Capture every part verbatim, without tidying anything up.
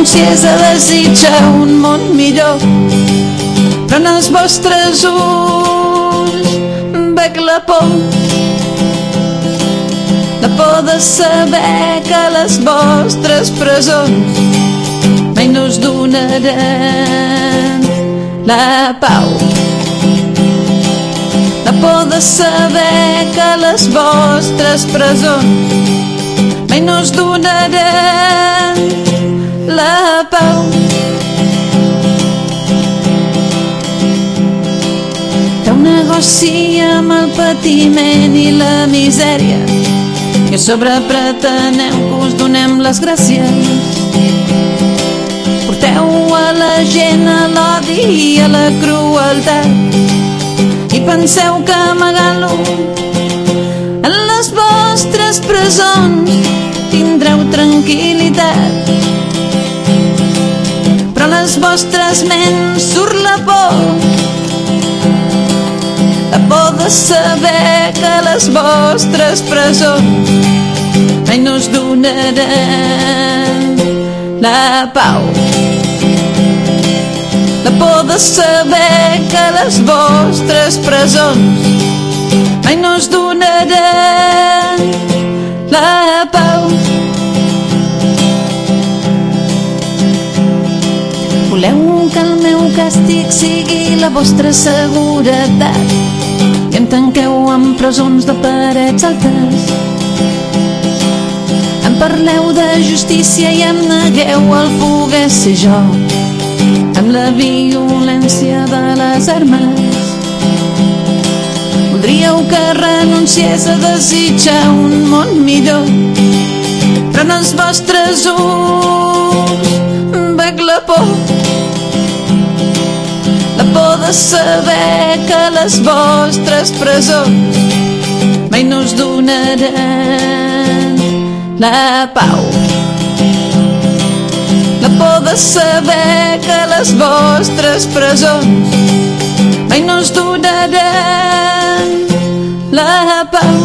renunciés a desitjar un món millor, però en els vostres ulls veig la por, la por de saber que les vostres presons mai no us donaran la pau. La por de saber que les vostres presons mai no us donaran la pau. Feu negoci amb el patiment i la misèria i a sobre preteneu que us donem les gràcies. Porteu a la gent a l'odi i a la crueltat i penseu que amagant-lo en les vostres presons tindreu tranquil·litat, però a les vostres ments surt la por, la por de saber que les vostres presons mai no us donaran la pau. La por de saber que les vostres presons mai no us donaran la pau. Voleu que el meu càstig sigui la vostra seguretat i em tanqueu en presons de parets altes. Em parleu de justícia i em negueu el poder ser jo amb la violència de les armes. Voldríeu que renunciés a desitjar un món millor, però en els vostres ulls veig la por, la por de saber que les vostres presons mai no us donaran la pau. La por de saber que les vostres presons mai no us donaran la pau.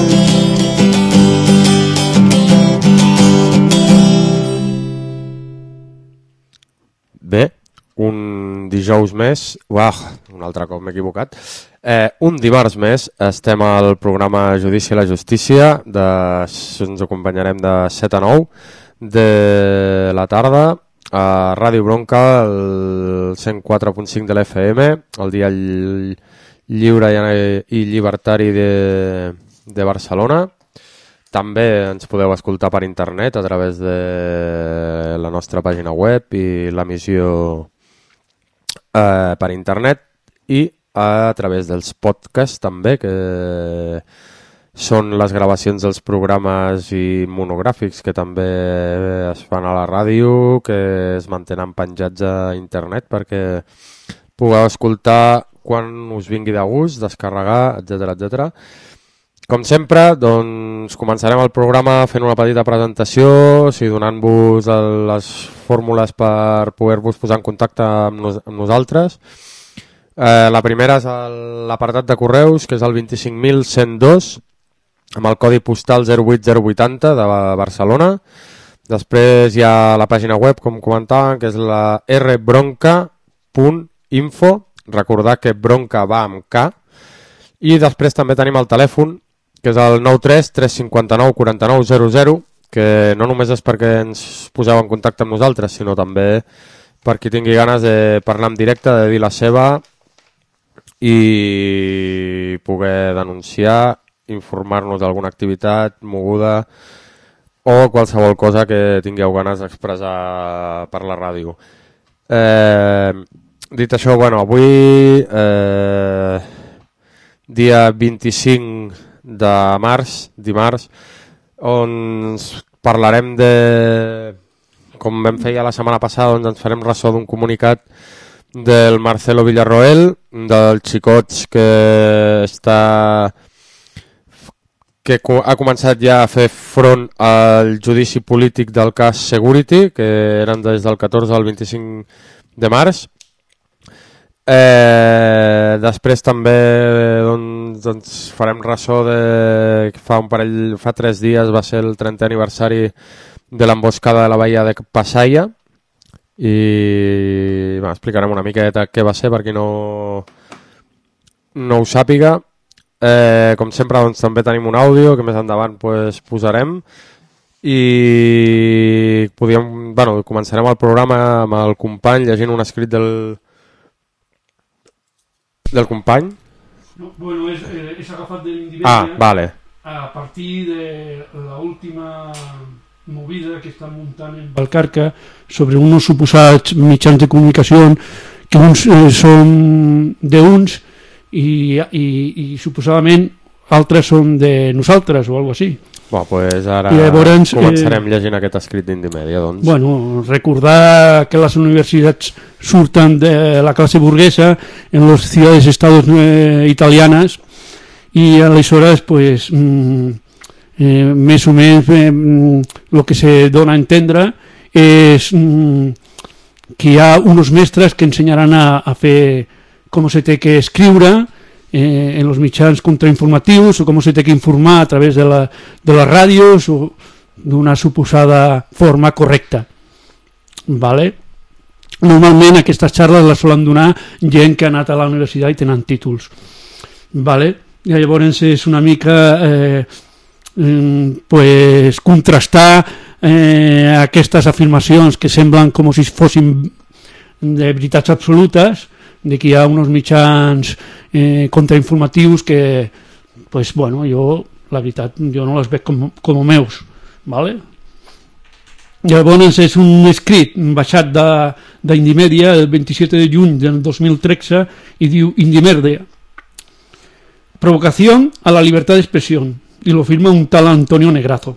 Bé, un dijous més, uah, un altre cop m'he equivocat, eh, un dimarts més estem al programa Judici a la Justícia, de, ens acompanyarem de set a nou de la tarda a Ràdio Bronca, el cent quatre punt cinc de l'F M, el dia lliure i llibertari de, de Barcelona. També ens podeu escoltar per internet a través de la nostra pàgina web i l'emissió eh, per internet i a través dels podcasts també, que són les gravacions dels programes i monogràfics que també es fan a la ràdio, que es mantenen penjats a internet perquè pugueu escoltar quan us vingui de gust, descarregar, etcètera, etcètera. Com sempre, doncs, començarem el programa fent una petita presentació, o sigui, donant-vos les fórmules per poder-vos posar en contacte amb, nos amb nosaltres. Eh, la primera és l'apartat de correus, que és el vint-i-cinc mil cent dos, amb el codi postal zero vuit zero vuitanta de Barcelona. Després hi ha la pàgina web, com comentàvem, que és la r bronca punt info. Recordar que bronca va amb K. I després també tenim el telèfon, que és el nou tres tres cinc nou quatre nou zero zero, que no només és perquè ens poseu en contacte amb nosaltres, sinó també per qui tingui ganes de parlar en directe, de dir la seva i poder denunciar, informar-nos d'alguna activitat moguda o qualsevol cosa que tingueu ganes d'expressar per la ràdio. Eh, dit això, bueno, avui, eh, dia vint-i-cinc de març, dimarts, on parlarem de, com vam fer ja la setmana passada, doncs ens farem ressò d'un comunicat del Marcelo Villarroel, dels xicots que està que ha començat ja a fer front al judici polític del cas Security, que eren des del catorze al vint-i-cinc de març. Eh, després també doncs, doncs farem ressò de fa un parell, fa tres dies va ser el trentè aniversari de l'emboscada de la bahia de Pasaia, i va, explicarem una miqueta què va ser per qui no, no ho sàpiga. Eh, com sempre, doncs, també tenim un àudio que més endavant pues, posarem i podíem, bueno, començarem el programa amb el company llegint un escrit del del company. No, bueno, és, eh, és agafat de l'Individia ah, vale. a partir de la última movida que estan muntant en Valcarca sobre uns suposats mitjans de comunicació que uns eh, són d'uns i, i, i suposadament altres són de nosaltres o alguna cosa així. Bueno, pues ara llavors, començarem eh, llegint aquest escrit d'Indimèdia, doncs. Bueno, recordar que les universitats surten de la classe burguesa en les ciudades estados eh, italianas y aleshores pues mm, eh, més o menys eh, lo que se dona a entendre és mm, que hi ha uns mestres que ensenyaran a, a fer com se té que escriure eh, en los mitjans contrainformatius o com se té que informar a través de, la, de les ràdios o d'una suposada forma correcta. Vale? Normalment aquestes xarles les solen donar gent que ha anat a la universitat i tenen títols. Vale? I llavors és una mica eh, pues, contrastar eh, aquestes afirmacions que semblen com si fossin de veritats absolutes, de que hi ha uns mitjans eh, contrainformatius que, pues, bueno, jo, la veritat, jo no les veig com, com meus, ¿vale? Llavors és un escrit baixat d'Indimèdia el veintisiete de juny del dos mil tretze i diu Indimèdia, provocación a la libertad de expresión, y lo firma un tal Antonio Negrazo.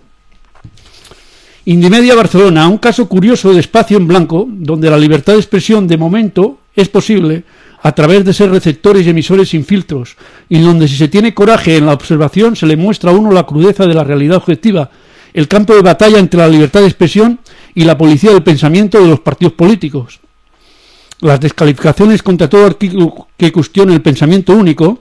Indimèdia, Barcelona, un caso curioso de espacio en blanco, donde la libertad de expresión de momento es posible a través de ser receptores y emisores sin filtros, y donde si se tiene coraje en la observación se le muestra a uno la crudeza de la realidad objetiva, el campo de batalla entre la libertad de expresión y la policía del pensamiento de los partidos políticos. Las descalificaciones contra todo artículo que cuestione el pensamiento único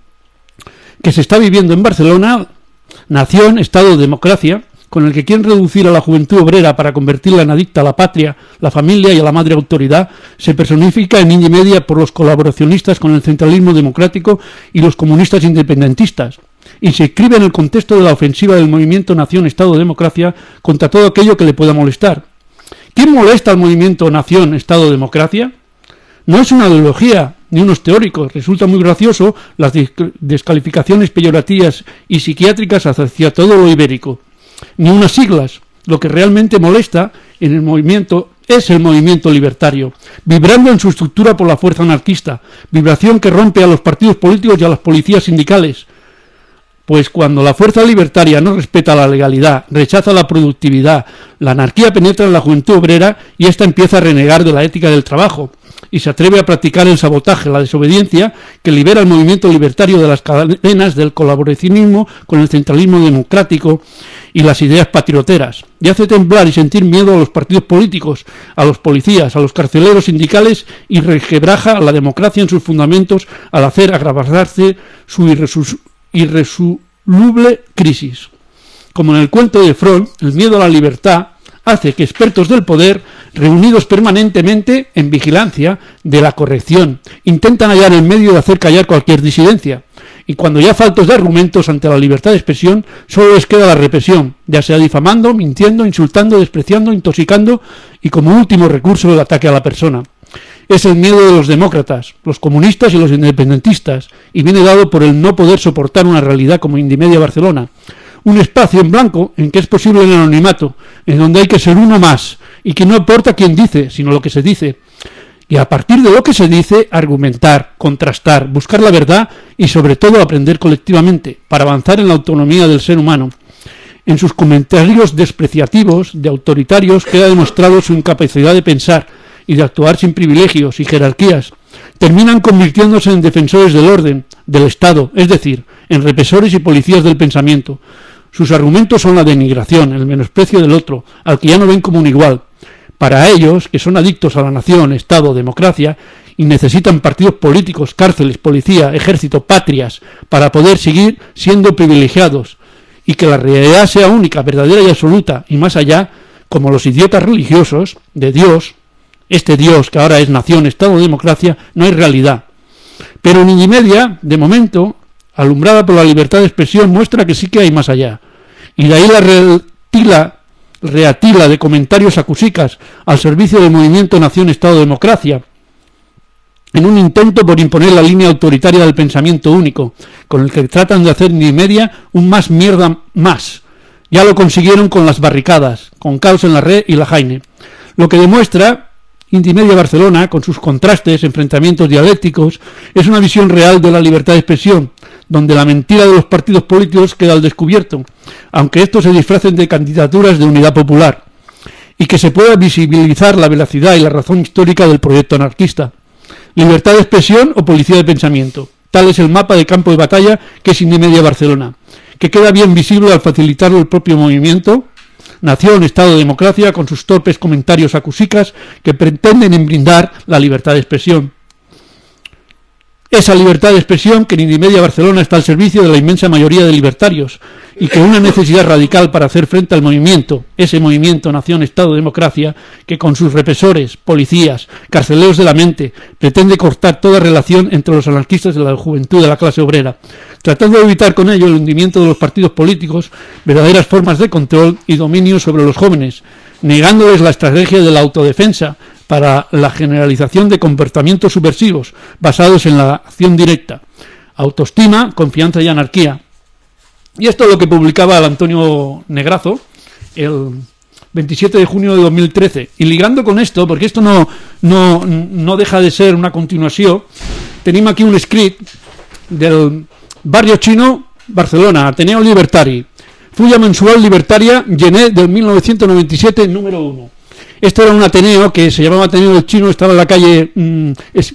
que se está viviendo en Barcelona, nación, Estado, democracia, con el que quieren reducir a la juventud obrera para convertirla en adicta a la patria, la familia y a la madre autoridad, se personifica en Indimèdia por los colaboracionistas con el centralismo democrático y los comunistas independentistas, y se inscribe en el contexto de la ofensiva del movimiento Nación, Estado, Democracia contra todo aquello que le pueda molestar. ¿Quién molesta al movimiento Nación, Estado, Democracia? No es una ideología ni unos teóricos. Resulta muy gracioso las descalificaciones peyorativas y psiquiátricas hacia todo lo ibérico. Ni unas siglas. Lo que realmente molesta en el movimiento es el movimiento libertario, vibrando en su estructura por la fuerza anarquista, vibración que rompe a los partidos políticos y a las policías sindicales. Pues cuando la fuerza libertaria no respeta la legalidad, rechaza la productividad, la anarquía penetra en la juventud obrera y ésta empieza a renegar de la ética del trabajo y se atreve a practicar el sabotaje, la desobediencia que libera el movimiento libertario de las cadenas del colaboracionismo con el centralismo democrático y las ideas patrioteras, y hace temblar y sentir miedo a los partidos políticos, a los policías, a los carceleros sindicales y requebraja la democracia en sus fundamentos al hacer agravarse su irresu- irresoluble crisis. Como en el cuento de Freud, el miedo a la libertad hace que expertos del poder, reunidos permanentemente en vigilancia de la corrección, intentan hallar el medio de hacer callar cualquier disidencia. Y cuando ya faltos de argumentos ante la libertad de expresión, solo les queda la represión, ya sea difamando, mintiendo, insultando, despreciando, intoxicando y como último recurso el ataque a la persona. Es el miedo de los demócratas, los comunistas y los independentistas, y viene dado por el no poder soportar una realidad como Indimèdia Barcelona. Un espacio en blanco en que es posible el anonimato, en donde hay que ser uno más, y que no importa quién dice, sino lo que se dice. Y a partir de lo que se dice, argumentar, contrastar, buscar la verdad y sobre todo aprender colectivamente, para avanzar en la autonomía del ser humano. En sus comentarios despreciativos, de autoritarios, queda demostrado su incapacidad de pensar y de actuar sin privilegios y jerarquías. Terminan convirtiéndose en defensores del orden, del Estado, es decir, en represores y policías del pensamiento. Sus argumentos son la denigración, el menosprecio del otro, al que ya no ven como un igual. Para ellos, que son adictos a la nación, Estado, democracia, y necesitan partidos políticos, cárceles, policía, ejército, patrias, para poder seguir siendo privilegiados, y que la realidad sea única, verdadera y absoluta, y más allá, como los idiotas religiosos, de Dios, este Dios que ahora es nación, Estado, democracia, no hay realidad. Pero en Indymedia, de momento, alumbrada por la libertad de expresión, muestra que sí que hay más allá. Y de ahí la retila, reatila de comentarios acusicas al servicio del movimiento Nación, Estado, Democracia, en un intento por imponer la línea autoritaria del pensamiento único, con el que tratan de hacer Indymedia un más mierda más. Ya lo consiguieron con las barricadas, con Caos en la Red y la Jaime. Lo que demuestra Indymedia Barcelona, con sus contrastes, enfrentamientos dialécticos, es una visión real de la libertad de expresión, donde la mentira de los partidos políticos queda al descubierto, aunque estos se disfracen de candidaturas de unidad popular, y que se pueda visibilizar la veracidad y la razón histórica del proyecto anarquista. Libertad de expresión o policía de pensamiento. Tal es el mapa de campo de batalla que es Indymedia Barcelona, que queda bien visible al facilitarlo el propio movimiento Nación, Estado, Democracia, con sus torpes comentarios acusicas que pretenden embrindar la libertad de expresión. Esa libertad de expresión que en Indymedia Barcelona está al servicio de la inmensa mayoría de libertarios y que una necesidad radical para hacer frente al movimiento, ese movimiento Nación, Estado, Democracia, que con sus represores, policías, carceleros de la mente, pretende cortar toda relación entre los anarquistas y la juventud de la clase obrera, tratando de evitar con ello el hundimiento de los partidos políticos, verdaderas formas de control y dominio sobre los jóvenes, negándoles la estrategia de la autodefensa para la generalización de comportamientos subversivos basados en la acción directa, autoestima, confianza y anarquía. Y esto es lo que publicaba el Antonio Negrazo el veintisiete de junio de dos mil trece. Y ligando con esto, porque esto no, no, no deja de ser una continuación, tenemos aquí un script del Barrio Chino, Barcelona, Ateneo Libertari, Fulla Mensual Libertaria, Gené, del mil novecientos noventa y siete, número uno. Esto era un Ateneo que se llamaba Ateneo del Chino, estaba en la calle mmm, es,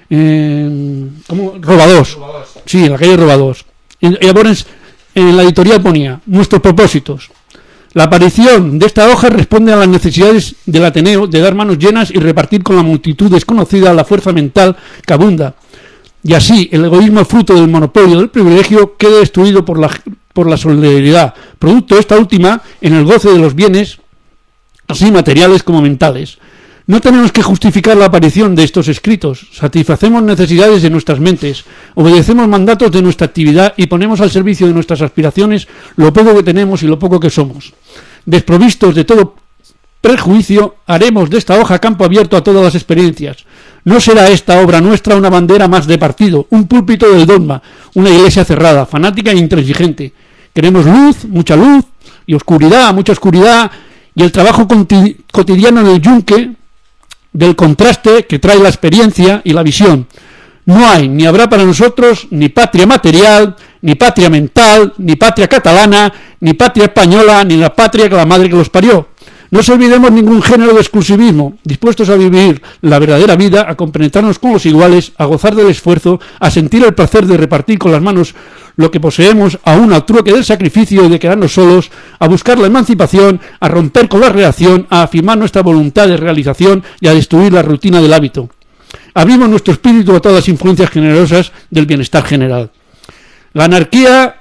eh, ¿cómo? Robadós. Robadós. Sí, en la calle Robadós. Y, y ahora en la editorial ponía nuestros propósitos. La aparición de esta hoja responde a las necesidades del Ateneo de dar manos llenas y repartir con la multitud desconocida la fuerza mental que abunda. Y así el egoísmo fruto del monopolio del privilegio quede destruido por la, por la solidaridad, producto esta última en el goce de los bienes, así materiales como mentales. No tenemos que justificar la aparición de estos escritos, satisfacemos necesidades de nuestras mentes, obedecemos mandatos de nuestra actividad y ponemos al servicio de nuestras aspiraciones lo poco que tenemos y lo poco que somos. Desprovistos de todo prejuicio, haremos de esta hoja campo abierto a todas las experiencias. No será esta obra nuestra una bandera más de partido, un púlpito del dogma, una iglesia cerrada, fanática e intransigente. Queremos luz, mucha luz, y oscuridad, mucha oscuridad, y el trabajo cotidiano en el yunque del contraste que trae la experiencia y la visión. No hay ni habrá para nosotros ni patria material, ni patria mental, ni patria catalana, ni patria española, ni la patria que la madre que los parió. No se olvidemos ningún género de exclusivismo, dispuestos a vivir la verdadera vida, a compenetrarnos con los iguales, a gozar del esfuerzo, a sentir el placer de repartir con las manos lo que poseemos, aún al trueque del sacrificio y de quedarnos solos, a buscar la emancipación, a romper con la reacción, a afirmar nuestra voluntad de realización y a destruir la rutina del hábito. Abrimos nuestro espíritu a todas las influencias generosas del bienestar general. La anarquía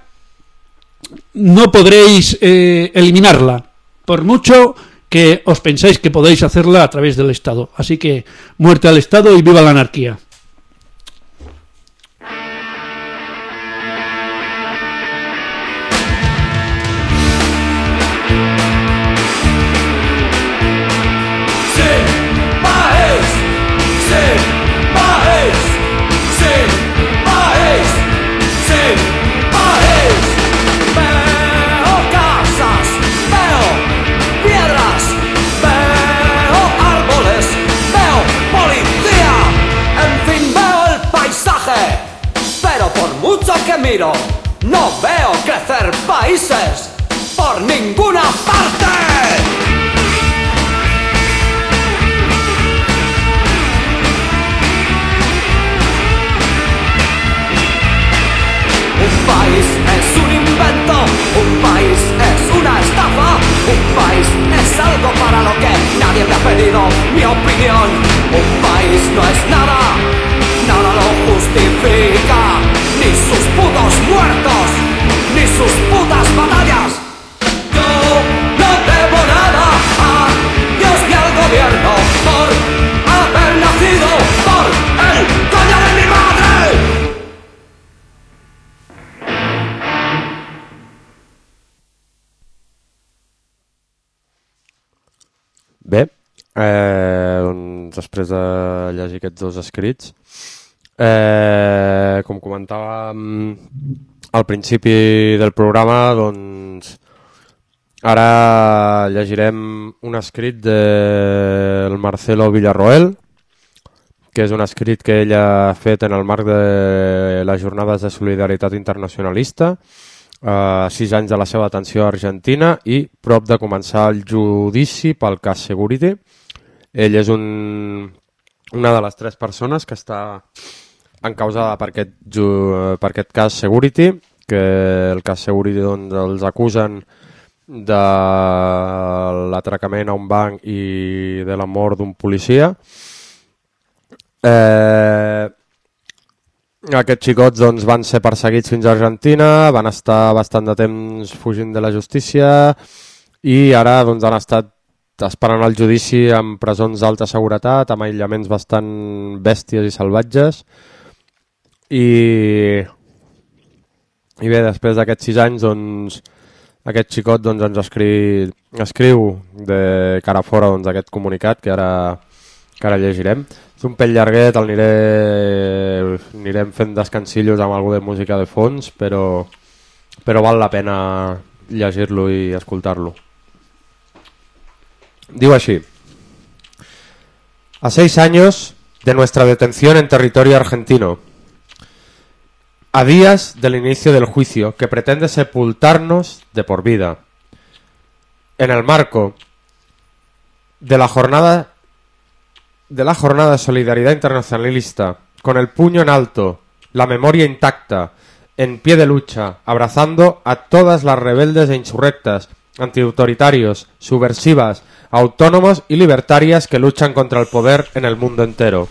no podréis eh, eliminarla, por mucho que os pensáis que podéis hacerla a través del Estado. Así que muerte al Estado y viva la anarquía. Miro, no veo crecer países por ninguna parte. Un país es un invento, un país es una estafa, un país es algo para lo que nadie me ha pedido mi opinión. Un país no es nada, nada lo justifica. Ni sus putos muertos, ni sus putas batallas. Yo no debo nada a Dios ni al gobierno por eh, doncs, després de llegir aquests dos escrits. Eh, com comentàvem al principi del programa, doncs ara llegirem un escrit del Marcelo Villarroel, que és un escrit que ell ha fet en el marc de les Jornades de Solidaritat Internacionalista, Uh, sis anys de la seva detenció a Argentina i prop de començar el judici pel cas Security. Ell és un, una de les tres persones que està encausada per aquest, ju, per aquest cas Security, que el cas Security doncs, els acusen de l'atracament a un banc i de la mort d'un policia. Eh... Aquests xicots doncs, van ser perseguits fins a Argentina, van estar bastant de temps fugint de la justícia i ara doncs, han estat esperant el judici en presons d'alta seguretat, amb aïllaments bastant bèsties i salvatges. I, i bé, després d'aquests sis anys, doncs, aquest xicot doncs, ens escriu, escriu de cara fora doncs, aquest comunicat que ara, que ara llegirem. És un pell llarguet, el aniré, anirem fent descansillos amb algú de música de fons, però, però val la pena llegir-lo i escoltar-lo. Diu així: a seis años de nuestra detención en territorio argentino, a días del inicio del juicio que pretende sepultarnos de por vida, en el marco de la jornada de la jornada de solidaridad internacionalista, con el puño en alto, la memoria intacta, en pie de lucha, abrazando a todas las rebeldes e insurrectas, antiautoritarios, subversivas, autónomos y libertarias que luchan contra el poder en el mundo entero.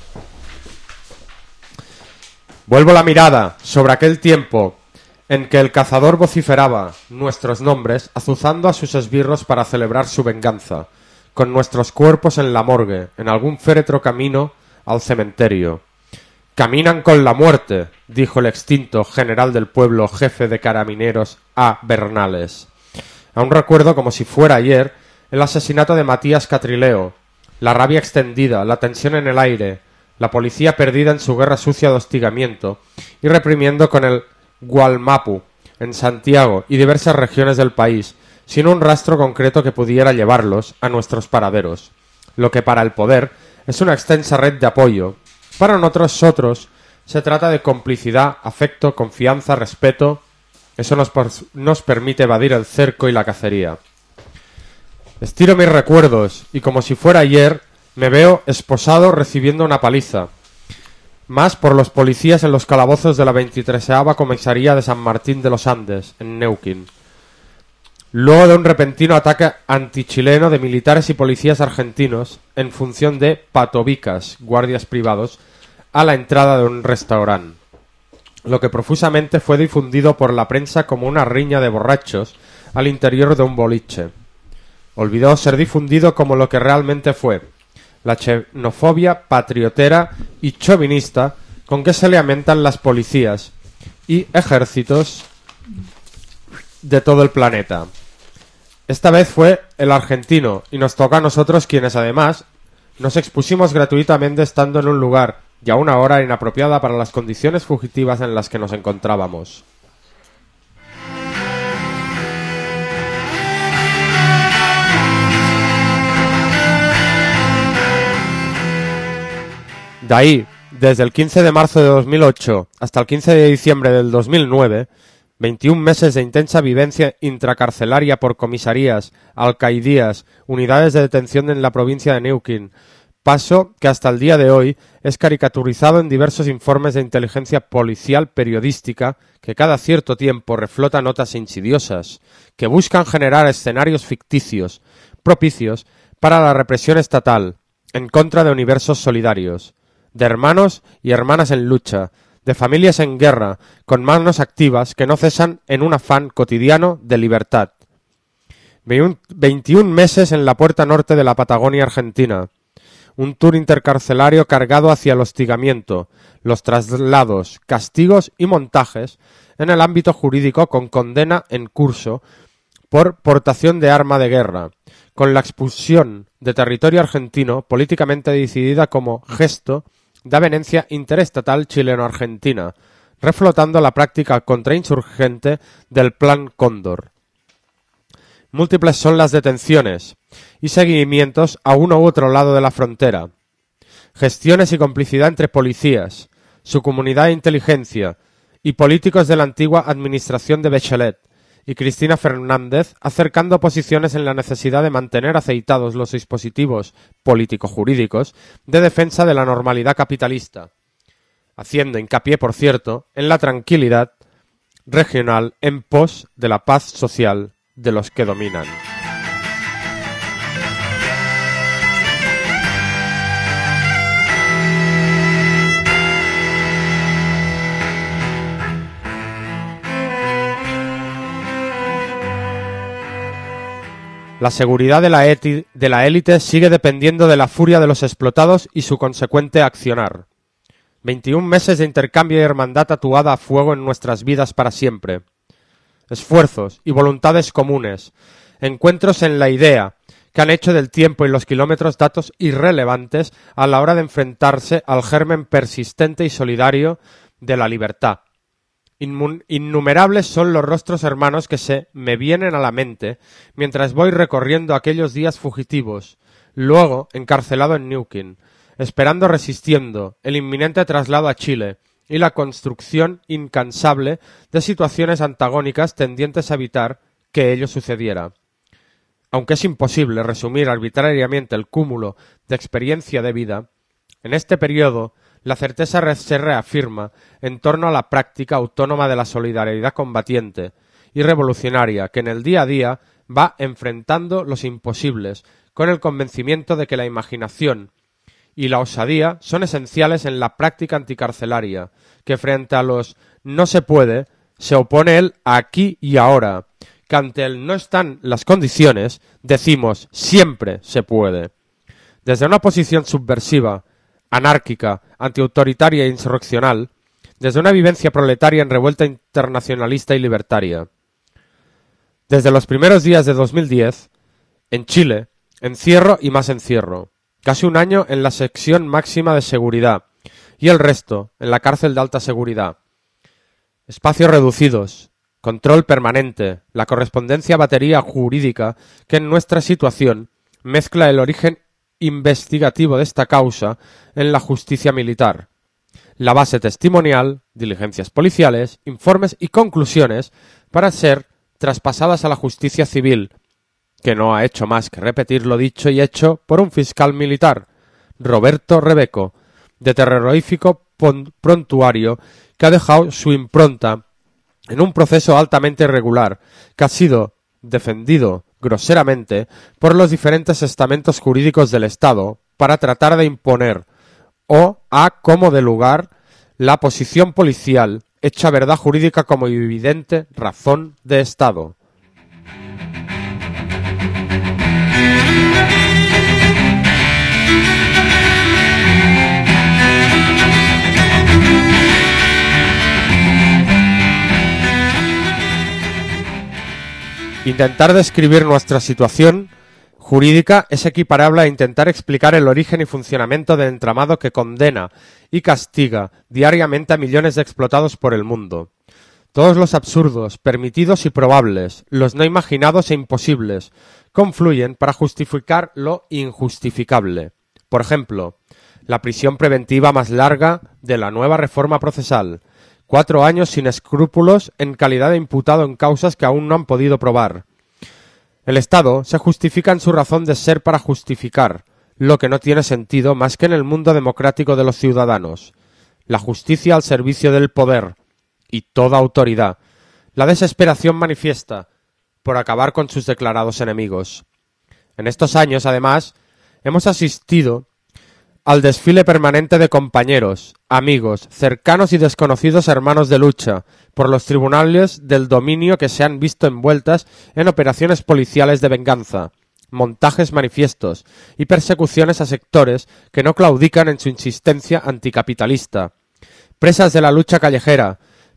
Vuelvo la mirada sobre aquel tiempo en que el cazador vociferaba nuestros nombres, azuzando a sus esbirros para celebrar su venganza, con nuestros cuerpos en la morgue, en algún féretro camino al cementerio. Caminan con la muerte, dijo el extinto general del pueblo, jefe de carabineros A. Bernales. Aún recuerdo como si fuera ayer el asesinato de Matías Catrileo, la rabia extendida, la tensión en el aire, la policía perdida en su guerra sucia de hostigamiento y reprimiendo con el Gualmapu en Santiago y diversas regiones del país, sin un rastro concreto que pudiera llevarlos a nuestros paraderos. Lo que para el poder es una extensa red de apoyo, para nosotros se trata de complicidad, afecto, confianza, respeto. Eso nos, nos permite evadir el cerco y la cacería. Estiro mis recuerdos y como si fuera ayer me veo esposado recibiendo una paliza, más por los policías en los calabozos de la veintitreseava Comisaría de San Martín de los Andes, en Neuquén. Luego de un repentino ataque antichileno de militares y policías argentinos en función de patobicas, guardias privados, a la entrada de un restaurante, lo que profusamente fue difundido por la prensa como una riña de borrachos al interior de un boliche. Olvidó ser difundido como lo que realmente fue, la xenofobia patriotera y chauvinista con que se le alimentan las policías y ejércitos de todo el planeta. Esta vez fue el argentino y nos toca a nosotros quienes además nos expusimos gratuitamente estando en un lugar y a una hora inapropiada para las condiciones fugitivas en las que nos encontrábamos. De ahí, desde el quince de marzo de dos mil ocho hasta el quince de diciembre del dos mil nueve, veintiún meses de intensa vivencia intracarcelaria por comisarías, alcaidías, unidades de detención en la provincia de Neuquén, paso que hasta el día de hoy es caricaturizado en diversos informes de inteligencia policial periodística que cada cierto tiempo reflota notas insidiosas que buscan generar escenarios ficticios, propicios para la represión estatal, en contra de universos solidarios, de hermanos y hermanas en lucha, de familias en guerra, con manos activas que no cesan en un afán cotidiano de libertad. veintiún meses en la puerta norte de la Patagonia Argentina. Un tour intercarcelario cargado hacia el hostigamiento, los traslados, castigos y montajes en el ámbito jurídico con condena en curso por portación de arma de guerra, con la expulsión de territorio argentino políticamente decidida como gesto de avenencia interestatal chileno-argentina, reflotando la práctica contrainsurgente del Plan Cóndor. Múltiples son las detenciones y seguimientos a uno u otro lado de la frontera, gestiones y complicidad entre policías, su comunidad de inteligencia y políticos de la antigua administración de Bachelet y Cristina Fernández, acercando posiciones en la necesidad de mantener aceitados los dispositivos político-jurídicos de defensa de la normalidad capitalista, haciendo hincapié, por cierto, en la tranquilidad regional en pos de la paz social de los que dominan. La seguridad de la, eti- de la élite sigue dependiendo de la furia de los explotados y su consecuente accionar. veintiún meses de intercambio y hermandad tatuada a fuego en nuestras vidas para siempre. Esfuerzos y voluntades comunes, encuentros en la idea, que han hecho del tiempo y los kilómetros datos irrelevantes a la hora de enfrentarse al germen persistente y solidario de la libertad. Inmun- innumerables son los rostros hermanos que se me vienen a la mente mientras voy recorriendo aquellos días fugitivos, luego encarcelado en Neuquén, esperando resistiendo el inminente traslado a Chile y la construcción incansable de situaciones antagónicas tendientes a evitar que ello sucediera. Aunque es imposible resumir arbitrariamente el cúmulo de experiencia de vida, en este periodo la certeza re- se reafirma en torno a la práctica autónoma de la solidaridad combatiente y revolucionaria que en el día a día va enfrentando los imposibles con el convencimiento de que la imaginación y la osadía son esenciales en la práctica anticarcelaria, que frente a los no se puede se opone el aquí y ahora, que ante el no están las condiciones decimos siempre se puede. Desde una posición subversiva, anárquica, antiautoritaria e insurreccional, desde una vivencia proletaria en revuelta internacionalista y libertaria. Desde los primeros días de dos mil diez, en Chile, encierro y más encierro, casi un año en la sección máxima de seguridad y el resto en la cárcel de alta seguridad. Espacios reducidos, control permanente, la correspondencia batería jurídica que en nuestra situación mezcla el origen investigativo de esta causa en la justicia militar, la base testimonial, diligencias policiales, informes y conclusiones para ser traspasadas a la justicia civil, que no ha hecho más que repetir lo dicho y hecho por un fiscal militar, Roberto Rebeco, de terrorífico prontuario que ha dejado su impronta en un proceso altamente irregular que ha sido defendido groseramente por los diferentes estamentos jurídicos del Estado para tratar de imponer o a como de lugar la posición policial hecha verdad jurídica como evidente razón de Estado. Intentar describir nuestra situación jurídica es equiparable a intentar explicar el origen y funcionamiento del entramado que condena y castiga diariamente a millones de explotados por el mundo. Todos los absurdos, permitidos y probables, los no imaginados e imposibles, confluyen para justificar lo injustificable. Por ejemplo, la prisión preventiva más larga de la nueva reforma procesal, cuatro años sin escrúpulos en calidad de imputado en causas que aún no han podido probar. El Estado se justifica en su razón de ser para justificar lo que no tiene sentido más que en el mundo democrático de los ciudadanos. La justicia al servicio del poder y toda autoridad. La desesperación manifiesta por acabar con sus declarados enemigos. En estos años, además, hemos asistido al desfile permanente de compañeros, amigos, cercanos y desconocidos hermanos de lucha por los tribunales del dominio que se han visto envueltas en operaciones policiales de venganza, montajes manifiestos y persecuciones a sectores que no claudican en su insistencia anticapitalista, presas de la lucha callejera,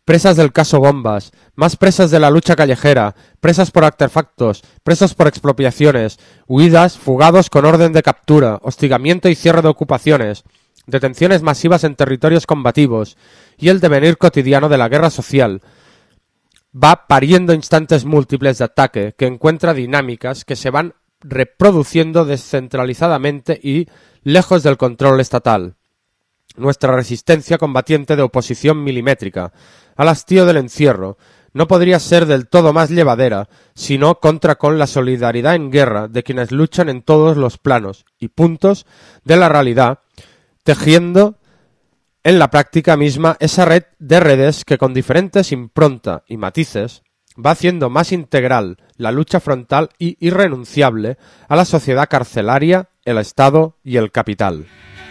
presas del caso Bombas, más presas de la lucha callejera, presas por artefactos, presos por expropiaciones, huidas, fugados con orden de captura, hostigamiento y cierre de ocupaciones, detenciones masivas en territorios combativos y el devenir cotidiano de la guerra social. Va pariendo instantes múltiples de ataque que encuentra dinámicas que se van reproduciendo descentralizadamente y lejos del control estatal. Nuestra resistencia combatiente de oposición milimétrica al hastío del encierro no podría ser del todo más llevadera si no contra con la solidaridad en guerra de quienes luchan en todos los planos y puntos de la realidad, tejiendo en la práctica misma esa red de redes que con diferentes impronta y matices va haciendo más integral la lucha frontal y irrenunciable a la sociedad carcelaria, el Estado y el capital.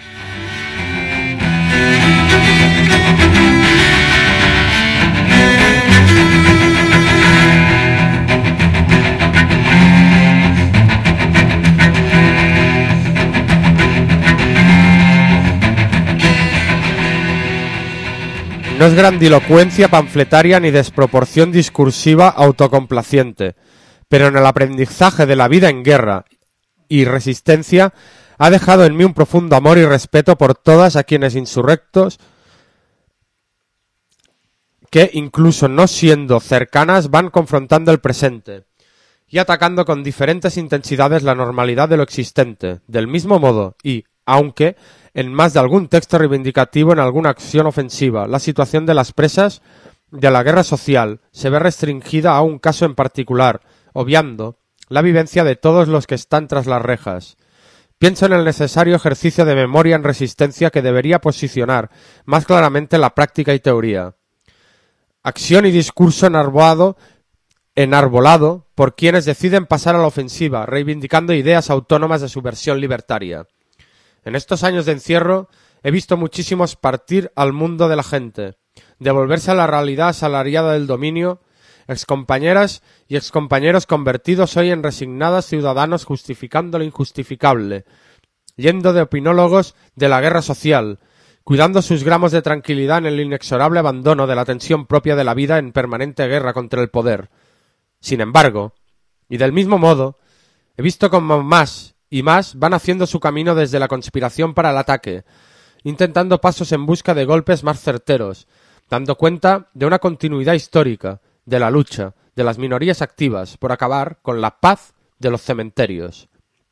No es grandilocuencia panfletaria ni desproporción discursiva autocomplaciente, pero en el aprendizaje de la vida en guerra y resistencia ha dejado en mí un profundo amor y respeto por todas a quienes insurrectos que, incluso no siendo cercanas, van confrontando el presente y atacando con diferentes intensidades la normalidad de lo existente, del mismo modo y, aunque en más de algún texto reivindicativo en alguna acción ofensiva, la situación de las presas de la guerra social se ve restringida a un caso en particular, obviando la vivencia de todos los que están tras las rejas. Pienso en el necesario ejercicio de memoria en resistencia que debería posicionar más claramente la práctica y teoría. Acción y discurso enarbolado, enarbolado por quienes deciden pasar a la ofensiva, reivindicando ideas autónomas de su versión libertaria. En estos años de encierro he visto muchísimos partir al mundo de la gente, devolverse a la realidad asalariada del dominio, excompañeras y excompañeros convertidos hoy en resignados ciudadanos justificando lo injustificable, yendo de opinólogos de la guerra social, cuidando sus gramos de tranquilidad en el inexorable abandono de la tensión propia de la vida en permanente guerra contra el poder. Sin embargo, y del mismo modo, he visto como más y más van haciendo su camino desde la conspiración para el ataque, intentando pasos en busca de golpes más certeros, dando cuenta de una continuidad histórica, de la lucha, de las minorías activas, por acabar con la paz de los cementerios.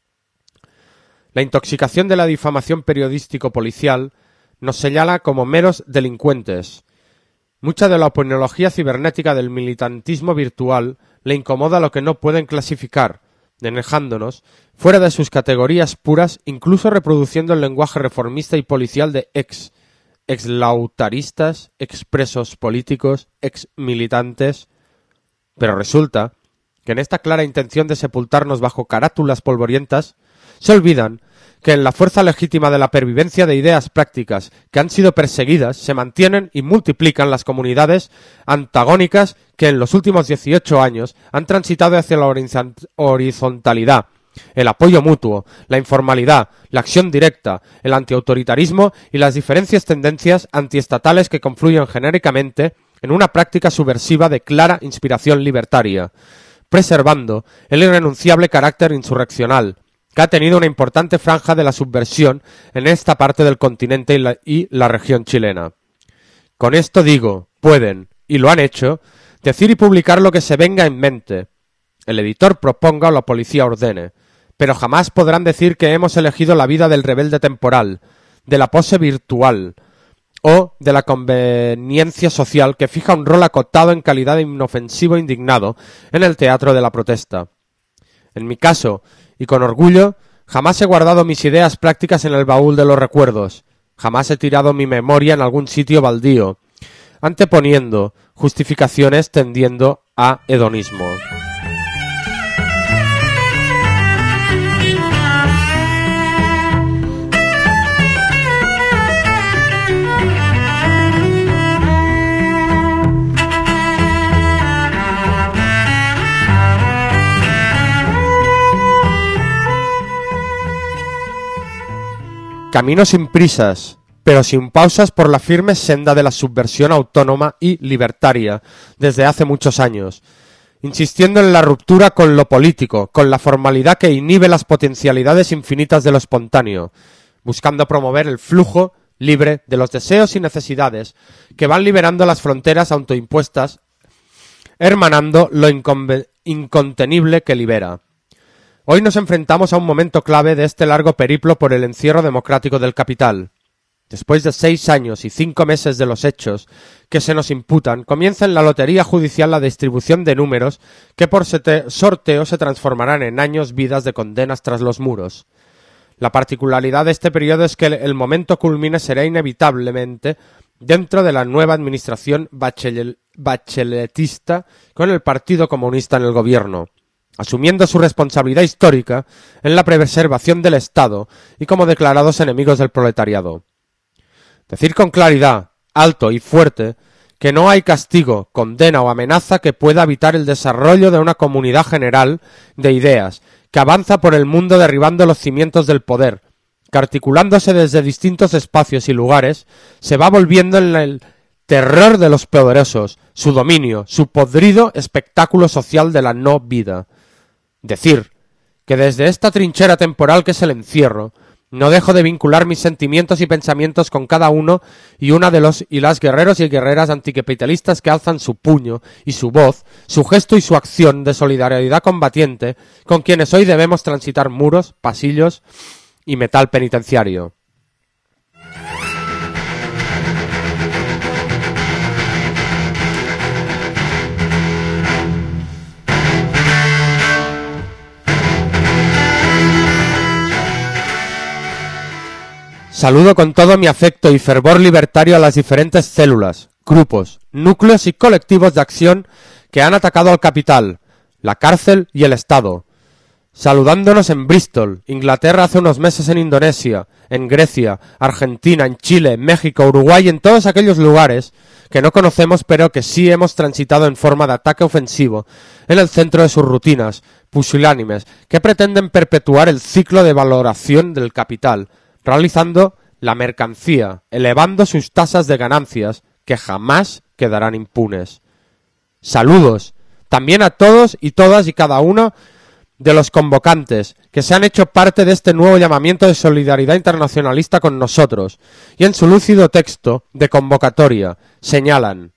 La intoxicación de la difamación periodístico-policial nos señala como meros delincuentes. Mucha de la opiniología cibernética del militantismo virtual le incomoda lo que no pueden clasificar, dejándonos fuera de sus categorías puras, incluso reproduciendo el lenguaje reformista y policial de ex, exlautaristas, expresos políticos, exmilitantes. Pero resulta que en esta clara intención de sepultarnos bajo carátulas polvorientas, se olvidan que en la fuerza legítima de la pervivencia de ideas prácticas que han sido perseguidas se mantienen y multiplican las comunidades antagónicas que en los últimos dieciocho años han transitado hacia la horizontalidad, el apoyo mutuo, la informalidad, la acción directa, el antiautoritarismo y las diferentes tendencias antiestatales que confluyen genéricamente en una práctica subversiva de clara inspiración libertaria, preservando el irrenunciable carácter insurreccional, que ha tenido una importante franja de la subversión en esta parte del continente y la, y la región chilena. Con esto digo, pueden, y lo han hecho, decir y publicar lo que se venga en mente. El editor proponga o la policía ordene, pero jamás podrán decir que hemos elegido la vida del rebelde temporal, de la pose virtual, o de la conveniencia social que fija un rol acotado en calidad de inofensivo indignado en el teatro de la protesta. En mi caso, y con orgullo, jamás he guardado mis ideas prácticas en el baúl de los recuerdos, jamás he tirado mi memoria en algún sitio baldío, anteponiendo justificaciones tendiendo a hedonismo. Camino sin prisas, pero sin pausas por la firme senda de la subversión autónoma y libertaria desde hace muchos años, insistiendo en la ruptura con lo político, con la formalidad que inhibe las potencialidades infinitas de lo espontáneo, buscando promover el flujo libre de los deseos y necesidades que van liberando las fronteras autoimpuestas, hermanando lo inconve- incontenible que libera. Hoy nos enfrentamos a un momento clave de este largo periplo por el encierro democrático del capital. Después de seis años y cinco meses de los hechos que se nos imputan, comienza en la lotería judicial la distribución de números que por sorteo se transformarán en años vidas de condenas tras los muros. La particularidad de este periodo es que el momento culmine será inevitablemente dentro de la nueva administración bachel- bacheletista con el Partido Comunista en el gobierno, asumiendo su responsabilidad histórica en la preservación del Estado y como declarados enemigos del proletariado. Decir con claridad, alto y fuerte, que no hay castigo, condena o amenaza que pueda evitar el desarrollo de una comunidad general de ideas, que avanza por el mundo derribando los cimientos del poder, que articulándose desde distintos espacios y lugares, se va volviendo en el terror de los poderosos, su dominio, su podrido espectáculo social de la no vida. Decir que desde esta trinchera temporal que es el encierro, no dejo de vincular mis sentimientos y pensamientos con cada uno y una de los y las guerreros y guerreras anticapitalistas que alzan su puño y su voz, su gesto y su acción de solidaridad combatiente con quienes hoy debemos transitar muros, pasillos y metal penitenciario. Saludo con todo mi afecto y fervor libertario a las diferentes células, grupos, núcleos y colectivos de acción que han atacado al capital, la cárcel y el Estado. Saludándonos en Bristol, Inglaterra hace unos meses en Indonesia, en Grecia, Argentina, en Chile, México, Uruguay y en todos aquellos lugares que no conocemos pero que sí hemos transitado en forma de ataque ofensivo en el centro de sus rutinas pusilánimes que pretenden perpetuar el ciclo de valoración del capital, realizando la mercancía, elevando sus tasas de ganancias, que jamás quedarán impunes. Saludos también a todos y todas y cada uno de los convocantes que se han hecho parte de este nuevo llamamiento de solidaridad internacionalista con nosotros, y en su lúcido texto de convocatoria señalan: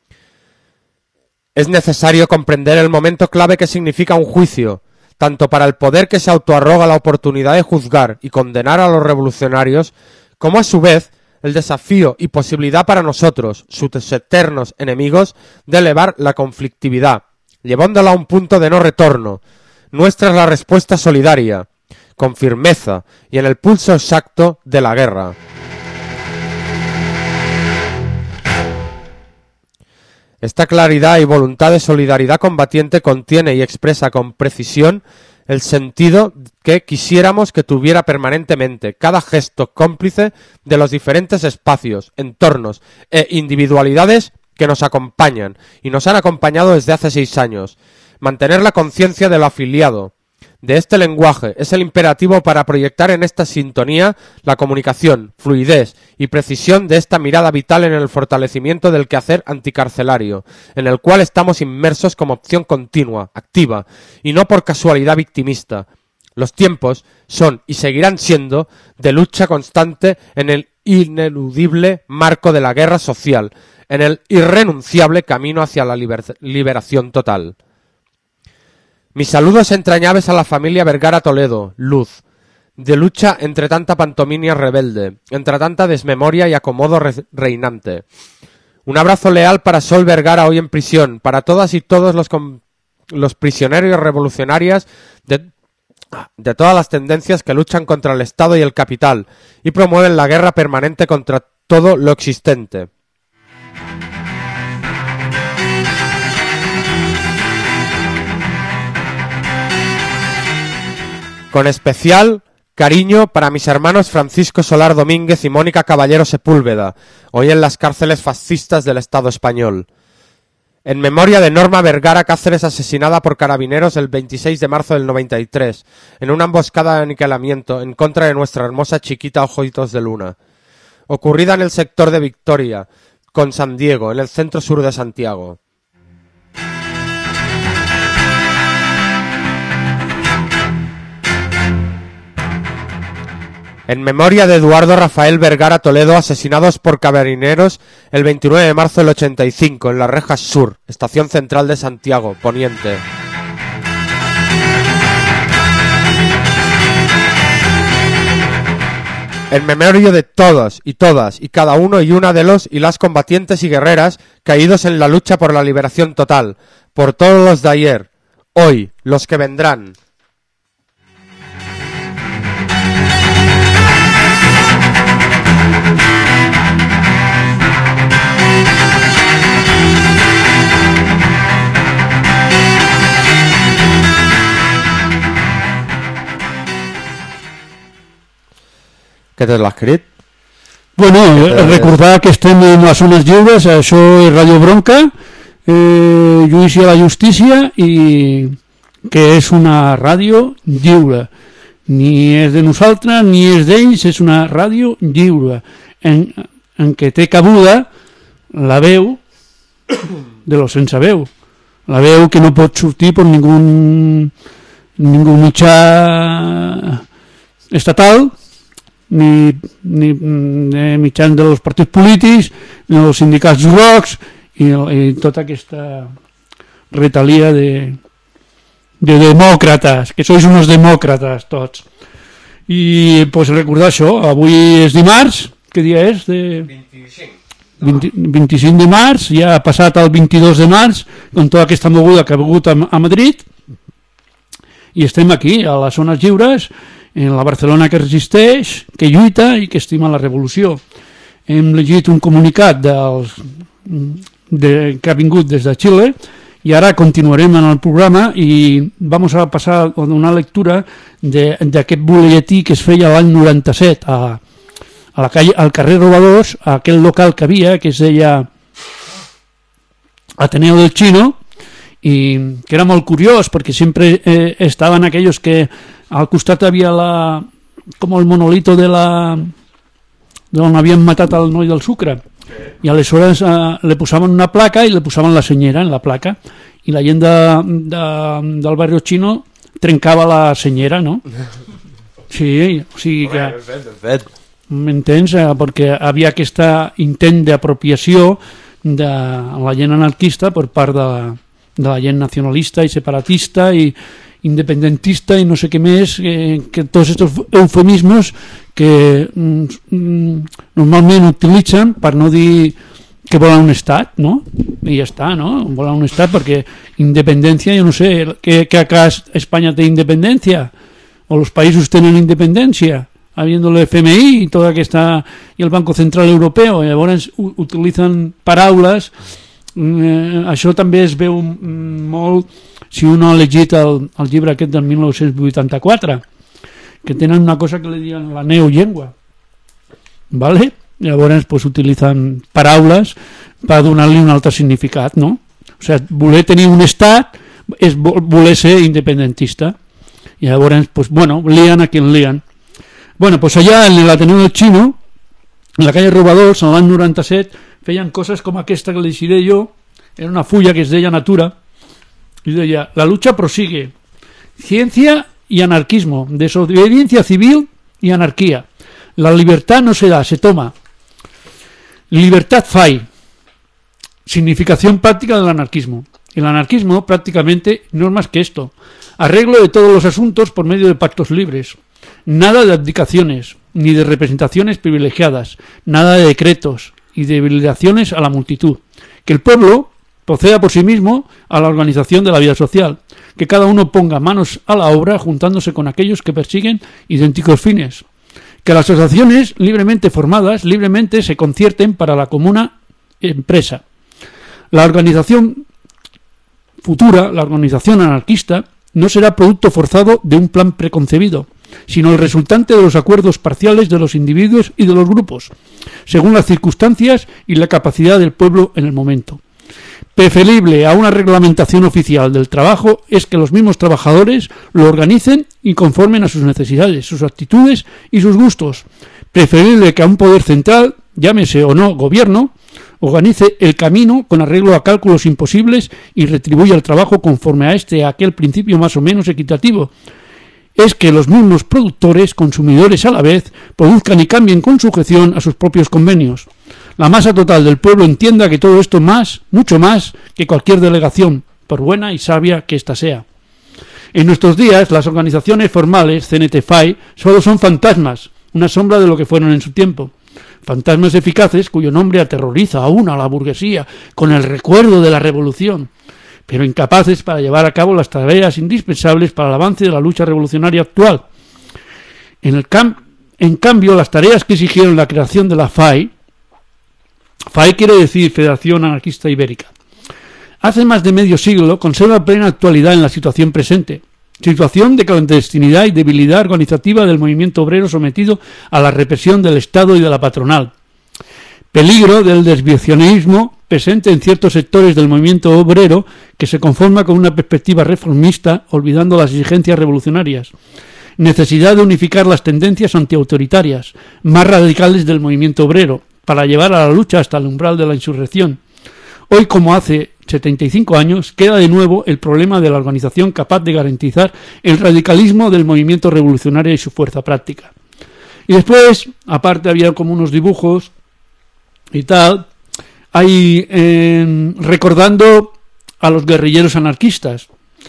es necesario comprender el momento clave que significa un juicio, tanto para el poder que se autoarroga la oportunidad de juzgar y condenar a los revolucionarios, como a su vez el desafío y posibilidad para nosotros, sus eternos enemigos, de elevar la conflictividad, llevándola a un punto de no retorno. Nuestra es la respuesta solidaria, con firmeza y en el pulso exacto de la guerra. Esta claridad y voluntad de solidaridad combatiente contiene y expresa con precisión el sentido que quisiéramos que tuviera permanentemente cada gesto cómplice de los diferentes espacios, entornos e individualidades que nos acompañan y nos han acompañado desde hace seis años. Mantener la conciencia de lo afiliado de este lenguaje es el imperativo para proyectar en esta sintonía la comunicación, fluidez y precisión de esta mirada vital en el fortalecimiento del quehacer anticarcelario, en el cual estamos inmersos como opción continua, activa, y no por casualidad victimista. Los tiempos son y seguirán siendo de lucha constante en el ineludible marco de la guerra social, en el irrenunciable camino hacia la liber- liberación total. Mis saludos entrañables a la familia Vergara Toledo, Luz, de lucha entre tanta pantomimia rebelde, entre tanta desmemoria y acomodo re- reinante. Un abrazo leal para Sol Vergara hoy en prisión, para todas y todos los, com- los prisioneros revolucionarios de, de todas las tendencias que luchan contra el Estado y el capital y promueven la guerra permanente contra todo lo existente. Con especial cariño para mis hermanos Francisco Solar Domínguez y Mónica Caballero Sepúlveda, hoy en las cárceles fascistas del Estado español. En memoria de Norma Vergara Cáceres, asesinada por carabineros el veintiséis de marzo del noventa y tres, en una emboscada de aniquilamiento en contra de nuestra hermosa chiquita Ojitos de Luna. ocurrida en el sector de Victoria, con San Diego, en el centro sur de Santiago. En memoria de Eduardo Rafael Vergara Toledo, asesinados por carabineros el veintinueve de marzo del ochenta y cinco en Las Rejas Sur, Estación Central de Santiago, Poniente. En memoria de todos y todas y cada uno y una de los y las combatientes y guerreras caídos en la lucha por la liberación total, por todos los de ayer, hoy, los que vendrán. Què te l'has escrit? Bueno, eh, recordar que estem en les zones lliures, això és Radio Bronca, eh, Lluís i la Justícia, i que és una ràdio lliure. Ni és de nosaltres, ni és d'ells, és una ràdio lliure, en, en què té cabuda la veu de los sense veu. La veu que no pot sortir per ningú, ningú mitjà estatal, ni, ni, ni mitjans dels partits polítics, ni dels sindicats grocs i, i tota aquesta retalia de, de demòcrates, que sois uns demòcrates tots. I pues, recordar això, avui és dimarts, què dia és? De... vint-i-cinc. vint, vint-i-cinc de març, ja ha passat el vint-i-dos de març, amb tota aquesta moguda que ha hagut a, a Madrid, i estem aquí, a les zones lliures, en la Barcelona que resisteix, que lluita i que estima la revolució. Hem llegit un comunicat dels, de, que ha vingut des de Xile i ara continuarem en el programa i vamos a passar a donar lectura d'aquest butlletí que es feia l'any noranta-set a, a la calle, al carrer Robadors, a aquell local que havia que es deia Ateneo del Chino, i que era molt curiós perquè sempre eh, estaven aquells que al costat havia la, com el monolito de la d'on havien matat el noi del sucre, i aleshores eh, le posaven una placa i le posaven la senyera en la placa i la gent de, de, del barri xino trencava la senyera, no? Sí, o sigui que m'entens? Eh, perquè havia aquest intent d'apropiació de la gent anarquista per part de de la gent nacionalista i separatista i independentista i no sé què més, eh, que tots aquests eufemismes que mm, normalment utilitzen per no dir que volen un estat, no? I ja està, no? Volen un estat perquè independència, jo no sé, que, que acá Espanya té independència o els països tenen independència, habiendo el F M I i tota aquesta, i el Banco Central Europeo, i llavors utilitzen paraules. Eh, això també es veu molt si un ha llegit el, el llibre aquest del mil nou-cents vuitanta-quatre, que tenen una cosa que li diuen la neollengua, ¿vale? Llavors pues, utilitzen paraules per donar-li un altre significat, no? O sigui, voler tenir un estat és voler ser independentista, i llavors pues, bueno, lían a quien lían. Bueno, pues allà en l'Ateneu del Chino, en la calle Robadors, en l'any noranta-set, feien coses com aquesta que li diré jo, era una fulla que es deia Natura, y deia, la lucha prosigue, ciencia y anarquismo, desobediencia civil y anarquía. La libertad no se da, se toma. Libertad fai, significación práctica del anarquismo. El anarquismo prácticamente no es más que esto, arreglo de todos los asuntos por medio de pactos libres, nada de abdicaciones, ni de representaciones privilegiadas, nada de decretos y de obligaciones a la multitud, que el pueblo proceda por sí mismo a la organización de la vida social, que cada uno ponga manos a la obra juntándose con aquellos que persiguen idénticos fines, que las asociaciones libremente formadas libremente se concierten para la comuna empresa. La organización futura, la organización anarquista, no será producto forzado de un plan preconcebido, sino el resultante de los acuerdos parciales de los individuos y de los grupos, según las circunstancias y la capacidad del pueblo en el momento. Preferible a una reglamentación oficial del trabajo es que los mismos trabajadores lo organicen y conformen a sus necesidades, sus actitudes y sus gustos, Preferible que a un poder central, llámese o no gobierno, organice el camino con arreglo a cálculos imposibles y retribuya el trabajo conforme a este a aquel principio más o menos equitativo. Es que los mismos productores, consumidores a la vez, produzcan y cambien con sujeción a sus propios convenios. La masa total del pueblo entienda que todo esto más, mucho más, que cualquier delegación, por buena y sabia que ésta sea. En nuestros días, las organizaciones formales, C N T F A I, solo son fantasmas, una sombra de lo que fueron en su tiempo. Fantasmas eficaces cuyo nombre aterroriza aún a la burguesía con el recuerdo de la revolución, pero incapaces para llevar a cabo las tareas indispensables para el avance de la lucha revolucionaria actual. En, el cam- en cambio, las tareas que exigieron la creación de la F A I, F A I quiere decir Federación Anarquista Ibérica, hace más de medio siglo, conserva plena actualidad en la situación presente. Situación de clandestinidad y debilidad organizativa del movimiento obrero sometido a la represión del Estado y de la patronal. Peligro del desviacionismo presente en ciertos sectores del movimiento obrero que se conforma con una perspectiva reformista olvidando las exigencias revolucionarias. Necesidad de unificar las tendencias antiautoritarias más radicales del movimiento obrero para llevar a la lucha hasta el umbral de la insurrección. Hoy, como hace setenta y cinco años, queda de nuevo el problema de la organización capaz de garantizar el radicalismo del movimiento revolucionario y su fuerza práctica. Y después, aparte había como unos dibujos y tal, ahí eh, recordando a los guerrilleros anarquistas.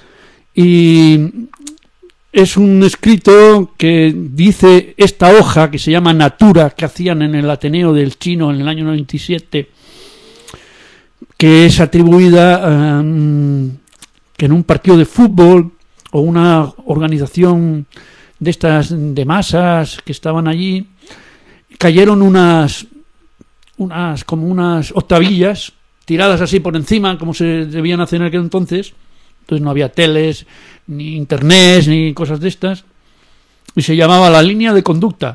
Y es un escrito que dice esta hoja que se llama Natura, que hacían en el Ateneo del Chino en el año noventa y siete, que es atribuida um, que en un partido de fútbol o una organización de estas de masas que estaban allí cayeron unas unas como unas octavillas tiradas así por encima como se debían hacer en aquel entonces. Entonces no había teles ni internet ni cosas de estas y se llamaba la línea de conducta.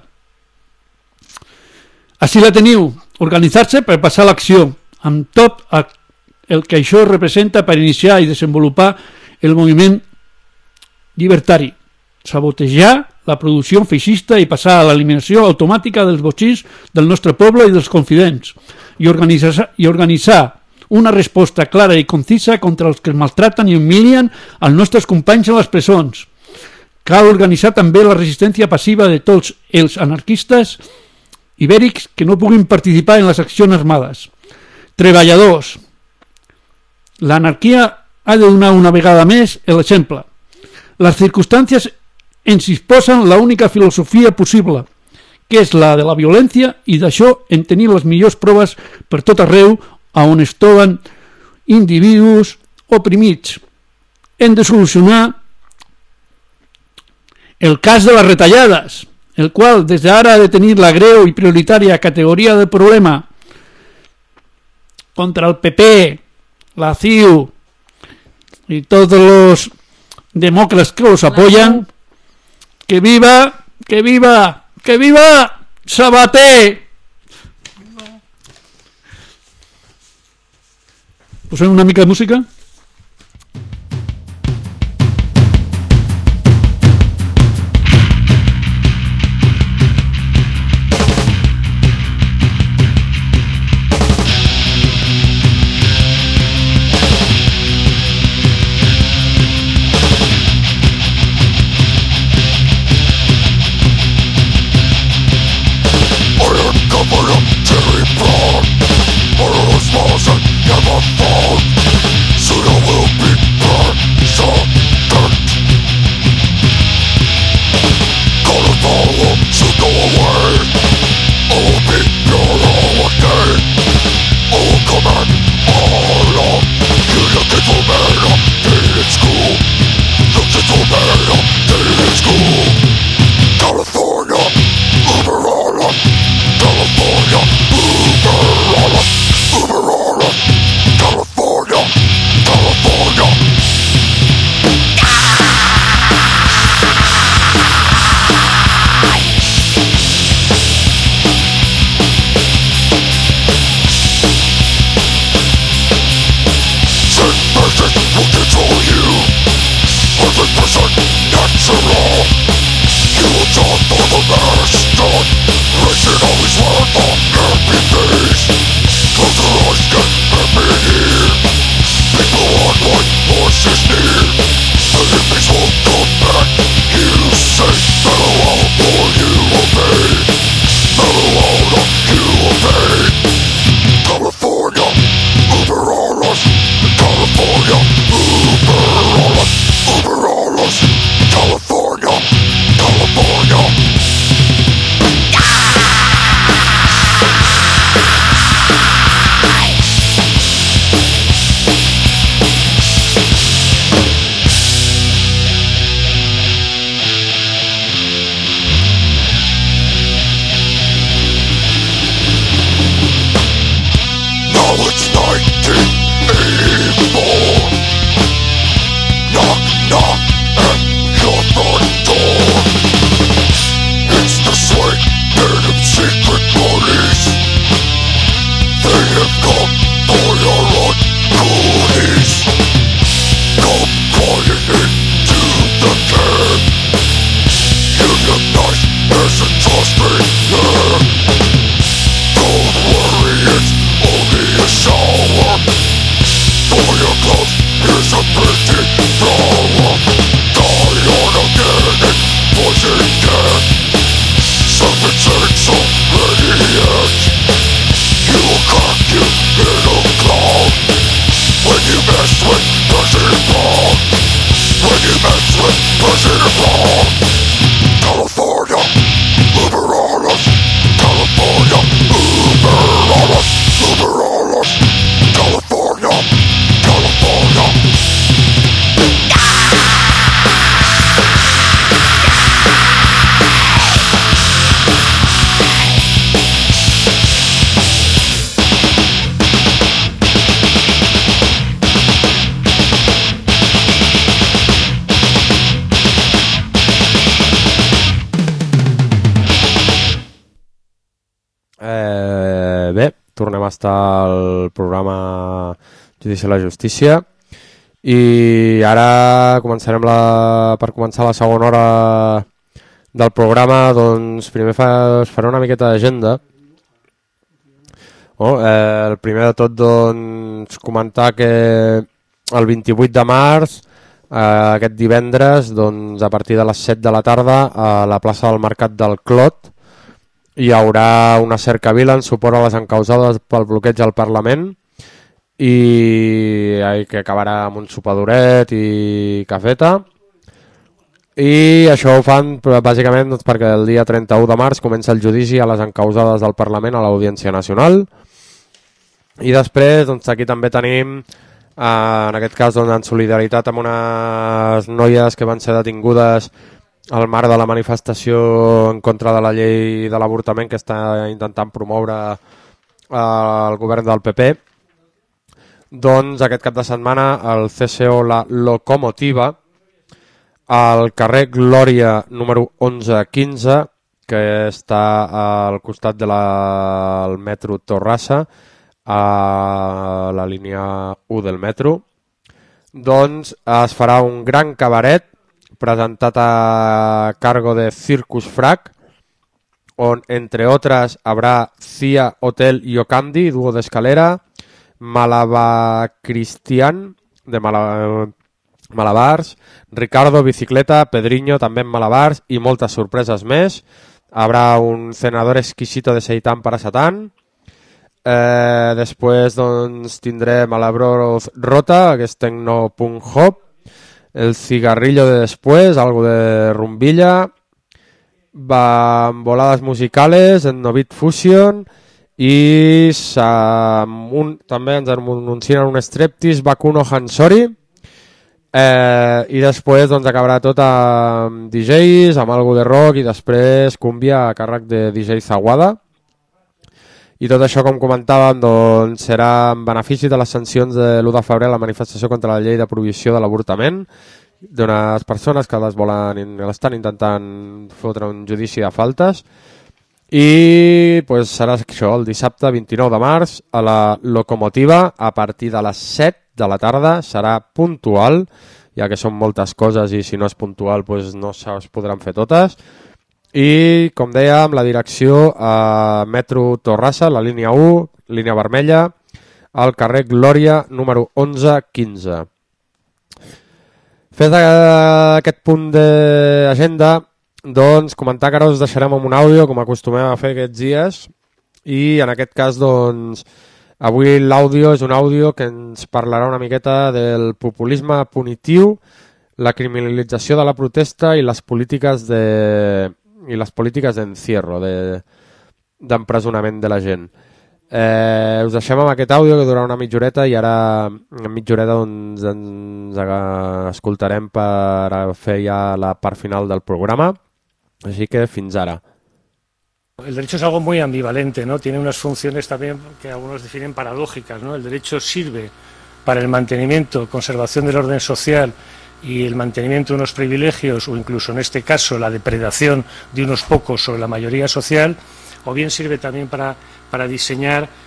Així la teniu, organitzar-se per passar a l'acció, amb tot el que això representa per iniciar i desenvolupar el moviment llibertari, sabotejar la producció feixista i passar a l'eliminació automàtica dels botxins del nostre poble i dels confidents, i organitzar, i organitzar una resposta clara i concisa contra els que maltraten i humilien els nostres companys a les presons. Cal organitzar també la resistència passiva de tots els anarquistes ibèrics que no puguin participar en les accions armades. Treballadors. L'anarquia ha de donar una vegada més l'exemple. Les circumstàncies ens exposen l'única filosofia possible, que és la de la violència, i d'això en tenir les millors proves per tot arreu on es troben individus oprimits. Hem de solucionar el cas de les retallades, el qual des d'ara ha de tenir la greu i prioritària categoria de problema contra el P P, la C I U y todos los demócratas que los apoyan. ¡Que viva! ¡Que viva! ¡Que viva! ¡Sabaté! ¿Posem una mica de música? So Eh, bé, tornem a estar al programa Judici a la Justícia i ara començarem la, per començar la segona hora del programa. Doncs primer fa, faré una miqueta d'agenda. Oh, eh, el primer de tot, doncs, comentar que el vint-i-vuit de març, eh, aquest divendres, doncs, a partir de les set de la tarda, a la plaça del Mercat del Clot, hi haurà una cercavila en suport a les encausades pel bloqueig al Parlament i que acabarà amb un sopadoret i cafeta. I això ho fan bàsicament doncs, perquè el dia trenta-u de març comença el judici a les encausades del Parlament a l'Audiència Nacional. I després doncs, aquí també tenim, eh, en aquest cas doncs, en solidaritat amb unes noies que van ser detingudes al marc de la manifestació en contra de la llei de l'avortament que està intentant promoure eh, el govern del P P. Doncs aquest cap de setmana el C C O La Locomotiva al carrer Glòria número onze quinze, que està al costat del metro Torrassa, a la línia u del metro, doncs es farà un gran cabaret presentat a cargo de Circus Frac, on entre otras habrá Cia Hotel Yocandi, dúo de escalera, Malava Cristian de Mala, Malabars, Ricardo Bicicleta, Pedriño també en Malabars i moltes sorpreses més. Habrá un cenador exquisito de seitán para Satán. Eh, després doncs, tindrem a la Broz Rota, que és Tecno Punk Hop, el cigarrillo de después, algo de rumbilla, bamboladas musicales, en Novit Fusion i un, també ens anuncien un striptease Bakuno Hansori. Eh, i després doncs, acabarà tot amb D Js, amb algo de rock i després cumbia a càrrec de D J Zawada. I tot això, com comentàvem, doncs, serà en benefici de les sancions de l'u de febrer a la manifestació contra la llei de prohibició de l'avortament d'unes persones que les volen, l'estan intentant fotre un judici de faltes. I pues, serà això, el dissabte vint-i-nou de març a la Locomotiva a partir de les set de la tarda. Serà puntual, ja que són moltes coses i si no és puntual pues, no es podran fer totes. I, com dèiem, la direcció a metro Torrassa, la línia u, línia vermella, al carrer Glòria número onze quinze. Fet aquest punt d'agenda, doncs comentar que ara us deixarem amb un àudio, com acostumem a fer aquests dies, i en aquest cas, doncs, avui l'àudio és un àudio que ens parlarà una miqueta del populisme punitiu, la criminalització de la protesta i les polítiques de... i les polítiques d'encierro, d'empresonament de la gent. Eh, us deixem amb aquest àudio que durarà una mitja horeta i ara en mitja horeta doncs, ens escoltarem per fer ja la part final del programa. Así que fins ara. El derecho es algo muy ambivalente, ¿no? Tiene unas funciones también que algunos definen paradójicas, ¿no? El derecho sirve para el mantenimiento, conservación del orden social y el mantenimiento de unos privilegios o incluso en este caso la depredación de unos pocos sobre la mayoría social, o bien sirve también para, para diseñar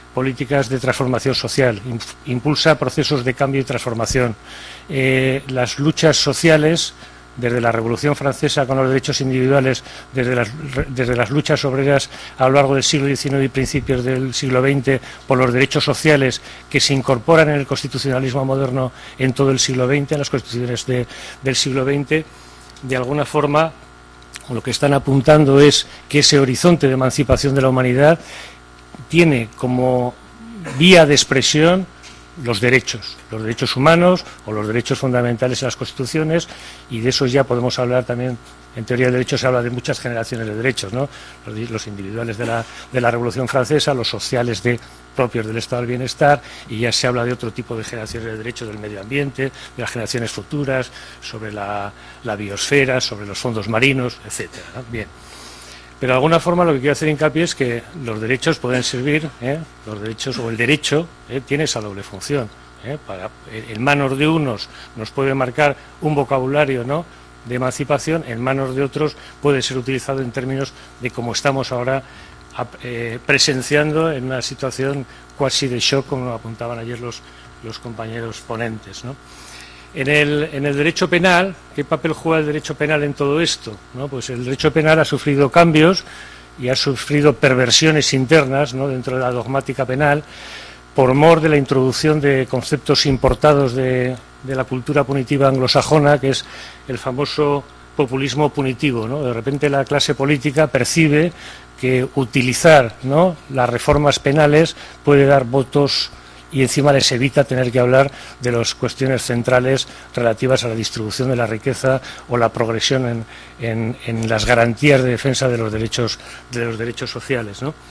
políticas de transformación social, impulsa procesos de cambio y transformación. Eh, las luchas sociales, desde la Revolución Francesa con los derechos individuales, desde las, desde las luchas obreras a lo largo del siglo diecinueve y principios del siglo veinte por los derechos sociales que se incorporan en el constitucionalismo moderno en todo el siglo veinte, en las constituciones de, del siglo veinte, de alguna forma lo que están apuntando es que ese horizonte de emancipación de la humanidad tiene como vía de expresión los derechos, los derechos humanos o los derechos fundamentales en las constituciones, y de esos ya podemos hablar también. En teoría del derecho se habla de muchas generaciones de derechos, ¿no? Los, los individuales de la, de la Revolución Francesa, los sociales de, propios del estado del bienestar, y ya se habla de otro tipo de generaciones de derechos del medio ambiente, de las generaciones futuras, sobre la, la biosfera, sobre los fondos marinos, etcétera, ¿no? Bien. Pero de alguna forma lo que quiero hacer hincapié es que los derechos pueden servir, ¿eh? los derechos o el derecho ¿eh? tiene esa doble función. ¿eh? Para, en manos de unos nos puede marcar un vocabulario, ¿no?, de emancipación, en manos de otros puede ser utilizado en términos de cómo estamos ahora eh, presenciando en una situación cuasi de shock, como apuntaban ayer los, los compañeros ponentes, ¿no? En el, en el derecho penal, ¿qué papel juega el derecho penal en todo esto? ¿no? Pues el derecho penal ha sufrido cambios y ha sufrido perversiones internas, ¿no?, dentro de la dogmática penal, por mor de la introducción de conceptos importados de, de la cultura punitiva anglosajona, que es el famoso populismo punitivo, ¿no? De repente la clase política percibe que utilizar, ¿no?, las reformas penales puede dar votos, y encima les evita tener que hablar de las cuestiones centrales relativas a la distribución de la riqueza o la progresión en, en, en las garantías de defensa de los derechos, de los derechos sociales, ¿no?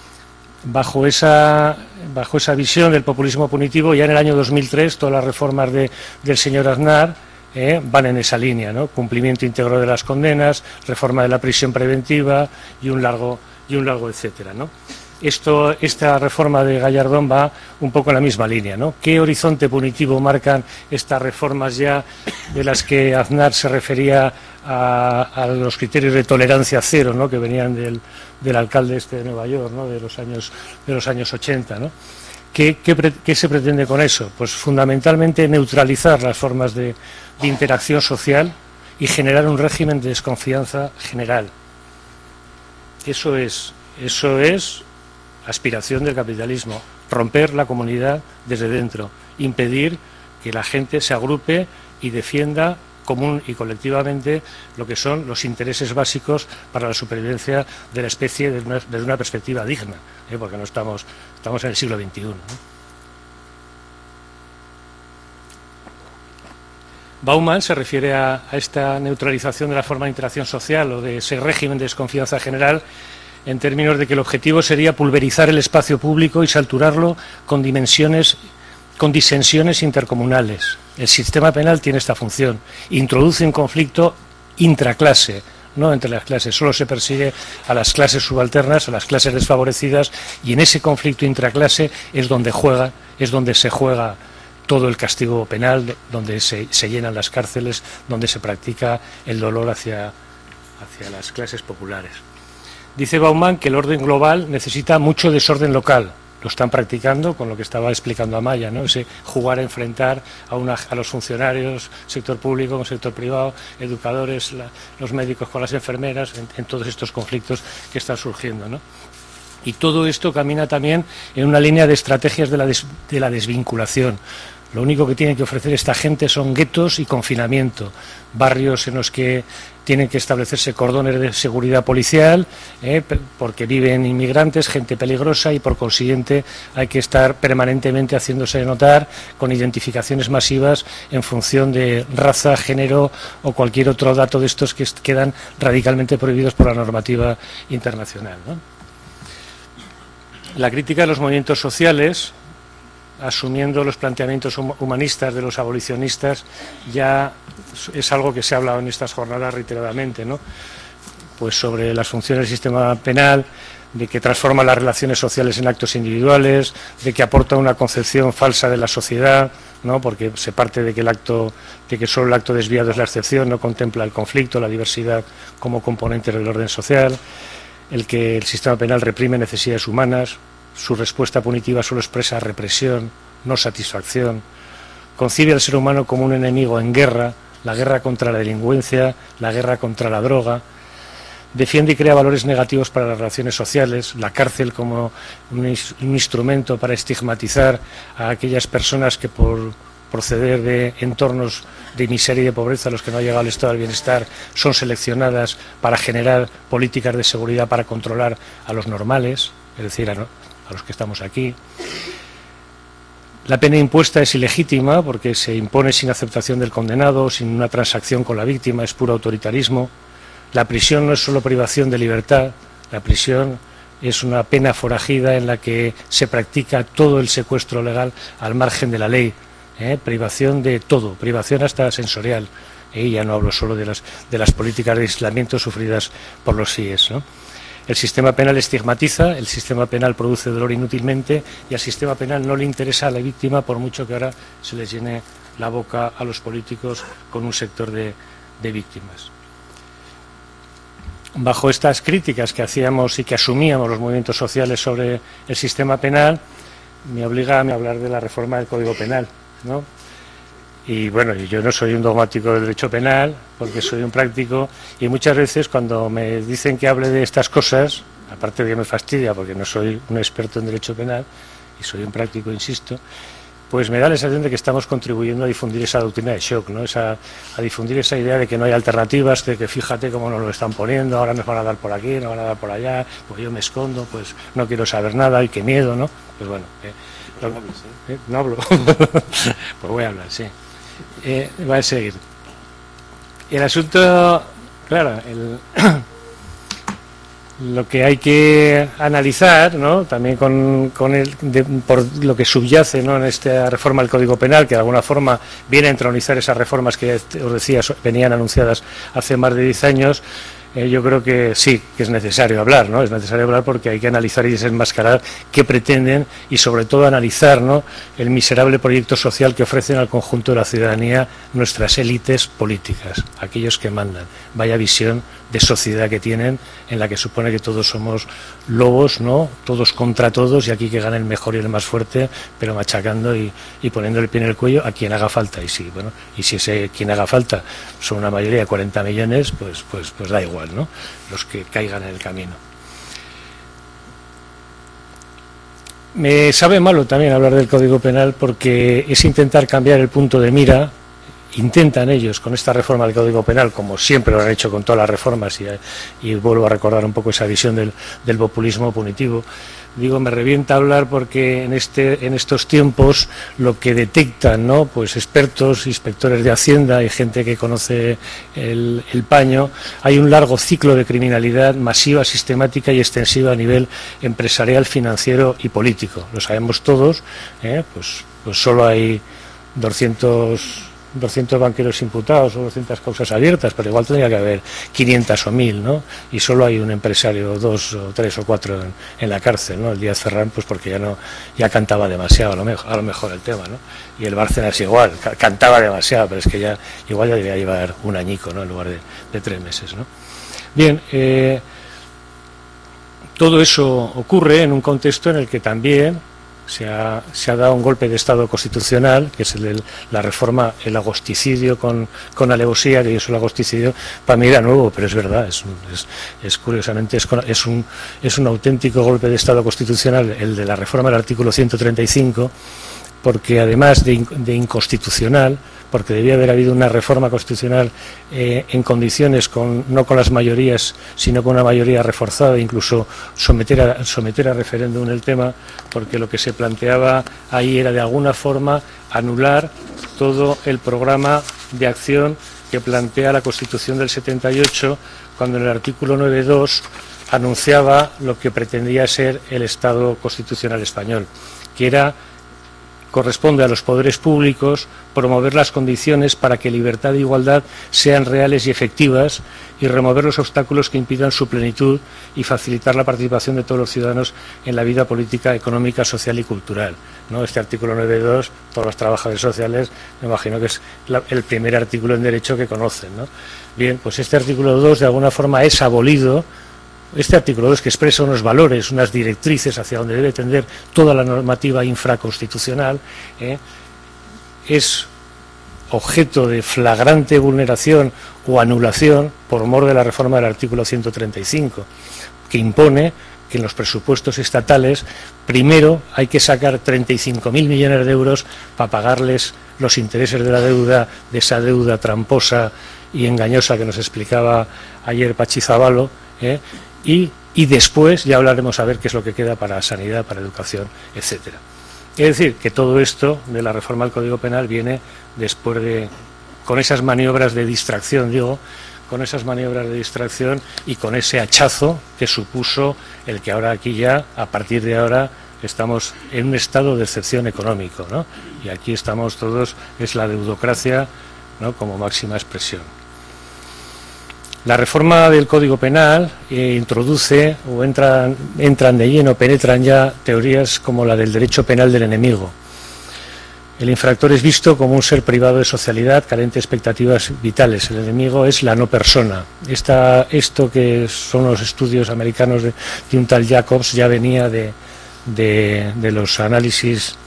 Bajo esa, bajo esa visión del populismo punitivo, ya en el año dos mil tres todas las reformas de, del señor Aznar eh, van en esa línea, ¿no? Cumplimiento íntegro de las condenas, reforma de la prisión preventiva y un largo, y un largo etcétera, ¿no? Esto, esta reforma de Gallardón va un poco en la misma línea, ¿no? ¿Qué horizonte punitivo marcan estas reformas ya de las que Aznar se refería a, a los criterios de tolerancia cero, ¿no?, que venían del, del alcalde este de Nueva York, ¿no?, de los años, de los años ochenta, ¿no? ¿Qué, qué, ¿Qué se pretende con eso? Pues fundamentalmente neutralizar las formas de, de interacción social y generar un régimen de desconfianza general. Eso es, eso es aspiración del capitalismo, romper la comunidad desde dentro, impedir que la gente se agrupe y defienda común y colectivamente lo que son los intereses básicos para la supervivencia de la especie desde una, desde una perspectiva digna, ¿eh? porque no estamos, estamos en el siglo veintiuno, ¿no? Bauman se refiere a, a esta neutralización de la forma de interacción social o de ese régimen de desconfianza general en términos de que el objetivo sería pulverizar el espacio público y saturarlo con dimensiones, con disensiones intercomunales. El sistema penal tiene esta función, introduce un conflicto intraclase, no entre las clases, solo se persigue a las clases subalternas, a las clases desfavorecidas, y en ese conflicto intraclase es donde juega, es donde se juega todo el castigo penal, donde se, se llenan las cárceles, donde se practica el dolor hacia, hacia las clases populares. Dice Bauman que el orden global necesita mucho desorden local. Lo están practicando con lo que estaba explicando Amaya, ¿no? Ese jugar a enfrentar a, una, a los funcionarios, sector público con sector privado, educadores, la, los médicos con las enfermeras, en, en todos estos conflictos que están surgiendo, ¿no? Y todo esto camina también en una línea de estrategias de la, des, de la desvinculación. Lo único que tiene que ofrecer esta gente son guetos y confinamiento, barrios en los que tienen que establecerse cordones de seguridad policial, eh, porque viven inmigrantes, gente peligrosa, y por consiguiente hay que estar permanentemente haciéndose notar con identificaciones masivas en función de raza, género o cualquier otro dato de estos que quedan radicalmente prohibidos por la normativa internacional, ¿no? La crítica de los movimientos sociales, asumiendo los planteamientos humanistas de los abolicionistas, ya es algo que se ha hablado en estas jornadas reiteradamente, ¿no? Pues sobre las funciones del sistema penal, de que transforma las relaciones sociales en actos individuales, de que aporta una concepción falsa de la sociedad, ¿no? Porque se parte de que el acto, de que solo el acto desviado es la excepción, no contempla el conflicto, la diversidad como componentes del orden social, el que el sistema penal reprime necesidades humanas, su respuesta punitiva solo expresa represión, no satisfacción. Concibe al ser humano como un enemigo en guerra, la guerra contra la delincuencia, la guerra contra la droga. Defiende y crea valores negativos para las relaciones sociales, la cárcel como un, un instrumento para estigmatizar a aquellas personas que por proceder de entornos de miseria y de pobreza a los que no ha llegado el estado del bienestar son seleccionadas para generar políticas de seguridad para controlar a los normales, es decir, a, no, a los que estamos aquí. La pena impuesta es ilegítima porque se impone sin aceptación del condenado, sin una transacción con la víctima, es puro autoritarismo. La prisión no es solo privación de libertad, la prisión es una pena forajida en la que se practica todo el secuestro legal al margen de la ley, ¿eh? Privación de todo, privación hasta sensorial, ¿eh? Y ya no hablo solo de las, de las políticas de aislamiento sufridas por los C I E S, ¿no? El sistema penal estigmatiza, el sistema penal produce dolor inútilmente y al sistema penal no le interesa a la víctima por mucho que ahora se les llene la boca a los políticos con un sector de, de víctimas. Bajo estas críticas que hacíamos y que asumíamos los movimientos sociales sobre el sistema penal, me obliga a hablar de la reforma del Código Penal, ¿no? Y bueno, yo no soy un dogmático del derecho penal, porque soy un práctico, y muchas veces cuando me dicen que hable de estas cosas, aparte de que me fastidia porque no soy un experto en derecho penal, y soy un práctico, insisto, pues me da la sensación de que estamos contribuyendo a difundir esa doctrina de shock, ¿no? Esa, a difundir esa idea de que no hay alternativas, de que fíjate cómo nos lo están poniendo, ahora nos van a dar por aquí, nos van a dar por allá, pues yo me escondo, pues no quiero saber nada, y qué miedo, ¿no? Pues bueno, eh, no, hablo, ¿sí? eh, no hablo, pues voy a hablar, sí. Eh, va a seguir. El asunto, claro, el... lo que hay que analizar, ¿no? También con, con el, de, por lo que subyace, ¿no?, en esta reforma del Código Penal, que de alguna forma viene a entronizar esas reformas que os decía venían anunciadas hace más de diez años. Eh, yo creo que sí, que es necesario hablar, ¿no? Es necesario hablar porque hay que analizar y desenmascarar qué pretenden y sobre todo analizar, ¿no?, el miserable proyecto social que ofrecen al conjunto de la ciudadanía nuestras élites políticas, aquellos que mandan. Vaya visión de sociedad que tienen, en la que supone que todos somos lobos, ¿no?, todos contra todos, y aquí que gane el mejor y el más fuerte, pero machacando y, y poniendo el pie en el cuello a quien haga falta. Y sí, bueno, y si ese quien haga falta son una mayoría de cuarenta millones, pues, pues, pues da igual, ¿no?, los que caigan en el camino. Me sabe malo también hablar del Código Penal porque es intentar cambiar el punto de mira. Intentan ellos con esta reforma del Código Penal, como siempre lo han hecho con todas las reformas, y, y vuelvo a recordar un poco esa visión del, del populismo punitivo. Digo, me revienta hablar porque en este en estos tiempos lo que detectan, ¿no?, pues expertos, inspectores de Hacienda y gente que conoce el, el paño, hay un largo ciclo de criminalidad masiva, sistemática y extensiva a nivel empresarial, financiero y político. Lo sabemos todos, ¿eh? pues, pues solo hay doscientos banqueros imputados o doscientas causas abiertas, pero igual tendría que haber quinientas o mil, ¿no? Y solo hay un empresario, dos o tres o cuatro en, en la cárcel, ¿no? El Díaz Ferrán, pues porque ya no ya cantaba demasiado, a lo mejor, a lo mejor el tema, ¿no? Y el Bárcenas igual, ca cantaba demasiado, pero es que ya igual ya debería llevar un añico, ¿no?, en lugar de, de tres meses, ¿no? Bien, eh, todo eso ocurre en un contexto en el que también Se ha, se ha dado un golpe de Estado constitucional, que es el de la reforma, el agosticidio con, con alevosía, que es el agosticidio, para mí era nuevo, pero es verdad, es, un, es, es curiosamente, es, es, un, es un auténtico golpe de Estado constitucional, el de la reforma del artículo ciento treinta y cinco, porque además de, de inconstitucional, porque debía haber habido una reforma constitucional eh, en condiciones, con, no con las mayorías, sino con una mayoría reforzada, incluso someter a, someter a referéndum el tema, porque lo que se planteaba ahí era de alguna forma anular todo el programa de acción que plantea la Constitución del setenta y ocho, cuando en el artículo nueve punto dos anunciaba lo que pretendía ser el Estado constitucional español, que era corresponde a los poderes públicos promover las condiciones para que libertad e igualdad sean reales y efectivas y remover los obstáculos que impidan su plenitud y facilitar la participación de todos los ciudadanos en la vida política, económica, social y cultural, ¿no? Este artículo nueve punto dos, todos los trabajadores sociales, me imagino que es la, el primer artículo en derecho que conocen, ¿no? Bien, pues este artículo dos de alguna forma es abolido este artículo dos, que expresa unos valores, unas directrices hacia donde debe tender toda la normativa infraconstitucional, ¿eh? es objeto de flagrante vulneración o anulación por mor de la reforma del artículo ciento treinta y cinco, que impone que en los presupuestos estatales primero hay que sacar treinta y cinco mil millones de euros para pagarles los intereses de la deuda, de esa deuda tramposa y engañosa que nos explicaba ayer Pachizabalo, ¿eh? y, y después ya hablaremos a ver qué es lo que queda para sanidad, para educación, etcétera. Es decir, que todo esto de la reforma del Código Penal viene después de, con esas maniobras de distracción, digo, con esas maniobras de distracción y con ese hachazo que supuso el que ahora aquí ya, a partir de ahora, estamos en un estado de excepción económico, ¿no? Y aquí estamos todos, es la deudocracia, ¿no?, como máxima expresión. La reforma del Código Penal eh, introduce o entran, entran de lleno, penetran ya teorías como la del derecho penal del enemigo. El infractor es visto como un ser privado de socialidad, carente de expectativas vitales. El enemigo es la no persona. Esta, esto que son los estudios americanos de, de un tal Jacobs ya venía de, de, de los análisis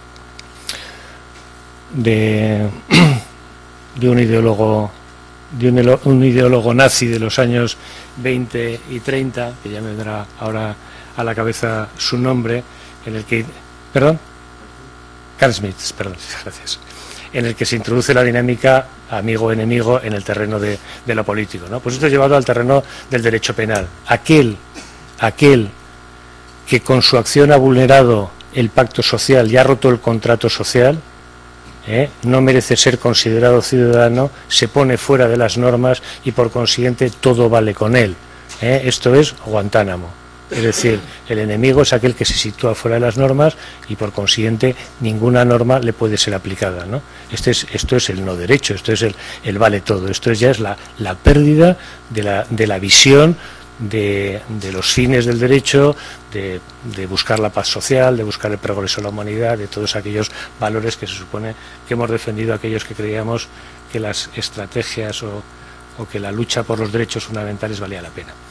de, de un ideólogo de un, un ideólogo nazi de los años veinte y treinta, que ya me vendrá ahora a la cabeza su nombre, en el que, perdón, Carl Schmitt, perdón, gracias, en el que se introduce la dinámica amigo-enemigo en el terreno de, de lo político, ¿no? Pues esto es llevado al terreno del derecho penal. Aquel, aquel que con su acción ha vulnerado el pacto social y ha roto el contrato social, ¿eh?, no merece ser considerado ciudadano, se pone fuera de las normas y por consiguiente todo vale con él, ¿eh? Esto es Guantánamo. Es decir, el enemigo es aquel que se sitúa fuera de las normas y por consiguiente ninguna norma le puede ser aplicada, ¿no? Este es, esto es el no derecho, esto es el, el vale todo, esto ya es la, la pérdida de la, de la visión de, de los fines del derecho, de, de buscar la paz social, de buscar el progreso de la humanidad, de todos aquellos valores que se supone que hemos defendido aquellos que creíamos que las estrategias o, o que la lucha por los derechos fundamentales valía la pena.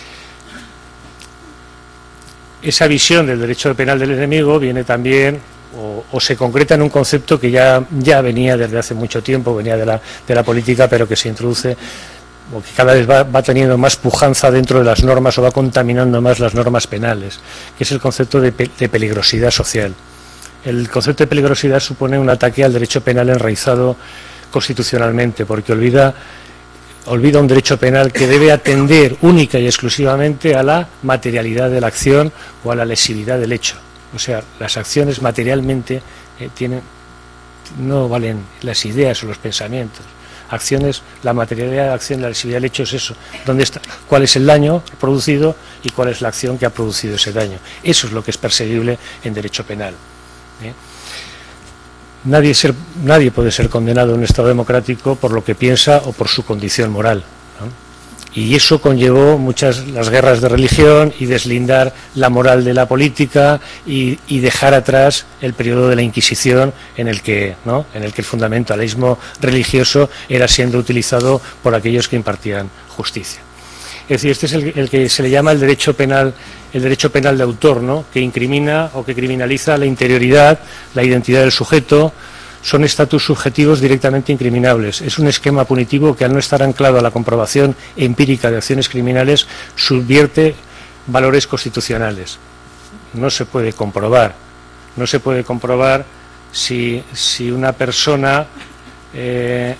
Esa visión del derecho penal del enemigo viene también o, o se concreta en un concepto que ya, ya venía desde hace mucho tiempo, venía de la, de la política, pero que se introduce o que cada vez va, va teniendo más pujanza dentro de las normas o va contaminando más las normas penales, que es el concepto de, pe de peligrosidad social. El concepto de peligrosidad supone un ataque al derecho penal enraizado constitucionalmente, porque olvida, olvida un derecho penal que debe atender única y exclusivamente a la materialidad de la acción o a la lesividad del hecho. O sea, las acciones materialmente eh, tienen, no valen las ideas o los pensamientos. Acciones, la materialidad de la acción, la lesividad del hecho es eso. ¿Dónde está? ¿Cuál es el daño producido y cuál es la acción que ha producido ese daño? Eso es lo que es perseguible en derecho penal, ¿eh? Nadie, ser, nadie puede ser condenado en un Estado democrático por lo que piensa o por su condición moral, ¿no? Y eso conllevó muchas las guerras de religión y deslindar la moral de la política y, y dejar atrás el periodo de la Inquisición en el que, ¿no?, en el que el fundamentalismo religioso era siendo utilizado por aquellos que impartían justicia. Es decir, este es el, el que se le llama el derecho penal, el derecho penal de autor, ¿no?, que incrimina o que criminaliza la interioridad, la identidad del sujeto. Son estatus subjetivos directamente incriminables. Es un esquema punitivo que, al no estar anclado a la comprobación empírica de acciones criminales, subvierte valores constitucionales. No se puede comprobar, no se puede comprobar si, si una persona eh,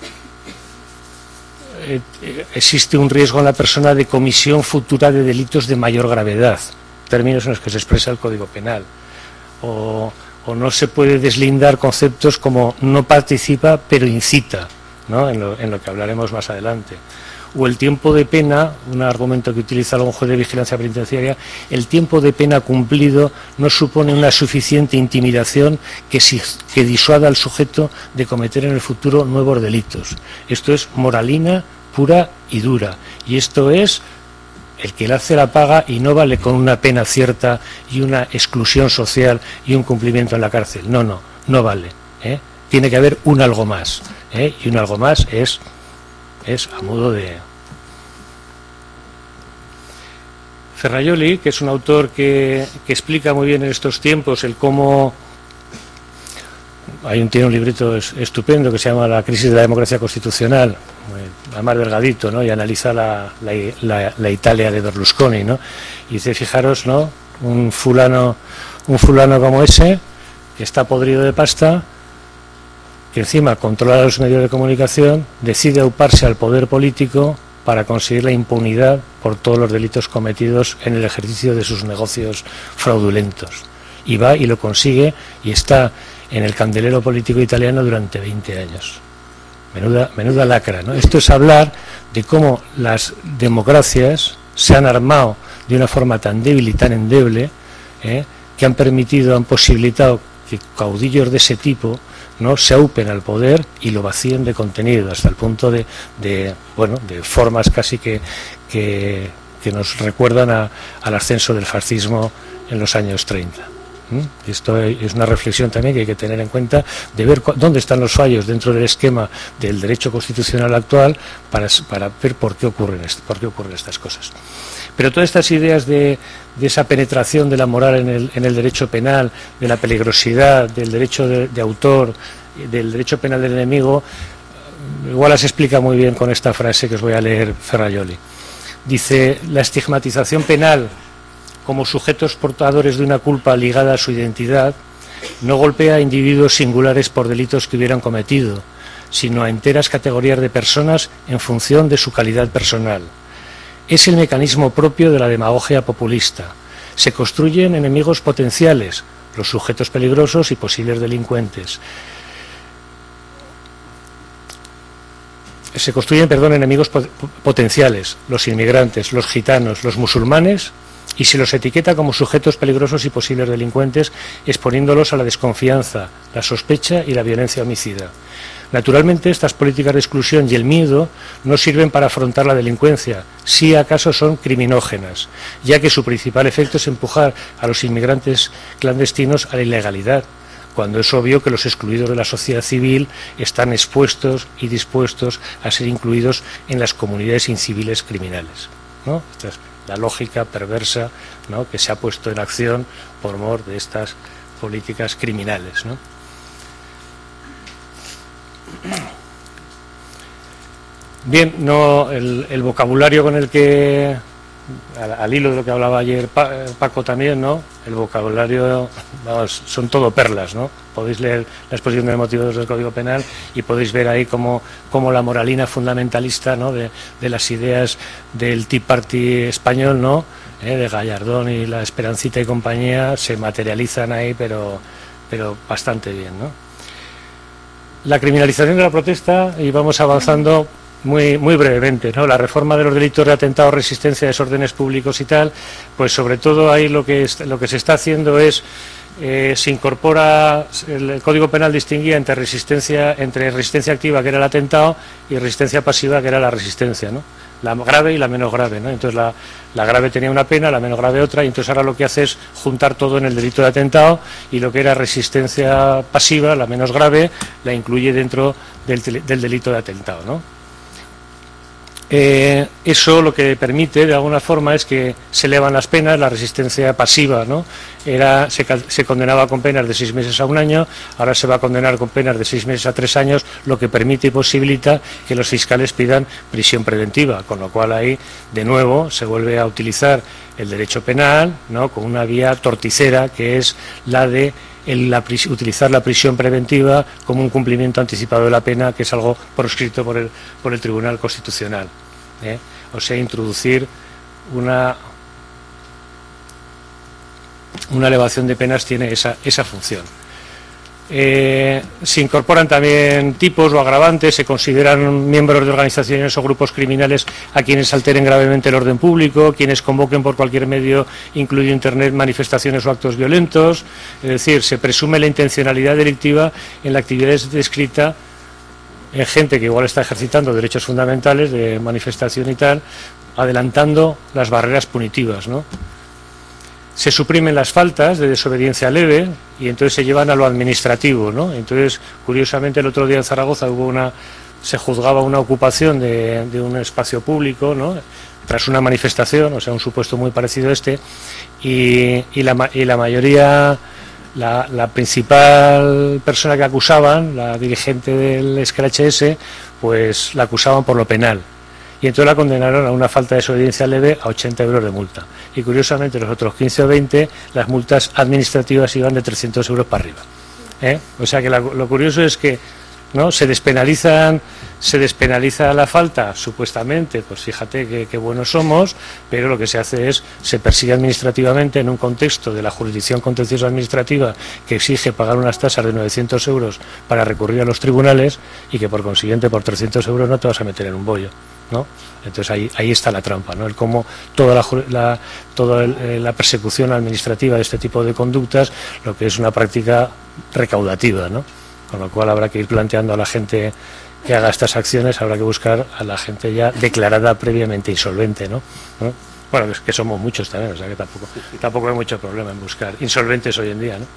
eh, existe un riesgo en la persona de comisión futura de delitos de mayor gravedad, términos en los que se expresa el Código Penal, o o no se puede deslindar conceptos como no participa pero incita, ¿no?, en lo, en lo que hablaremos más adelante. O el tiempo de pena, un argumento que utiliza algún juez de vigilancia penitenciaria, el tiempo de pena cumplido no supone una suficiente intimidación que, si, que disuada al sujeto de cometer en el futuro nuevos delitos. Esto es moralina pura y dura, y esto es el que le hace la paga y no vale con una pena cierta y una exclusión social y un cumplimiento en la cárcel. No, no, no vale, ¿eh? Tiene que haber un algo más, ¿eh? Y un algo más es, es a modo de... Ferrajoli, que es un autor que, que explica muy bien en estos tiempos el cómo... Hay un, tiene un librito estupendo que se llama La crisis de la democracia constitucional, además delgadito, ¿no? Y analiza la, la, la, la Italia de Berlusconi, ¿no? Y dice, fijaros, ¿no? Un fulano, un fulano como ese, que está podrido de pasta, que encima controla los medios de comunicación, decide auparse al poder político para conseguir la impunidad por todos los delitos cometidos en el ejercicio de sus negocios fraudulentos. Y va y lo consigue y está en el candelero político italiano durante veinte años. Menuda, menuda lacra, ¿no? Esto es hablar de cómo las democracias se han armado de una forma tan débil y tan endeble, ¿eh? que han permitido, han posibilitado que caudillos de ese tipo, ¿no?, se aupen al poder y lo vacíen de contenido, hasta el punto de, de bueno, de formas casi que, que, que nos recuerdan a, al ascenso del fascismo en los años treinta. ¿Mm? Esto es una reflexión también que hay que tener en cuenta, de ver dónde están los fallos dentro del esquema del derecho constitucional actual para, para ver por qué ocurren, por qué ocurren estas cosas. Pero todas estas ideas de, de esa penetración de la moral en el, en el derecho penal, de la peligrosidad, del derecho de, de autor, del derecho penal del enemigo, igual las explica muy bien con esta frase que os voy a leer Ferrajoli. Dice, la estigmatización penal como sujetos portadores de una culpa ligada a su identidad no golpea a individuos singulares por delitos que hubieran cometido, sino a enteras categorías de personas en función de su calidad personal. Es el mecanismo propio de la demagogia populista. Se construyen enemigos potenciales, los sujetos peligrosos y posibles delincuentes. Se construyen, perdón, enemigos potenciales, los inmigrantes, los gitanos, los musulmanes, y se los etiqueta como sujetos peligrosos y posibles delincuentes, exponiéndolos a la desconfianza, la sospecha y la violencia homicida. Naturalmente, estas políticas de exclusión y el miedo no sirven para afrontar la delincuencia, si acaso son criminógenas, ya que su principal efecto es empujar a los inmigrantes clandestinos a la ilegalidad, cuando es obvio que los excluidos de la sociedad civil están expuestos y dispuestos a ser incluidos en las comunidades inciviles criminales, ¿no? Esta es la lógica perversa, ¿no?, que se ha puesto en acción por mor de estas políticas criminales, ¿no? Bien, no el, el vocabulario con el que, al, al hilo de lo que hablaba ayer Paco también, ¿no?, el vocabulario, vamos, son todo perlas, ¿no? Podéis leer la exposición de motivos del Código Penal y podéis ver ahí cómo, cómo la moralina fundamentalista, ¿no?, de, de las ideas del Tea Party español, ¿no?, eh, de Gallardón y la Esperancita y compañía, se materializan ahí, pero, pero bastante bien, ¿no? La criminalización de la protesta, y vamos avanzando muy muy brevemente, ¿no? La reforma de los delitos de atentado, resistencia a desórdenes públicos y tal, pues sobre todo ahí lo que es, lo que se está haciendo es eh, se incorpora, el Código Penal distinguía entre resistencia entre resistencia activa, que era el atentado, y resistencia pasiva, que era la resistencia, ¿no?, la grave y la menos grave, ¿no? Entonces la, la grave tenía una pena, la menos grave otra, y entonces ahora lo que hace es juntar todo en el delito de atentado, y lo que era resistencia pasiva, la menos grave, la incluye dentro del, del delito de atentado, ¿no? Eh, eso lo que permite de alguna forma es que se elevan las penas. La resistencia pasiva, ¿no?, era se, se condenaba con penas de seis meses a un año, ahora se va a condenar con penas de seis meses a tres años, lo que permite y posibilita que los fiscales pidan prisión preventiva, con lo cual ahí de nuevo se vuelve a utilizar el derecho penal, ¿no?, con una vía torticera, que es la de el, la, utilizar la prisión preventiva como un cumplimiento anticipado de la pena, que es algo proscrito por el, por el Tribunal Constitucional, ¿eh? O sea, introducir una, una elevación de penas tiene esa, esa función. Eh, se incorporan también tipos o agravantes, se consideran miembros de organizaciones o grupos criminales a quienes alteren gravemente el orden público, quienes convoquen por cualquier medio, incluido Internet, manifestaciones o actos violentos. Es decir, se presume la intencionalidad delictiva en la actividad descrita en gente que igual está ejercitando derechos fundamentales de manifestación y tal, adelantando las barreras punitivas, ¿no? Se suprimen las faltas de desobediencia leve y entonces se llevan a lo administrativo, ¿no? Entonces, curiosamente, el otro día en Zaragoza hubo una, se juzgaba una ocupación de, de un espacio público, ¿no?, tras una manifestación, o sea, un supuesto muy parecido a este, y, y, la, y la mayoría, la, la principal persona que acusaban, la dirigente del S C R H S, pues la acusaban por lo penal. Y entonces la condenaron a una falta de desobediencia leve a ochenta euros de multa. Y curiosamente los otros quince o veinte, las multas administrativas iban de trescientos euros para arriba. ¿Eh? O sea que la, lo curioso es que, ¿no?, se despenalizan, se despenaliza la falta, supuestamente, pues fíjate que, que buenos somos, pero lo que se hace es, se persigue administrativamente en un contexto de la jurisdicción contenciosa administrativa que exige pagar unas tasas de novecientos euros para recurrir a los tribunales y que por consiguiente por trescientos euros no te vas a meter en un bollo, ¿no? Entonces ahí, ahí está la trampa, ¿no? El cómo toda la, la, toda el, la persecución administrativa de este tipo de conductas, lo que es una práctica recaudativa, ¿no? Con lo cual habrá que ir planteando a la gente que haga estas acciones, habrá que buscar a la gente ya declarada previamente insolvente, ¿no? ¿No? Bueno, es que somos muchos también, o sea que tampoco, tampoco hay mucho problema en buscar insolventes hoy en día, ¿no?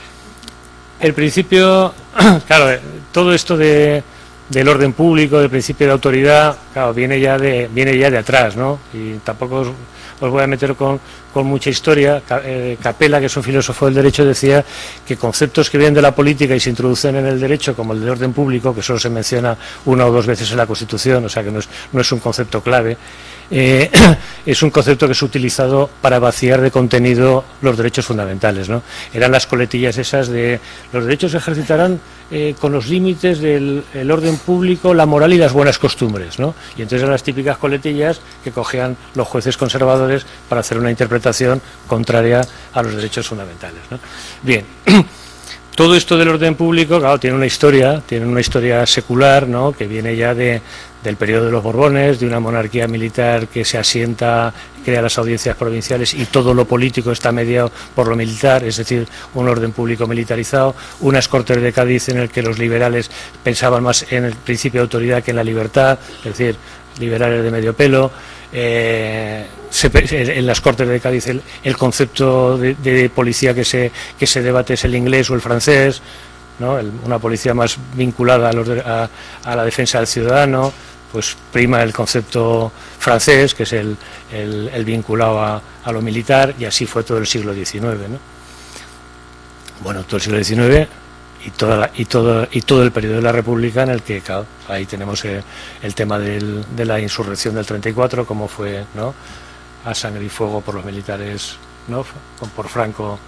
El principio, claro, todo esto de, del orden público, del principio de autoridad, claro, viene ya de, viene ya de atrás, ¿no? Y tampoco os, os voy a meter con, con mucha historia. Capella, que es un filósofo del derecho, decía que conceptos que vienen de la política y se introducen en el derecho, como el de orden público, que solo se menciona una o dos veces en la Constitución, o sea que no es, no es un concepto clave, eh, es un concepto que es utilizado para vaciar de contenido los derechos fundamentales, ¿no? Eran las coletillas esas de los derechos se ejercitarán eh, con los límites del el orden público, la moral y las buenas costumbres, ¿no? Y entonces eran las típicas coletillas que cogían los jueces conservadores para hacer una interpretación contraria a los derechos fundamentales, ¿no? Bien, todo esto del orden público, claro, tiene una historia, tiene una historia secular, ¿no?, que viene ya de, del periodo de los Borbones, de una monarquía militar que se asienta, crea las audiencias provinciales y todo lo político está mediado por lo militar, es decir, un orden público militarizado, unas Cortes de Cádiz en el que los liberales pensaban más en el principio de autoridad que en la libertad, es decir, liberales de medio pelo. Eh, se, en las Cortes de Cádiz el, el concepto de, de policía que se, que se debate es el inglés o el francés, ¿no? El, una policía más vinculada a, los, a, a la defensa del ciudadano, pues prima el concepto francés, que es el, el, el vinculado a, a lo militar, y así fue todo el siglo diecinueve, ¿no? Bueno, todo el siglo diecinueve y toda la, y todo y todo el periodo de la República, en el que, claro, ahí tenemos el, el tema del, de la insurrección del treinta y cuatro, como fue, ¿no?, a sangre y fuego por los militares, ¿no?, por Franco,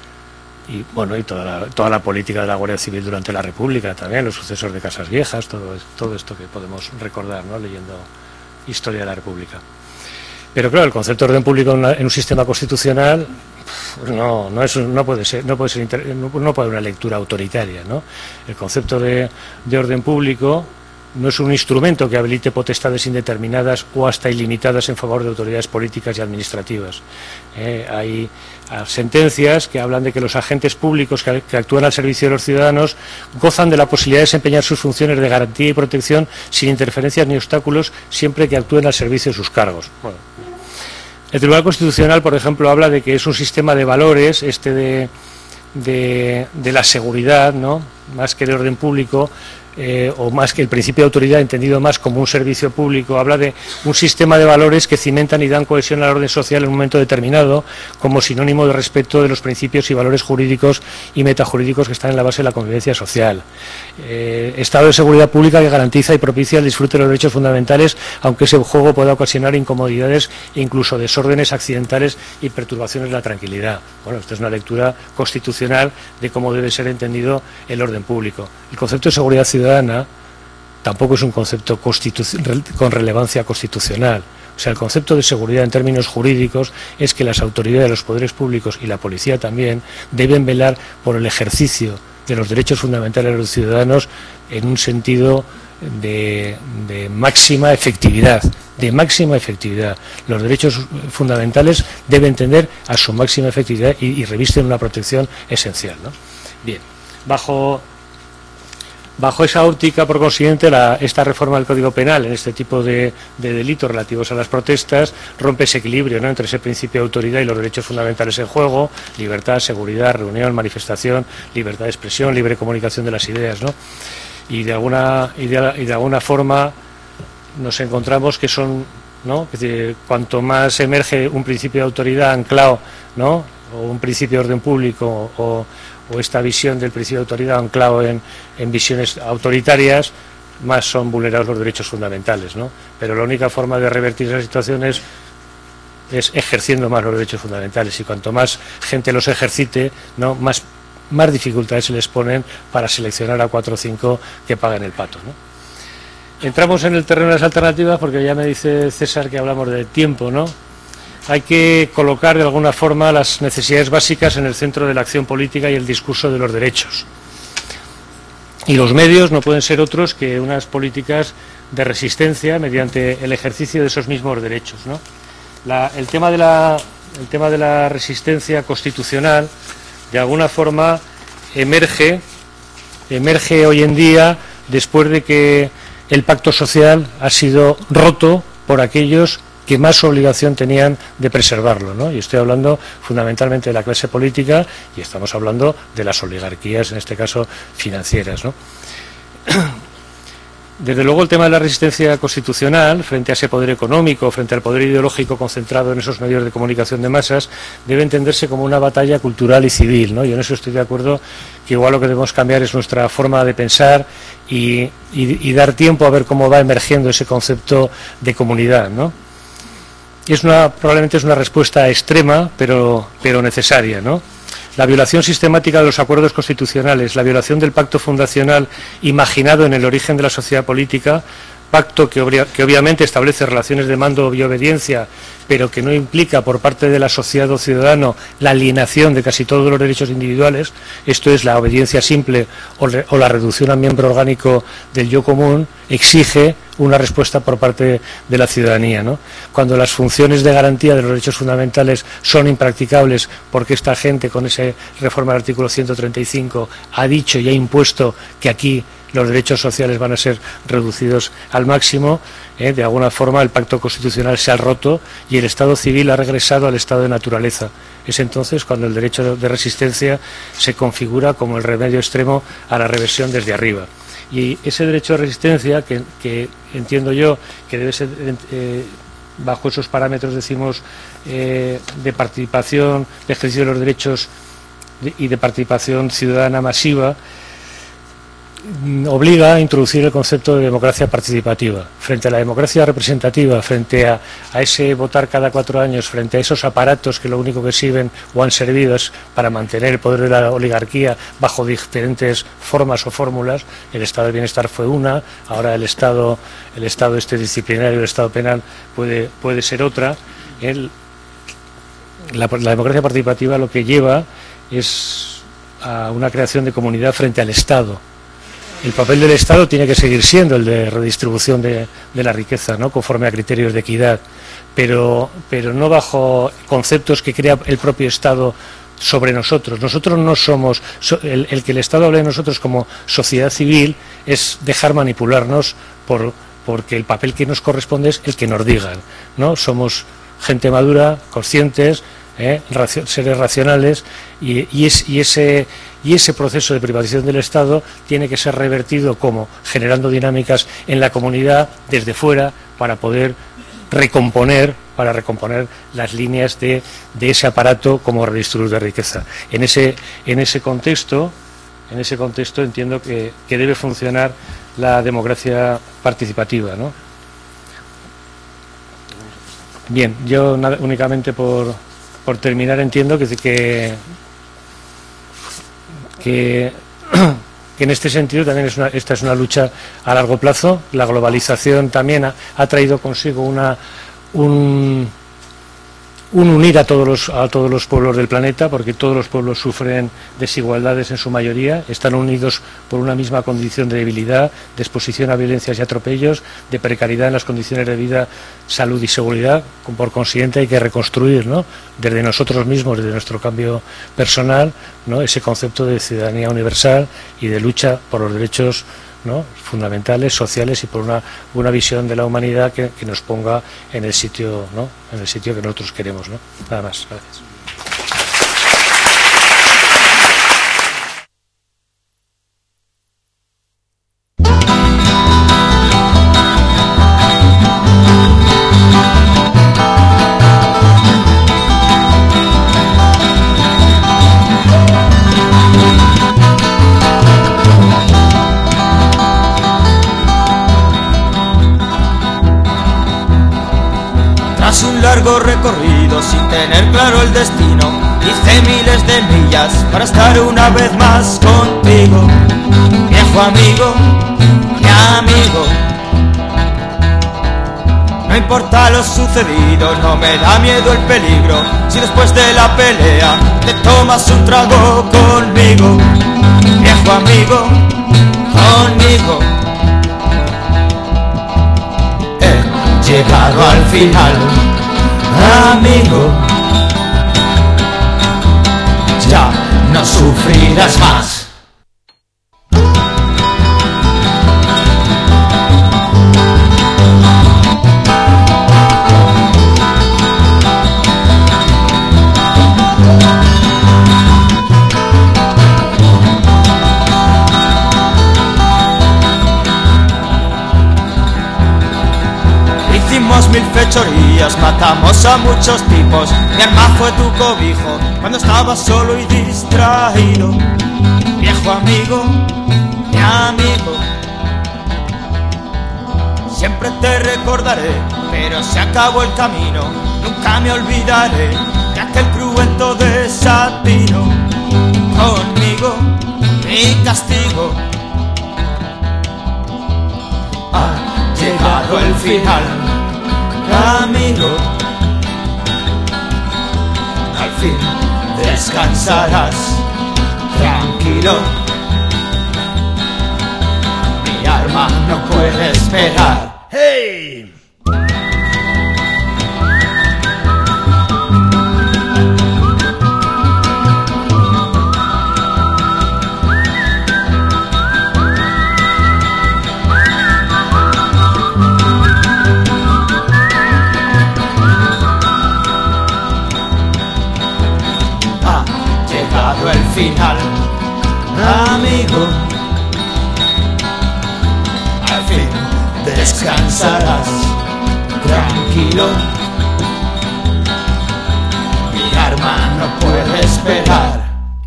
y bueno, y toda la, toda la política de la Guardia Civil durante la República también, los sucesos de Casas Viejas, todo, todo esto que podemos recordar, ¿no?, leyendo historia de la República. Pero claro, el concepto de orden público en, una, en un sistema constitucional no, no, es, no puede ser, no puede ser inter, no, no puede haber una lectura autoritaria, ¿no? El concepto de, de orden público no es un instrumento que habilite potestades indeterminadas o hasta ilimitadas en favor de autoridades políticas y administrativas. Eh, hay sentencias que hablan de que los agentes públicos que, que actúan al servicio de los ciudadanos gozan de la posibilidad de desempeñar sus funciones de garantía y protección sin interferencias ni obstáculos, siempre que actúen al servicio de sus cargos. Bueno, el Tribunal Constitucional, por ejemplo, habla de que es un sistema de valores, este de, de, de la seguridad, ¿no?, más que de orden público, Eh, o más que el principio de autoridad entendido más como un servicio público, habla de un sistema de valores que cimentan y dan cohesión al orden social en un momento determinado, como sinónimo de respeto de los principios y valores jurídicos y metajurídicos que están en la base de la convivencia social. Eh, estado de seguridad pública que garantiza y propicia el disfrute de los derechos fundamentales, aunque ese juego pueda ocasionar incomodidades e incluso desórdenes accidentales y perturbaciones de la tranquilidad. Bueno, esto es una lectura constitucional de cómo debe ser entendido el orden público. El concepto de seguridad ciudadana ciudadana tampoco es un concepto con relevancia constitucional. O sea, el concepto de seguridad en términos jurídicos es que las autoridades, los poderes públicos y la policía también deben velar por el ejercicio de los derechos fundamentales de los ciudadanos en un sentido de, de máxima efectividad, de máxima efectividad. Los derechos fundamentales deben tender a su máxima efectividad y, y revisten una protección esencial, ¿no? Bien, bajo Bajo esa óptica, por consiguiente, la, esta reforma del Código Penal en este tipo de, de delitos relativos a las protestas rompe ese equilibrio, ¿no?, entre ese principio de autoridad y los derechos fundamentales en juego: libertad, seguridad, reunión, manifestación, libertad de expresión, libre comunicación de las ideas, ¿no? Y de alguna, y de, y de alguna forma nos encontramos que son ¿no? Es decir, cuanto más emerge un principio de autoridad anclado, ¿no? O un principio de orden público o, o esta visión del principio de autoridad anclado en, en visiones autoritarias, más son vulnerados los derechos fundamentales, ¿no? Pero la única forma de revertir esas situaciones es ejerciendo más los derechos fundamentales, y cuanto más gente los ejercite, ¿no? más, más dificultades se les ponen para seleccionar a cuatro o cinco que paguen el pato, ¿no? Entramos en el terreno de las alternativas porque ya me dice César que hablamos de tiempo, ¿no? Hay que colocar de alguna forma las necesidades básicas en el centro de la acción política y el discurso de los derechos. Y los medios no pueden ser otros que unas políticas de resistencia mediante el ejercicio de esos mismos derechos, ¿no? La, el tema de la, el tema de la resistencia constitucional, de alguna forma, emerge, emerge hoy en día después de que el pacto social ha sido roto por aquellos que más obligación tenían de preservarlo, ¿no? Y estoy hablando fundamentalmente de la clase política y estamos hablando de las oligarquías, en este caso financieras, ¿no? Desde luego el tema de la resistencia constitucional frente a ese poder económico, frente al poder ideológico concentrado en esos medios de comunicación de masas, debe entenderse como una batalla cultural y civil, ¿no? Yo en eso estoy de acuerdo, que igual lo que debemos cambiar es nuestra forma de pensar y, y, y dar tiempo a ver cómo va emergiendo ese concepto de comunidad, ¿no? Es una, probablemente es una respuesta extrema, pero, pero necesaria, ¿no? La violación sistemática de los acuerdos constitucionales, la violación del pacto fundacional imaginado en el origen de la sociedad política, pacto que, obvia, que obviamente establece relaciones de mando y obediencia, pero que no implica por parte de la sociedad o ciudadano la alienación de casi todos los derechos individuales, esto es la obediencia simple o, re, o la reducción al miembro orgánico del yo común, exige una respuesta por parte de la ciudadanía, ¿no? Cuando las funciones de garantía de los derechos fundamentales son impracticables porque esta gente con esa reforma del artículo ciento treinta y cinco ha dicho y ha impuesto que aquí los derechos sociales van a ser reducidos al máximo, ¿eh? De alguna forma el pacto constitucional se ha roto y el Estado civil ha regresado al estado de naturaleza. Es entonces cuando el derecho de resistencia se configura como el remedio extremo a la reversión desde arriba. Y ese derecho de resistencia, que, que entiendo yo que debe ser, eh, bajo esos parámetros, decimos, eh, de participación, de ejercicio de los derechos de, y de participación ciudadana masiva, obliga a introducir el concepto de democracia participativa. Frente a la democracia representativa, frente a, a ese votar cada cuatro años, frente a esos aparatos que lo único que sirven o han servido es para mantener el poder de la oligarquía bajo diferentes formas o fórmulas, el estado de bienestar fue una, ahora el estado, el estado este disciplinario, el estado penal puede, puede ser otra. El, la, la democracia participativa lo que lleva es a una creación de comunidad frente al Estado. El papel del Estado tiene que seguir siendo el de redistribución de, de la riqueza, ¿no? Conforme a criterios de equidad, pero, pero no bajo conceptos que crea el propio Estado sobre nosotros. Nosotros no somos, el, el que el Estado hable de nosotros como sociedad civil es dejar manipularnos por, porque el papel que nos corresponde es el que nos digan, ¿no? Somos gente madura, conscientes, ¿eh? Racio, seres racionales y, y, es, y ese y ese proceso de privatización del Estado tiene que ser revertido como generando dinámicas en la comunidad desde fuera para poder recomponer para recomponer las líneas de, de ese aparato como redistribuidor de riqueza. En ese en ese contexto en ese contexto entiendo que, que debe funcionar la democracia participativa, ¿no? Bien, yo nada, únicamente por por terminar entiendo que que Que, que en este sentido también es una, esta es una lucha a largo plazo. La globalización también ha, ha traído consigo una, un, un unir a todos los, a todos los pueblos del planeta, porque todos los pueblos sufren desigualdades en su mayoría, están unidos por una misma condición de debilidad, de exposición a violencias y atropellos, de precariedad en las condiciones de vida, salud y seguridad. Por consiguiente hay que reconstruir, ¿no?, desde nosotros mismos, desde nuestro cambio personal, ¿no?, ese concepto de ciudadanía universal y de lucha por los derechos, ¿no?, fundamentales, sociales y por una, una visión de la humanidad que, que nos ponga en el sitio, ¿no?, en el sitio que nosotros queremos, ¿no? Nada más, gracias. largo recorrido sin tener claro el destino. Hice miles de millas para estar una vez más contigo, viejo amigo, mi amigo. No importa lo sucedido, no me da miedo el peligro. Si después de la pelea te tomas un trago conmigo, viejo amigo, conmigo. He llegado al final, amigo. Ya no sufrirás más. Hicimos mil fechorías, matamos a muchos tipos. Mi arma fue tu cobijo cuando estabas solo y distraído, viejo amigo, mi amigo. Siempre te recordaré, pero se acabó el camino. Nunca me olvidaré de aquel cruento desatino. Conmigo, mi castigo. Ha llegado el final, amigo. Al fin descansarás tranquilo. Mi arma no puede esperar. ¡Hey! El final, amigo. Al fin descansarás tranquilo. Mi arma no puede esperar.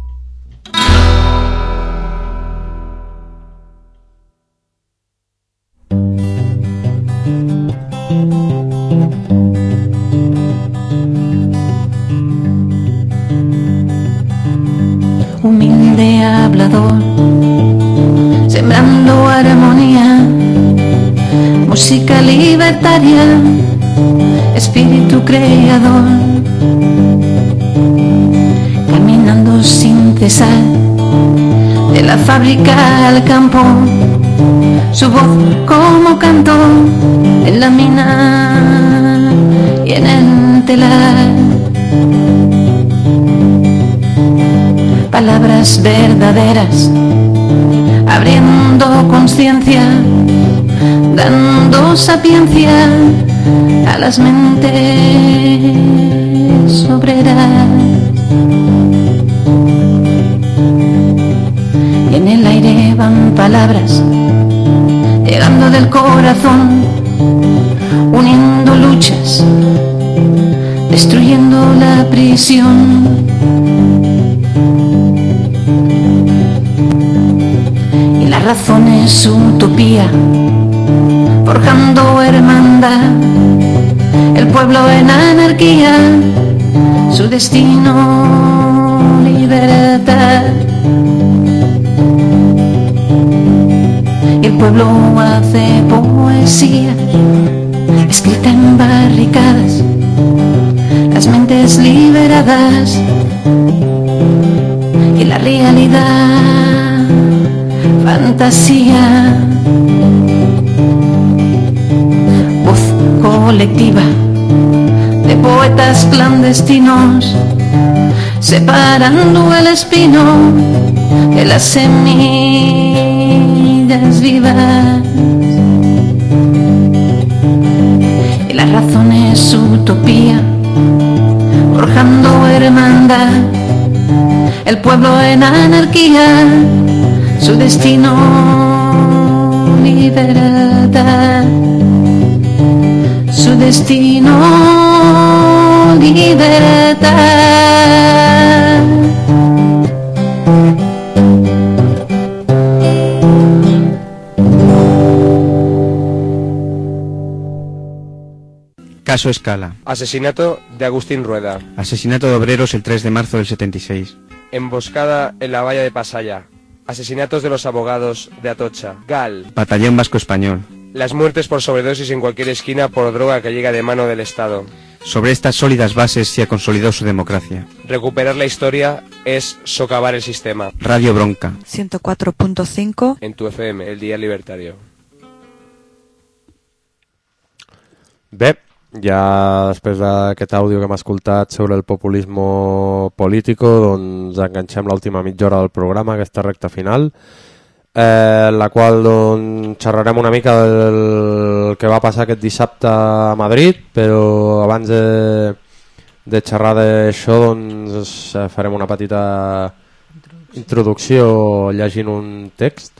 Humilde hablador, sembrando armonía, música libertaria, espíritu creador, caminando sin cesar, de la fábrica al campo, su voz como canto, en la mina y en el telar. Palabras verdaderas, abriendo conciencia, dando sapiencia a las mentes obreras. Y en el aire van palabras, llegando del corazón, uniendo luchas, destruyendo la prisión. La razón es utopía, forjando hermandad, el pueblo en anarquía, su destino libertad. Y el pueblo hace poesía, escrita en barricadas, las mentes liberadas y la realidad fantasía. Voz colectiva de poetas clandestinos, separando el espino de las semillas vivas. Y la razón es utopía, forjando hermandad, el pueblo en anarquía, su destino libertad, su destino libertad. Caso Escala. Asesinato de Agustín Rueda. Asesinato de obreros el tres de marzo del setenta y seis. Emboscada en la valla de Pasaya. Asesinatos de los abogados de Atocha. Gal. Batallón Vasco Español. Las muertes por sobredosis en cualquier esquina por droga que llega de mano del Estado. Sobre estas sólidas bases se ha consolidado su democracia. Recuperar la historia es socavar el sistema. Radio Bronca. ciento cuatro punto cinco. En tu F M, el Día Libertario. Bé, ja després d'aquest àudio que hem escoltat sobre el populisme polític, doncs enganxem l'última mitja hora del programa, aquesta recta final, eh, en la qual doncs, xerrarem una mica del que va passar aquest dissabte a Madrid, però abans de, de xerrar d'això doncs, farem una petita introducció llegint un text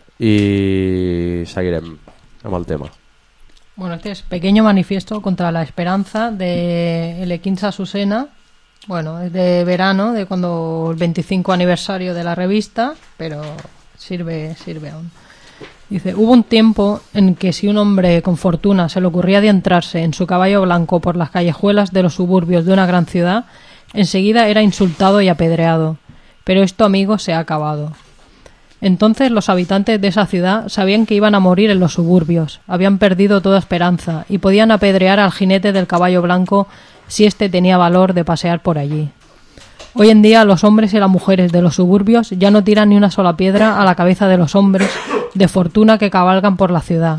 i seguirem amb el tema. Bueno, este es Pequeño Manifiesto contra la Esperanza de Elequinza Susena. Bueno, es de verano, de cuando el veinticinco aniversario de la revista, pero sirve, sirve aún. Dice, hubo un tiempo en que si un hombre con fortuna se le ocurría adentrarse en su caballo blanco por las callejuelas de los suburbios de una gran ciudad, enseguida era insultado y apedreado. Pero esto, amigos, se ha acabado. Entonces los habitantes de esa ciudad sabían que iban a morir en los suburbios, habían perdido toda esperanza y podían apedrear al jinete del caballo blanco si éste tenía valor de pasear por allí. Hoy en día los hombres y las mujeres de los suburbios ya no tiran ni una sola piedra a la cabeza de los hombres de fortuna que cabalgan por la ciudad.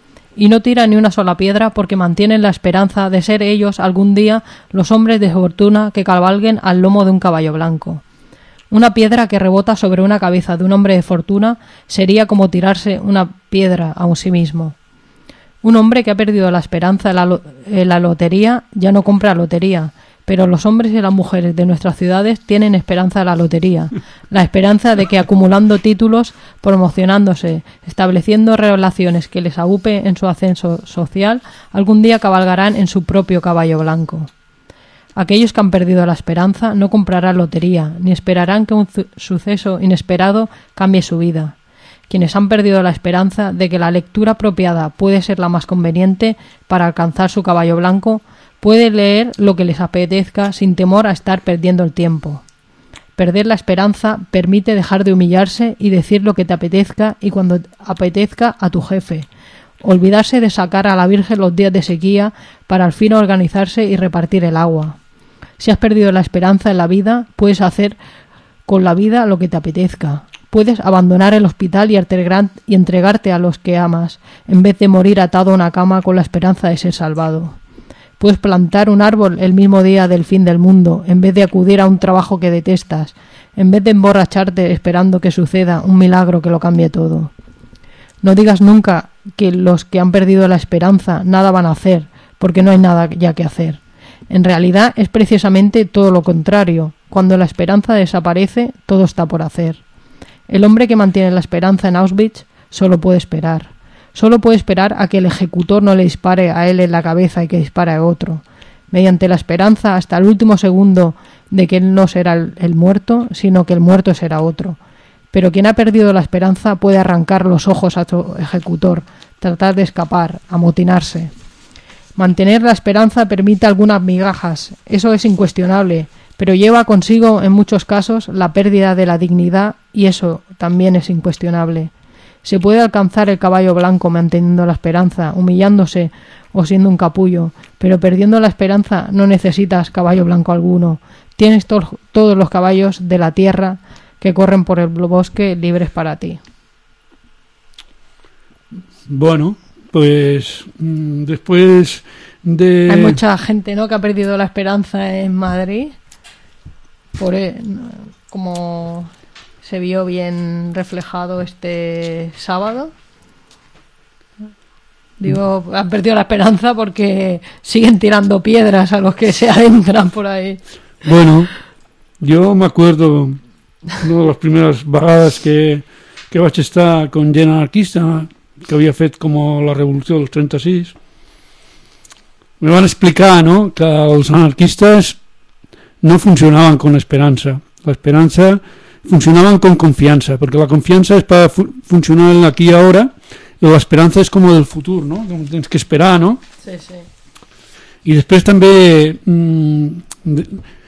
Y no tiran ni una sola piedra porque mantienen la esperanza de ser ellos algún día los hombres de fortuna que cabalguen al lomo de un caballo blanco. Una piedra que rebota sobre una cabeza de un hombre de fortuna sería como tirarse una piedra a sí mismo. Un hombre que ha perdido la esperanza en la, lo- en la lotería ya no compra lotería, pero los hombres y las mujeres de nuestras ciudades tienen esperanza en la lotería, la esperanza de que acumulando títulos, promocionándose, estableciendo relaciones que les aúpe en su ascenso social, algún día cabalgarán en su propio caballo blanco. Aquellos que han perdido la esperanza no comprarán lotería, ni esperarán que un su- suceso inesperado cambie su vida. Quienes han perdido la esperanza de que la lectura apropiada puede ser la más conveniente para alcanzar su caballo blanco, pueden leer lo que les apetezca sin temor a estar perdiendo el tiempo. Perder la esperanza permite dejar de humillarse y decir lo que te apetezca y cuando apetezca a tu jefe. Olvidarse de sacar a la Virgen los días de sequía para al fin organizarse y repartir el agua. Si has perdido la esperanza en la vida, puedes hacer con la vida lo que te apetezca. Puedes abandonar el hospital y entregar- y entregarte a los que amas, en vez de morir atado a una cama con la esperanza de ser salvado. Puedes plantar un árbol el mismo día del fin del mundo, en vez de acudir a un trabajo que detestas, en vez de emborracharte esperando que suceda un milagro que lo cambie todo. No digas nunca que los que han perdido la esperanza nada van a hacer, porque no hay nada ya que hacer. En realidad es precisamente todo lo contrario. Cuando la esperanza desaparece, todo está por hacer. El hombre que mantiene la esperanza en Auschwitz solo puede esperar. Solo puede esperar a que el ejecutor no le dispare a él en la cabeza y que dispare a otro. Mediante la esperanza hasta el último segundo de que él no será el, el muerto, sino que el muerto será otro. Pero quien ha perdido la esperanza puede arrancar los ojos a su ejecutor, tratar de escapar, amotinarse. Mantener la esperanza permite algunas migajas, eso es incuestionable, pero lleva consigo en muchos casos la pérdida de la dignidad y eso también es incuestionable. Se puede alcanzar el caballo blanco manteniendo la esperanza, humillándose o siendo un capullo, pero perdiendo la esperanza no necesitas caballo blanco alguno. Tienes to- todos los caballos de la tierra que corren por el bosque libres para ti. Bueno, pues mm, después de... Hay mucha gente, ¿no?, que ha perdido la esperanza en Madrid, por e- como se vio bien reflejado este sábado. Digo, han perdido la esperanza porque siguen tirando piedras a los que se adentran por ahí. Bueno, yo me acuerdo una de las primeras vegades que, que vaig estar con gent anarquista que havia fet com la revolució del trenta-sis. Me van explicar, ¿no?, que els anarquistes no funcionaven con esperanza. La esperanza funcionaban con confianza, porque la confianza es para fu- funcionar en el aquí y ahora, y la esperanza es como del futuro, ¿no? Como tienes que esperar, ¿no? Sí, sí. I després també mm,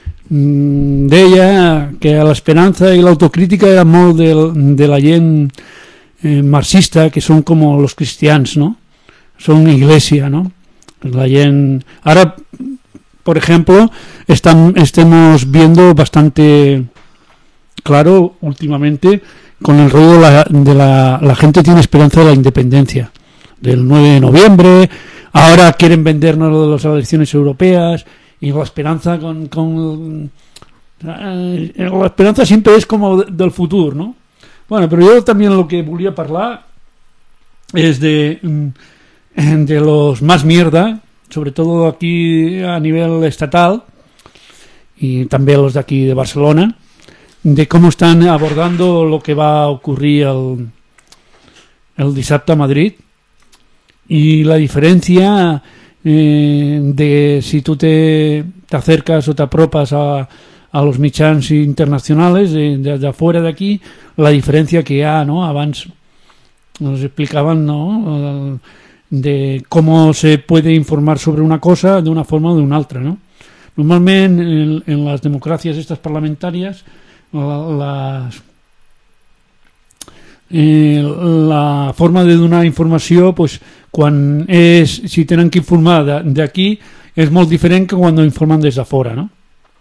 deia que l'esperança i l'autocrítica era molt de, de la gent eh, marxista, que són com los cristians, ¿no? Son iglesia, ¿no? La gente... Ahora, por ejemplo, están, estamos viendo bastante claro últimamente con el rollo de, la, de la, la gente tiene esperanza de la independencia del nueve de noviembre, ahora quieren vendernos lo de las elecciones europeas y la esperanza con, con eh, la esperanza siempre es como de, del futuro, ¿no? Bueno, pero yo también lo que volía hablar es de... de los más mierda, sobre todo aquí a nivel estatal y también los de aquí de Barcelona, de cómo están abordando lo que va a ocurrir el, el dissabte a Madrid y la diferencia eh, de si tú te, te acercas o te apropas a, a los mitjans internacionales de, de, de afuera de aquí, la diferencia que hi ha, ¿no? Abans nos explicaban, ¿no? El, de cómo se puede informar sobre una cosa de una forma o de una altra, ¿no? Normalment en, en las democràcies estas parlamentàries la, eh, la forma de donar informació, pues, quan és, si tenen que informar d'aquí és molt diferent que quan informan des de fora, ¿no?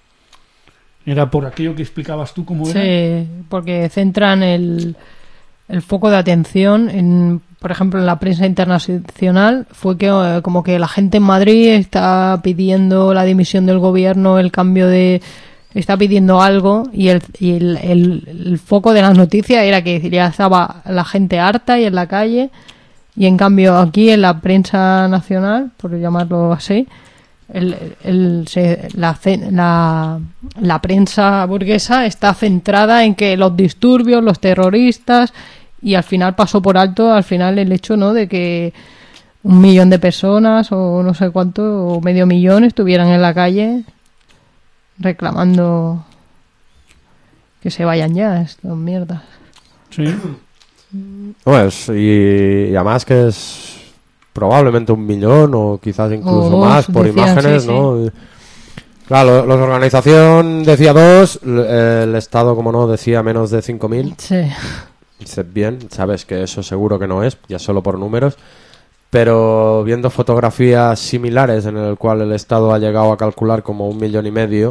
Era por aquello que explicabas tú cómo era. Sí, porque centran el, el foco de atención en, por ejemplo, en la prensa internacional fue que eh, como que la gente en Madrid está pidiendo la dimisión del gobierno, el cambio de... está pidiendo algo y el, y el, el, el foco de las noticias era que ya estaba la gente harta y en la calle, y en cambio aquí en la prensa nacional, por llamarlo así, el, el, se, la, la, la prensa burguesa está centrada en que los disturbios, los terroristas... y al final pasó por alto al final el hecho, ¿no?, de que un millón de personas o no sé cuánto o medio millón estuvieran en la calle reclamando que se vayan ya estos mierdas. Sí. Pues, y, y además que es probablemente un millón o quizás incluso oh, más por decían, imágenes, sí, ¿no? sí. Claro, la organización decía dos, el Estado, como no, decía menos de cinco mil. Sí. Dices bien, sabes que eso seguro que no es, ya solo por números, pero viendo fotografías similares en el cual el Estado ha llegado a calcular como un millón y medio,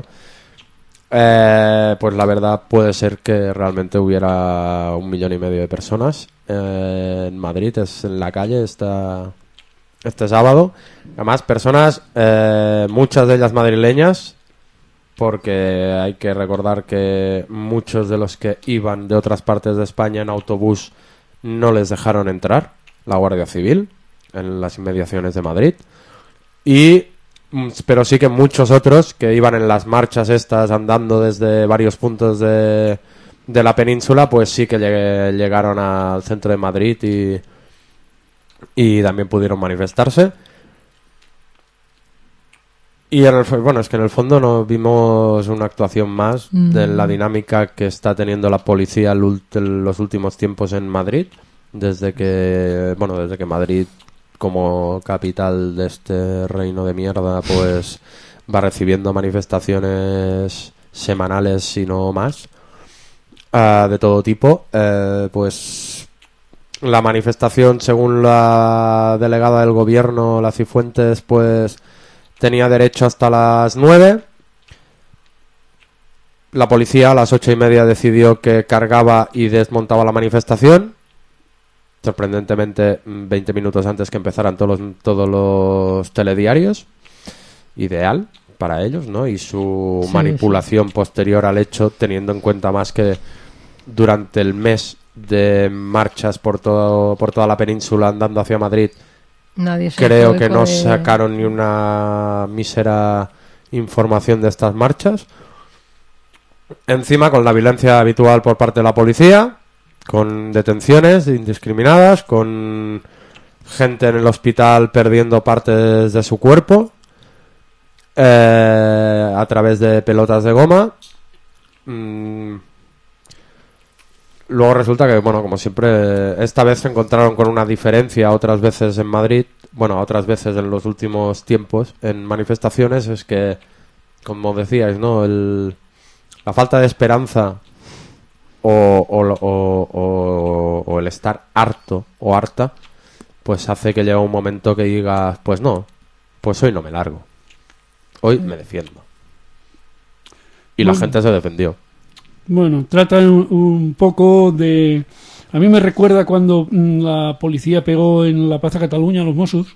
eh, pues la verdad puede ser que realmente hubiera un millón y medio de personas eh, en Madrid, es en la calle esta, este sábado. Además, personas, eh, muchas de ellas madrileñas, porque hay que recordar que muchos de los que iban de otras partes de España en autobús no les dejaron entrar, la Guardia Civil, en las inmediaciones de Madrid. Y pero sí que muchos otros que iban en las marchas estas andando desde varios puntos de, de la península, pues sí que llegué, llegaron al centro de Madrid y, y también pudieron manifestarse. Y en el, bueno, es que en el fondo nos vimos una actuación más mm. de la dinámica que está teniendo la policía en los últimos tiempos en Madrid, desde que, bueno, desde que Madrid, como capital de este reino de mierda, pues va recibiendo manifestaciones semanales, si no más, uh, de todo tipo. Uh, pues la manifestación, según la delegada del gobierno, la Cifuentes, pues tenía derecho hasta las nueve. La policía a las ocho y media decidió que cargaba y desmontaba la manifestación. Sorprendentemente, veinte minutos antes que empezaran todos los, todos los telediarios. Ideal para ellos, ¿no? Y su sí, manipulación sí. posterior al hecho, teniendo en cuenta más que durante el mes de marchas por todo por toda la península andando hacia Madrid, Nadie creo que no de... sacaron ni una mísera información de estas marchas. Encima, con la violencia habitual por parte de la policía, con detenciones indiscriminadas, con gente en el hospital perdiendo partes de su cuerpo eh, a través de pelotas de goma. Mm. Luego resulta que, bueno, como siempre, esta vez se encontraron con una diferencia. Otras veces en Madrid bueno, otras veces en los últimos tiempos en manifestaciones es que, como decíais, ¿no? El, la falta de esperanza o, o, o, o, o el estar harto o harta, pues hace que llegue un momento que digas, pues no, pues hoy no me largo, hoy me defiendo. Y bueno, la gente se defendió. Bueno, trata un, un poco de... A mí me recuerda cuando mm, la policía pegó en la Plaza Cataluña a los Mossos,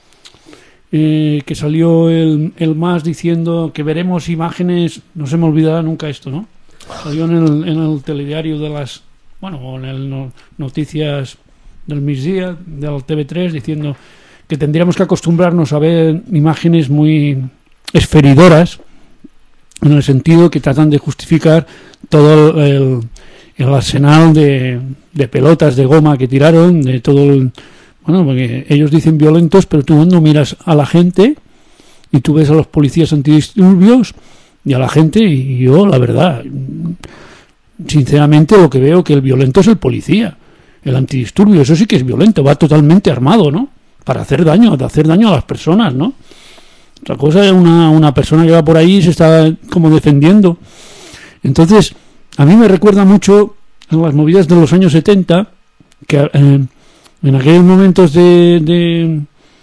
eh, que salió el, el M A S diciendo que veremos imágenes, no se me olvidará nunca esto, ¿no? Salió en el, en el telediario de las... Bueno, en el no, Noticias del Migdia, del T V tres, diciendo que tendríamos que acostumbrarnos a ver imágenes muy esferidoras, en el sentido que tratan de justificar todo el, el arsenal de, de pelotas de goma que tiraron, de todo el... Bueno, porque ellos dicen violentos, pero tú cuando miras a la gente y tú ves a los policías antidisturbios y a la gente, y yo, la verdad, sinceramente lo que veo que el violento es el policía, el antidisturbio, eso sí que es violento, va totalmente armado, ¿no? Para hacer daño, para hacer daño a las personas, ¿no? Otra cosa es una, una persona que va por ahí y se está como defendiendo. Entonces, a mí me recuerda mucho en las movidas de los años setenta, que eh, en aquellos momentos de, de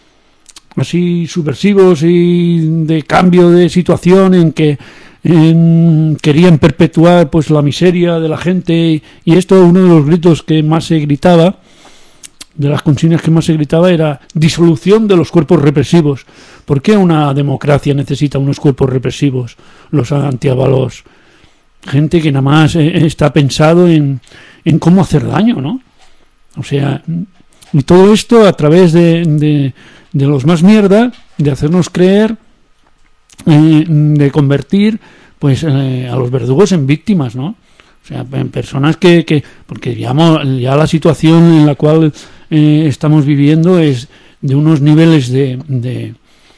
así subversivos y de cambio de situación en que eh, querían perpetuar pues la miseria de la gente, y, y esto, uno de los gritos que más se gritaba, de las consignas que más se gritaba, era disolución de los cuerpos represivos. ¿Por qué una democracia necesita unos cuerpos represivos? Los antiavalos. Gente que nada más está pensado en, en cómo hacer daño, ¿no? O sea, y todo esto a través de, de, de los más mierda, de hacernos creer, eh, de convertir pues eh, a los verdugos en víctimas, ¿no? O sea, en personas que... que porque ya, ya la situación en la cual eh, estamos viviendo es de unos niveles de, de,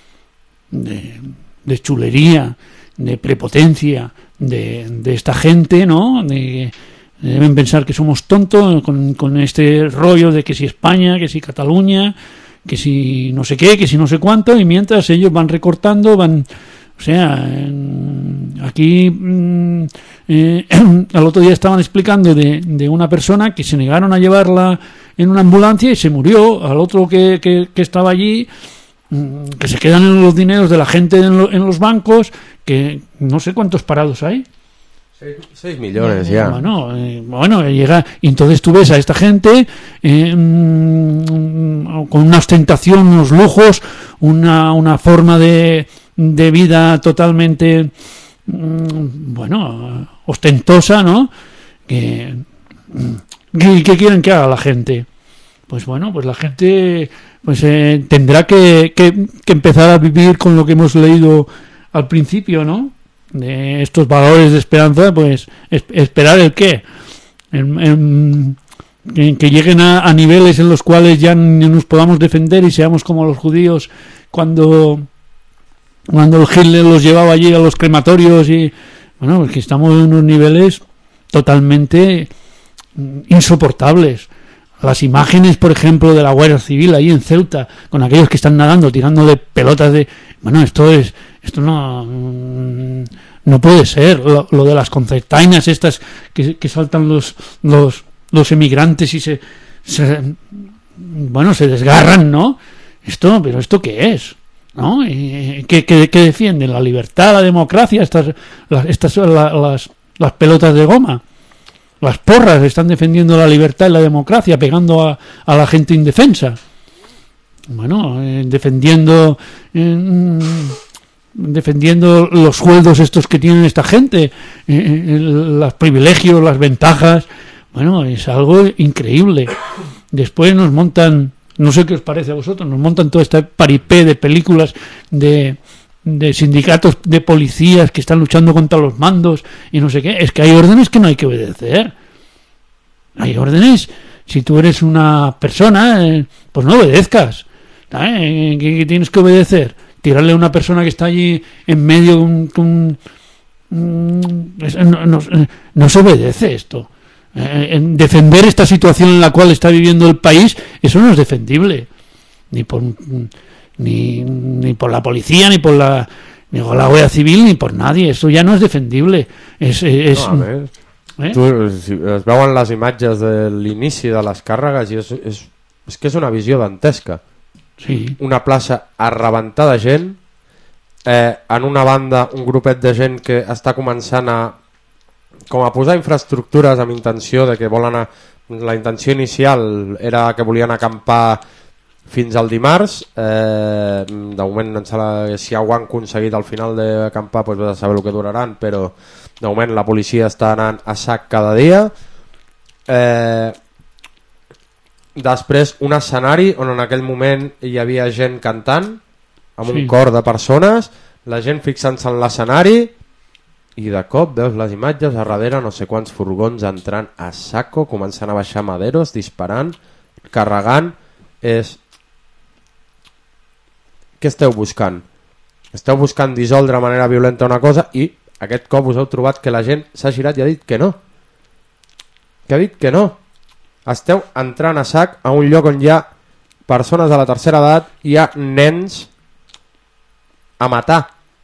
de, de chulería, de prepotencia, de, de esta gente, ¿no? De, deben pensar que somos tontos con, con este rollo de que si España, que si Cataluña, que si no sé qué, que si no sé cuánto, y mientras ellos van recortando, van... O sea, aquí eh, al otro día estaban explicando de, de una persona que se negaron a llevarla en una ambulancia y se murió. Al otro que, que, que estaba allí, que se quedan en los dineros de la gente en, lo, en los bancos, que no sé cuántos parados hay. Seis millones ya. Bueno, eh, bueno, llega, y entonces tú ves a esta gente eh, con una ostentación, unos lujos, una, una forma de, de vida totalmente, bueno, ostentosa, ¿no? Que, ¿qué, qué quieren que haga la gente? Pues bueno, pues la gente pues eh, tendrá que, que, que empezar a vivir con lo que hemos leído al principio, ¿no? De estos valores de esperanza, pues es, esperar el qué, el, el, que, que lleguen a, a niveles en los cuales ya ni nos podamos defender y seamos como los judíos cuando cuando el Hitler los llevaba allí a los crematorios, y bueno, es que estamos en unos niveles totalmente insoportables. Las imágenes, por ejemplo, de la Guardia Civil ahí en Ceuta, con aquellos que están nadando, tirando de pelotas de... Bueno, esto es... Esto no... No puede ser. Lo, lo de las concertainas estas que, que saltan los, los, los emigrantes y se, se... Bueno, se desgarran, ¿no? Esto, pero ¿esto qué es? ¿No? ¿Qué, qué, qué defienden? ¿La libertad, la democracia? Estas, las, estas la, las, las pelotas de goma. Las porras están defendiendo la libertad y la democracia, pegando a, a la gente indefensa. Bueno, eh, defendiendo eh, defendiendo los sueldos estos que tienen esta gente, eh, los privilegios, las ventajas. Bueno, es algo increíble. Después nos montan, no sé qué os parece a vosotros, nos montan todo este paripé de películas de... de sindicatos de policías que están luchando contra los mandos y no sé qué. Es que hay órdenes que no hay que obedecer. Hay órdenes, si tú eres una persona, eh, pues no obedezcas. ¿Eh? ¿Qué, qué tienes que obedecer? Tirarle a una persona que está allí en medio de un... un, un no, no, no se obedece esto. Eh, en defender esta situación en la cual está viviendo el país, eso no es defendible. ni por ni, ni por la policía, ni por la ni por la Guardia Civil, ni por nadie. Eso ya no es defendible. És, és, no, a més, eh? tu, si es veuen les imatges de l'inici de les càrregues i és, és, és que és una visió dantesca. Sí. Una plaça a rebentar de gent, eh, en una banda un grupet de gent que està començant a com a posar infraestructures amb intenció de que volen anar, la intenció inicial era que volien acampar fins al dimarts, eh, de moment em sembla que si ho han aconseguit al final d'acampar doncs vas a saber el que duraran, però de moment la policia està anant a sac cada dia. eh, després un escenari on en aquell moment hi havia gent cantant amb sí. un cor de persones, la gent fixant-se en l'escenari i de cop veus les imatges a darrere no sé quants furgons entrant a saco, començant a baixar maderos, disparant, carregant. És... Què esteu buscant? Esteu buscant dissoldre de manera violenta una cosa i aquest cop us heu trobat que la gent s'ha girat i ha dit que no. Que ha dit que no. Esteu entrant a sac a un lloc on hi ha persones de la tercera edat i hi ha nens a matar.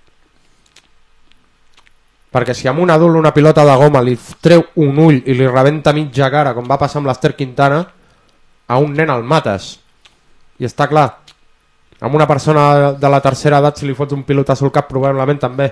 Perquè si amb un adult una pilota de goma li treu un ull i li rebenta mitja cara, com va passar amb l'Ester Quintana, a un nen el mates. I està clar, amb una persona de la tercera edat si li fots un pilotazo al cap probablement també.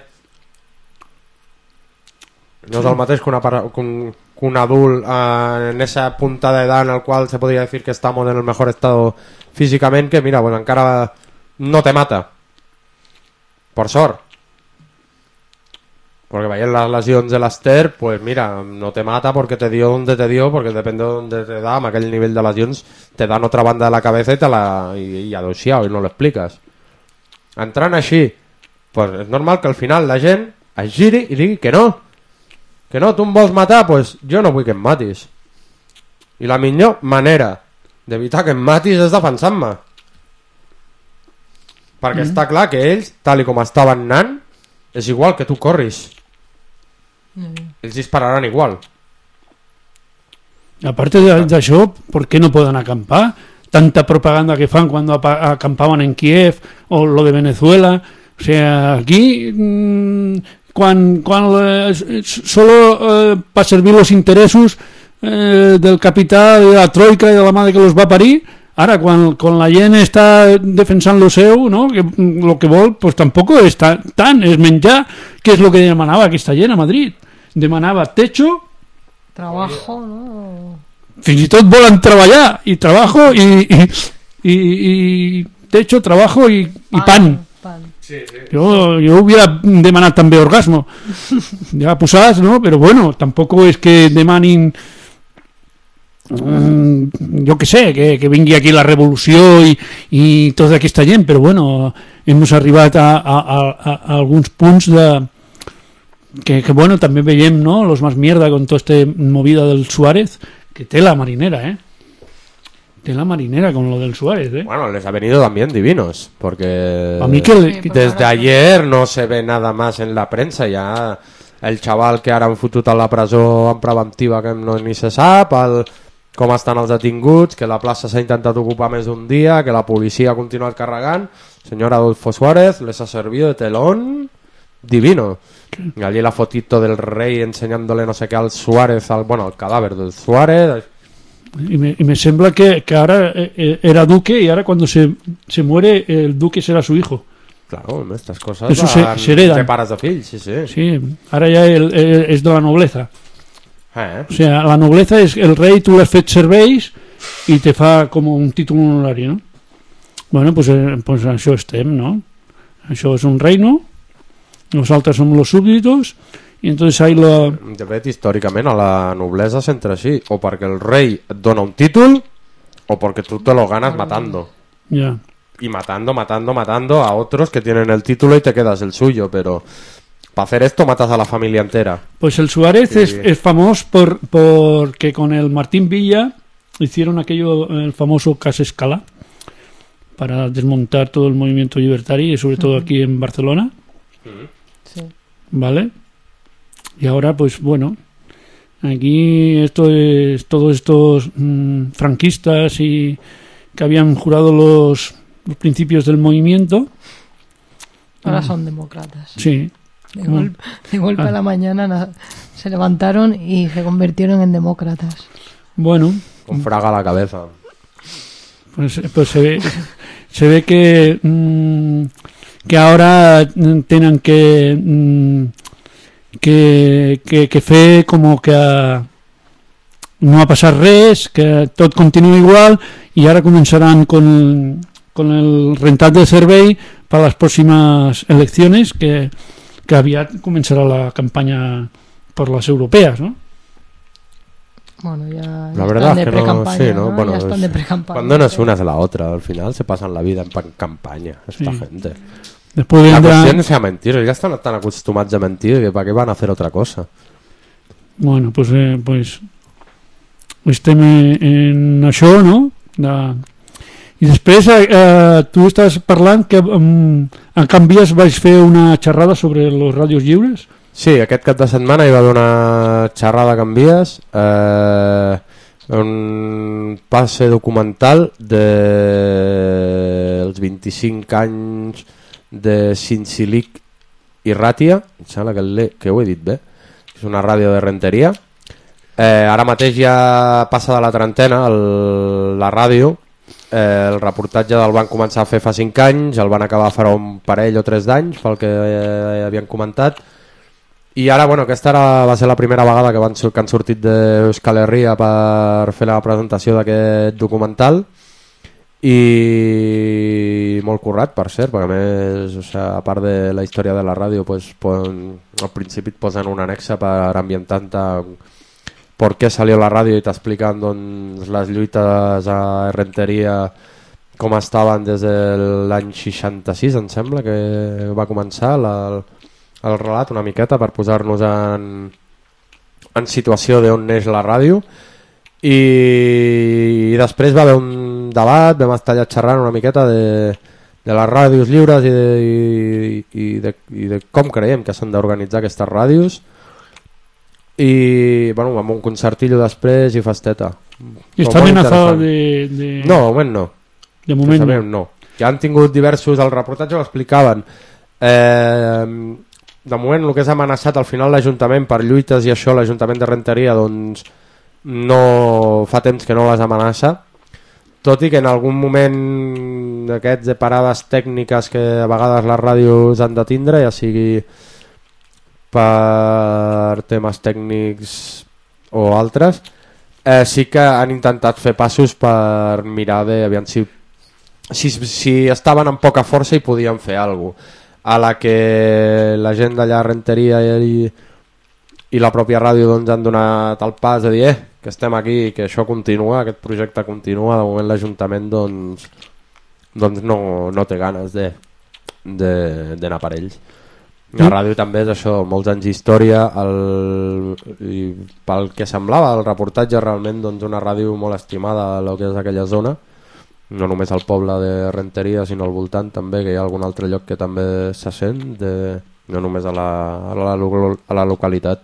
No és el mateix que, una, que, un, que un adult eh, en esa punta de edad en el cual se podría decir que estamos en el mejor estado físicamente, que mira, bueno, encara no te mata. Por sort. Porque veient las lesiones de l'Ester, pues mira, no te mata porque te dio donde te dio, porque depende de donde te da, amb aquell nivell de lesions te dan otra banda de la cabeza y te la y, y adoxiao y no lo explicas. Entrant així, pues és normal que al final la gent es giri i digui que no, que no, tu em vols matar, pues jo no vull que em matis. I la millor manera d'evitar que em matis és defensant-me. Perquè mm. està clar que ells, tal i com estaven anant, és igual que tu corris. Ells dispararan igual. Aparte d'això, ¿por qué no poden acampar? Tanta propaganda que fan cuando acampaban en Kiev o lo de Venezuela. O sea, aquí mmm, quan, quan eh, solo eh, para servir los intereses eh, del capital, de la troika i de la madre que los va parir. Ara, quan, quan la gent està defensant lo seu, no? Que lo que vol, pues tampoco és tan, tan és menjar, que és lo que demanava aquesta gent a Madrid. Demanava techo, trabajo, no? Fins i tot volen treballar, i trabajo, i, i, i, i techo, trabajo i pan. I pan. pan. Sí, sí. Jo, jo hubiera demanat també orgasmo. Ja posats, no? Però bueno, tampoco és que demanin... Mm, jo que sé, que, que vingui aquí la revolució i, i tota aquesta gent, però bueno, hem arribat a, a, a, a alguns punts de que, que bueno, també veiem, no?, los más mierda con toda esta movida del Suárez, que té la marinera, eh té la marinera con lo del Suárez, eh bueno, les ha venido también divinos, porque a mí que le... desde ayer no se ve nada más en la prensa, ya el chaval que ara han fotut a la presó en preventiva que no ni se sap, el com estan els detinguts, que la plaça s'ha intentat ocupar més d'un dia, que la policia ha continuat carregant. Señor Adolfo Suárez les ha servido de telón divino. Y allí la fotito del rey enseñándole no sé qué al Suárez, al, bueno, al cadáver del Suárez. Y me, y me sembla que, que ahora eh, era duque y ahora cuando se, se muere el duque será su hijo. Claro, estas cosas eso se, se heredan. De pares de fills, sí, sí. Sí, ahora ya el, el, es de la nobleza. Eh. O sea, la nobleza es el rei, tu l'has fet serveis i te fa com un títol honorari, no? Bueno, pues, eh, pues això estem, no? Això és un reino, nosaltres som los súbditos i entonces hay la... De fet, històricament a la noblesa s'entra així, o perquè el rei et dona un títol o perquè tu te lo ganas matando. Ya. Y matando, matando, matando a otros que tienen el título y te quedas el suyo, pero... Para hacer esto matas a la familia entera. Pues el Suárez sí. es, es famoso por porque con el Martín Villa hicieron aquello, el famoso Cas Escala, para desmontar todo el movimiento libertario y sobre todo uh-huh. aquí en Barcelona. Uh-huh. Sí. ¿Vale? Y ahora pues bueno, aquí esto es todos estos mmm, franquistas y que habían jurado los los principios del movimiento. Ahora son demócratas. Sí. De, gol, de golpe ah. a la mañana na, se levantaron y se convirtieron en demócratas. Bueno. Con fraga a la cabeza. Pues, pues se ve, se ve que, mmm, que ahora tienen que, mmm, que, que, que fer como que a, no ha passat res, que tot continua igual i ara començaran con, con el rentat de servei per a les pròximes eleccions que, que aviat començarà la campanya per les europees, ¿no? Bueno, ya, la ya verdad están de es que pre-campaña, no, sí, ¿no? ¿no? Bueno, ya están es, de pre-campaña. Cuando no es una es la otra, al final se pasan la vida en campaña esta sí. gente. Después la vendrá... cuestión sea mentir, ya están tan acostumbrados a mentir que para qué van a hacer otra cosa. Bueno, pues, eh, pues estem en això, no? De... I després eh, tu estàs parlant que um, en Canvies vaig fer una xerrada sobre els ràdios lliures. Sí, aquest cap de setmana hi va haver una xerrada a Canvies, eh, un passe documental dels de vint-i-cinc anys de Cincilic i Ràtia, em sembla que, que ho he dit bé, és una ràdio de Renteria. Eh, ara mateix ja passa de la trentena el, la ràdio, eh, el reportatge el van començar a fer fa cinc anys, el van acabar farà un parell o tres d'anys pel que eh, havien comentat, i ara bueno, aquesta ara va ser la primera vegada que, van, que han sortit d'Euskal Herria per fer la presentació d'aquest documental, i molt currat per cert, perquè a més, o sea, a part de la història de la ràdio, pues, poden, al principi et posen un annexa per ambientar-te por qué salió la ràdio i t'expliquen doncs, les lluites a Renteria com estaven des de l'any seixanta-sis, em sembla que va començar la, el relat una miqueta per posar-nos en, en situació d'on neix la ràdio, i, i després va haver un debat, vam estar allà xerrant una miqueta de, de les ràdios lliures i de, i, i de, i de com creiem que s'han d'organitzar aquestes ràdios, i bueno, amb un concertillo després i festeta. I està amenaçada de, de... No, de moment no. De moment no. no. Que han tingut diversos, el reportatge ho explicaven. Eh, de moment el que és amenaçat al final l'Ajuntament per lluites i això, l'Ajuntament de Renteria, doncs no fa temps que no les amenaça, tot i que en algun moment d'aquests de parades tècniques que a vegades les ràdios han de tindre, ja sigui per temes tècnics o altres, eh, sí que han intentat fer passos per mirar de aviam si, si, si estaven amb poca força i podien fer alguna cosa, a la que la gent d'allà a Renteria i, i la pròpia ràdio doncs, han donat el pas de dir eh, que estem aquí, que això continua, aquest projecte continua. De moment l'Ajuntament doncs, doncs no, no té ganes de, de, d'anar per ells. La ràdio també és això, molts anys d'història, el, i pel que semblava el reportatge realment doncs una ràdio molt estimada a lo que és aquella zona, no només al poble de Renteria sinó al voltant també, que hi ha algun altre lloc que també se sent, de, no només a la, a la, a la localitat.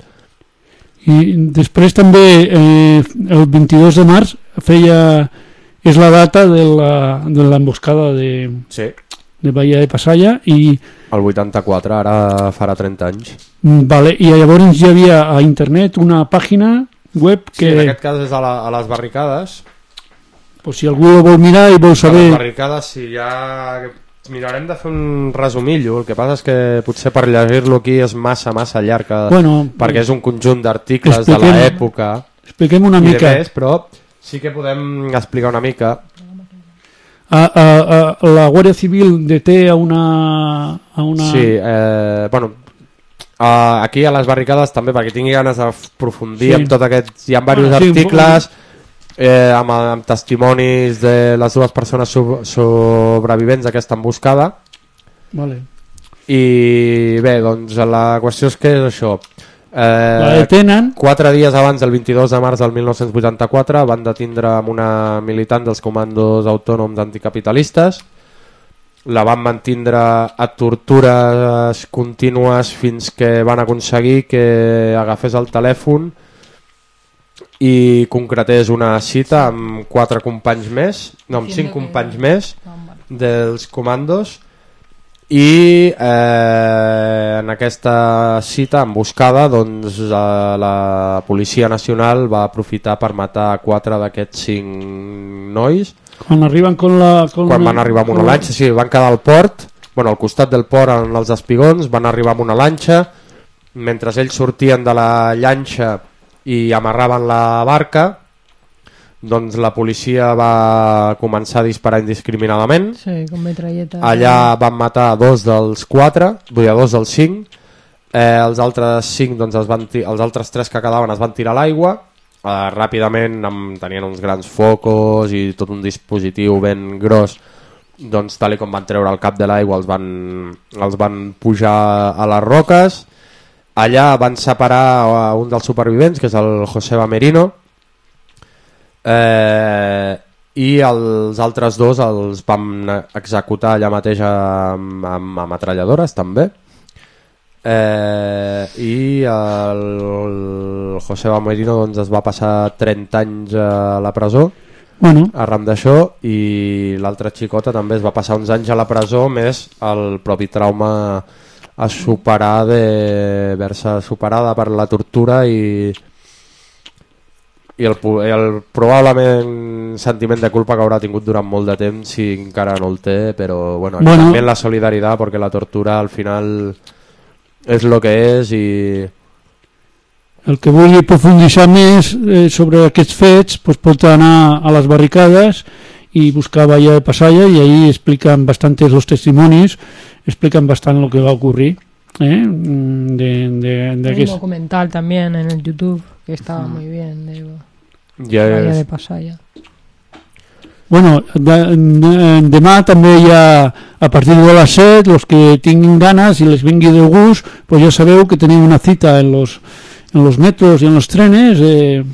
I després també eh, el vint-i-dos de març feia, és la data de la, de l'emboscada de, sí. de Bahia de Passalla, i el vuitanta-quatre, ara farà trenta anys. Vale, i llavors hi havia a internet una pàgina web que... Sí, en aquest cas és a, la, a les barricades. Pues si algú ho vol mirar i vol saber... A les barricades, sí, ja... Mirarem de fer un resumillo, el que passa és que potser per llegir-lo aquí és massa, massa llarg, bueno, perquè és un conjunt d'articles de l'època. Expliquem una mica. Més, però sí que podem explicar una mica. A, a, a la Guàrdia Civil deté a una... A una... Sí, eh, bueno, a, aquí a les barricades també, perquè tingui ganes d'aprofundir sí. en tot aquest... Hi ha diversos ah, sí, articles... Eh, amb, amb testimonis de les dues persones sub, sobrevivents d'aquesta emboscada. Vale. I bé, doncs la qüestió és que és això, eh, la detenen quatre dies abans del vint-i-dos de març del mil nou-cents vuitanta-quatre van detindre amb una militant dels comandos autònoms anticapitalistes, la van mantindre a tortures contínues fins que van aconseguir que agafés el telèfon i concretés una cita amb quatre companys més, no, amb cinc companys més, dels comandos i eh, en aquesta cita emboscada doncs, eh, la Policia Nacional va aprofitar per matar quatre d'aquests cinc nois quan arriben con la, con quan van arribar amb una lanxa, sí, van quedar al port, bueno, al costat del port en els espigons, van arribar amb una lanxa, mentre ells sortien de la llanxa i amarraven la barca, doncs la policia va començar a disparar indiscriminadament. Sí, con metralleta. Allà van matar dos dels quatre, vull dir, dos dels cinc. Eh, els altres cinc, doncs es van els altres tres que quedaven es van tirar a l'aigua. Eh, ràpidament amb, tenien uns grans focos i tot un dispositiu ben gros. Doncs tal com van treure el cap de l'aigua els van, els van pujar a les roques. Allà van separar un dels supervivents, que és el Joseba Merino. Eh, i els altres dos els vam executar allà mateix amb, amb ametralladores també, eh, i el, el Joseba Merino doncs, es va passar trenta anys a la presó, bueno, arran d'això, i l'altra xicota també es va passar uns anys a la presó, més el propi trauma a superar de haver-se superada per la tortura i i el, el probablement sentiment de culpa que haurà tingut durant molt de temps si encara no el té, però bueno, bueno. també la solidaritat, perquè la tortura al final és el que és. I el que vulgui profunditzar més eh, sobre aquests fets pues pot anar a les barricades y buscar Bahía de Pasaya, y ahí explican bastantes los testimonios, explican bastante lo que va a ocurrir. ¿eh? De, de, de Hay que un documental también en el YouTube que estaba mm. muy bien de ja Bahía és... de Pasaya. Bueno, de, de, demà també hi ha, a partir de les set, los que tinguin ganes i les vingui de gust, pues ja sabeu que tenim una cita en los, en los metros y en los trenes, eh,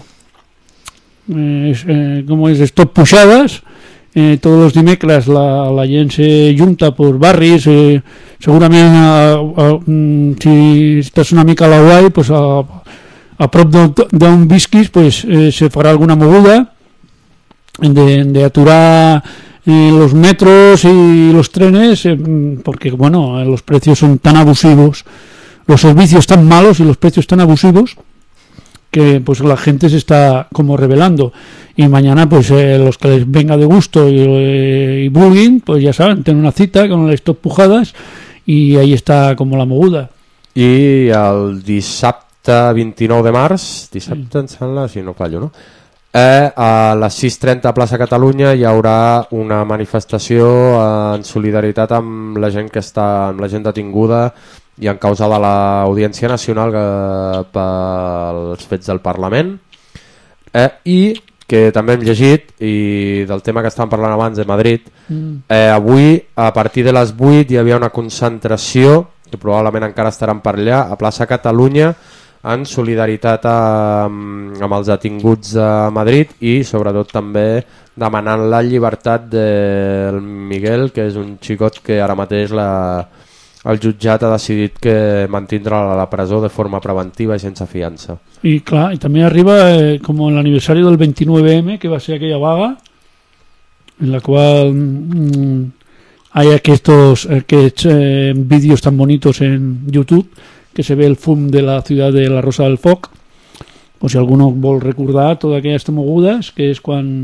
eh, eh, com és, stop pujadas. Eh, tots els dimecres la, la gent se junta per barris, eh, segurament a, a, si estàs una mica a la guai, pues a, a prop d'on visquis pues, eh, se farà alguna moguda de, de aturar eh, los metros y los trenes, eh, porque bueno, los precios son tan abusivos, los servicios tan malos y los precios tan abusivos que pues la gente se está como rebelando, y mañana pues eh, los que les venga de gusto y, eh, y vulguin, pues ya saben, tienen una cita con el stop pujadas y ahí está como la moguda. I el dissabte vint-i-nou de març, dissabte em sembla, si no fallo, no? Eh, a les sis trenta a Plaça Catalunya hi haurà una manifestació en solidaritat amb la gent que està, amb la gent detinguda i en causa de l'Audiència Nacional eh, pels fets del Parlament, eh, i que també hem llegit, i del tema que estàvem parlant abans de Madrid, mm. eh, avui a partir de les vuit hi havia una concentració, que probablement encara estaran per allà, a Plaça Catalunya, en solidaritat amb, amb els detinguts de Madrid, i sobretot també demanant la llibertat del Miguel, que és un xicot que ara mateix la el jutjat ha decidit que mantindrà a la presó de forma preventiva i sense fiança. I clar, i també arriba eh, com l'aniversari del veintinueve eme, que va ser aquella vaga en la qual mmm, hay aquestos, aquests eh, vídeos tan bonitos en YouTube que se ve el fum de la ciudad de la Rosa del Foc, o si alguno vol recordar todas aquellas mogudes, que es quan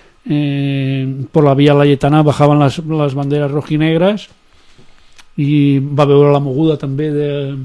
eh, por la vía Layetana bajaban las, las banderas rojinegras, i va veure la moguda també de,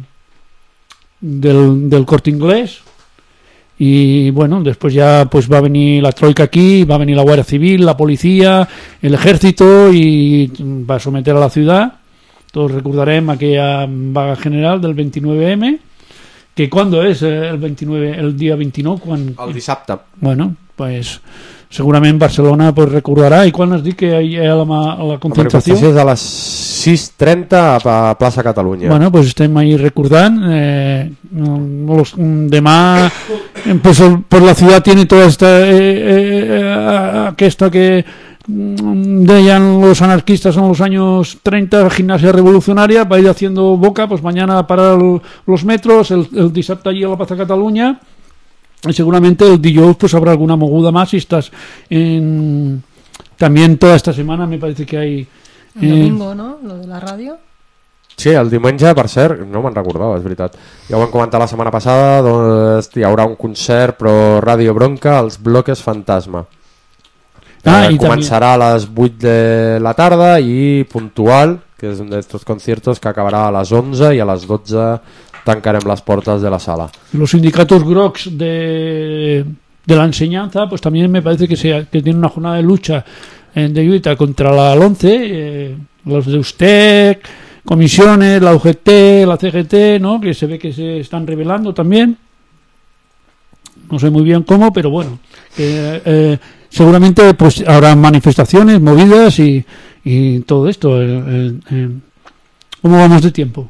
del, del Corte Inglés, y bueno, después ya pues va a venir la troika aquí, va a venir la Guardia Civil, la policía, el ejército, y va a someter a la ciudad. Todos recordarem aquella vaga general del veintinueve eme, que ¿cuándo es el veintinueve? El día veintinueve, quan... El dissabte. Bueno, pues segurament Barcelona pues, recordarà. I quan has dit que hi ha la, la concentració? La manifestació és a les sis trenta a Plaça Catalunya. Bueno, pues estem ahí recordant. Eh, los, demà pues, pues la ciudad tiene toda esta eh, eh, aquesta que deían los anarquistas en los años treinta, gimnasia revolucionaria, va a ir haciendo boca, pues mañana parar los metros, el, el dissabte allí a la Plaza Cataluña, y seguramente el dijous pues habrá alguna moguda más. Si estás en... También toda esta semana me parece que hay El domingo, no? Lo de la ràdio. Sí, el diumenge, per cert, no me'n recordava, és veritat. Ja ho vam comentar la setmana passada, doncs hi haurà un concert pro Ràdio Bronca als Bloques Fantasma. Ah, eh, i començarà a les vuit de la tarda i puntual, que és un d'estos conciertos que acabarà a les onze i a les dotze tancarem les portes de la sala. Los sindicatos grocs de, de la enseñanza, pues también me parece que, sea, que tienen una jornada de lucha eh, de lucha contra la LOMCE, eh, los de USTEC, comisiones, la U G T, la C G T, ¿no? Que se ve que se están rebelando también. No sé muy bien cómo, pero bueno, eh, eh, seguramente pues habrá manifestaciones, movidas y, y todo esto. Eh, eh, eh. ¿Cómo vamos de tiempo?